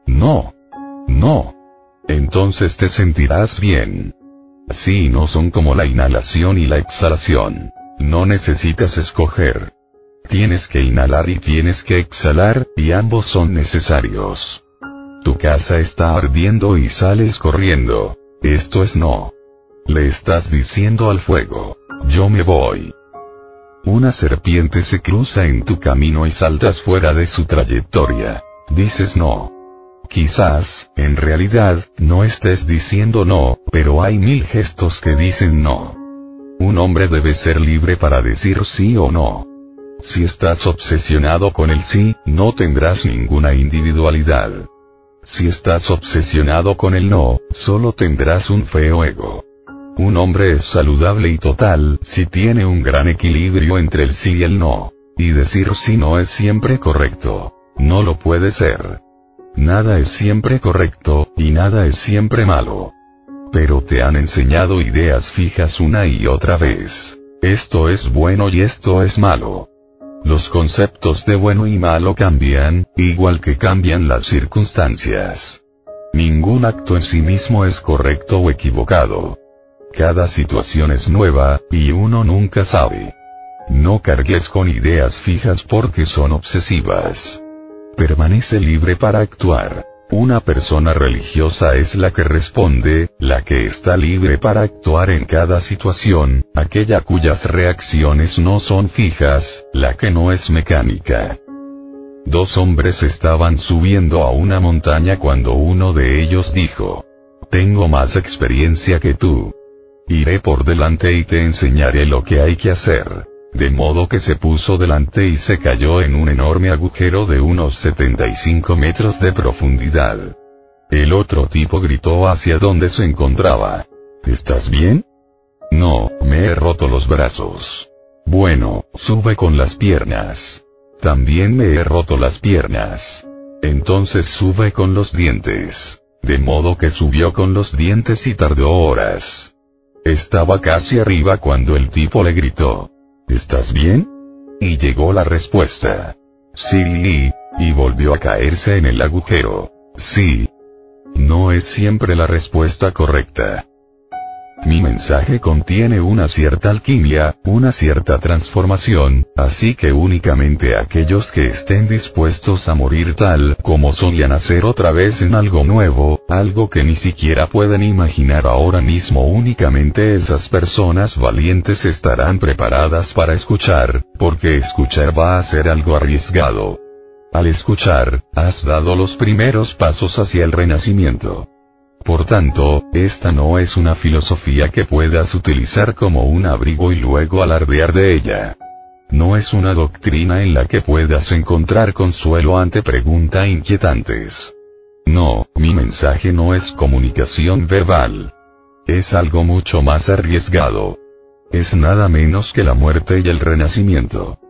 No. No. Entonces te sentirás bien. Sí, no son como la inhalación y la exhalación. No necesitas escoger. Tienes que inhalar y tienes que exhalar, y ambos son necesarios. Tu casa está ardiendo y sales corriendo. Esto es no. Le estás diciendo al fuego, yo me voy. Una serpiente se cruza en tu camino y saltas fuera de su trayectoria. Dices no. Quizás, en realidad, no estés diciendo no, pero hay 1000 gestos que dicen no. Un hombre debe ser libre para decir sí o no. Si estás obsesionado con el sí, no tendrás ninguna individualidad. Si estás obsesionado con el no, solo tendrás un feo ego. Un hombre es saludable y total si tiene un gran equilibrio entre el sí y el no. Y decir sí no es siempre correcto. No lo puede ser. Nada es siempre correcto, y nada es siempre malo. Pero te han enseñado ideas fijas una y otra vez. Esto es bueno y esto es malo. Los conceptos de bueno y malo cambian, igual que cambian las circunstancias. Ningún acto en sí mismo es correcto o equivocado. Cada situación es nueva, y uno nunca sabe. No cargues con ideas fijas porque son obsesivas. Permanece libre para actuar. Una persona religiosa es la que responde, la que está libre para actuar en cada situación, aquella cuyas reacciones no son fijas, la que no es mecánica. 2 hombres estaban subiendo a una montaña cuando uno de ellos dijo: tengo más experiencia que tú. Iré por delante y te enseñaré lo que hay que hacer. De modo que se puso delante y se cayó en un enorme agujero de unos 75 metros de profundidad. El otro tipo gritó hacia donde se encontraba: ¿estás bien? No, me he roto los brazos. Bueno, sube con las piernas. También me he roto las piernas. Entonces sube con los dientes. De modo que subió con los dientes y tardó horas. Estaba casi arriba cuando el tipo le gritó: ¿estás bien? Y llegó la respuesta: sí, y volvió a caerse en el agujero. Sí. No es siempre la respuesta correcta. Mi mensaje contiene una cierta alquimia, una cierta transformación, así que únicamente aquellos que estén dispuestos a morir tal como son y a nacer otra vez en algo nuevo, algo que ni siquiera pueden imaginar ahora mismo, únicamente esas personas valientes estarán preparadas para escuchar, porque escuchar va a ser algo arriesgado. Al escuchar, has dado los primeros pasos hacia el renacimiento. Por tanto, esta no es una filosofía que puedas utilizar como un abrigo y luego alardear de ella. No es una doctrina en la que puedas encontrar consuelo ante preguntas inquietantes. No, mi mensaje no es comunicación verbal. Es algo mucho más arriesgado. Es nada menos que la muerte y el renacimiento.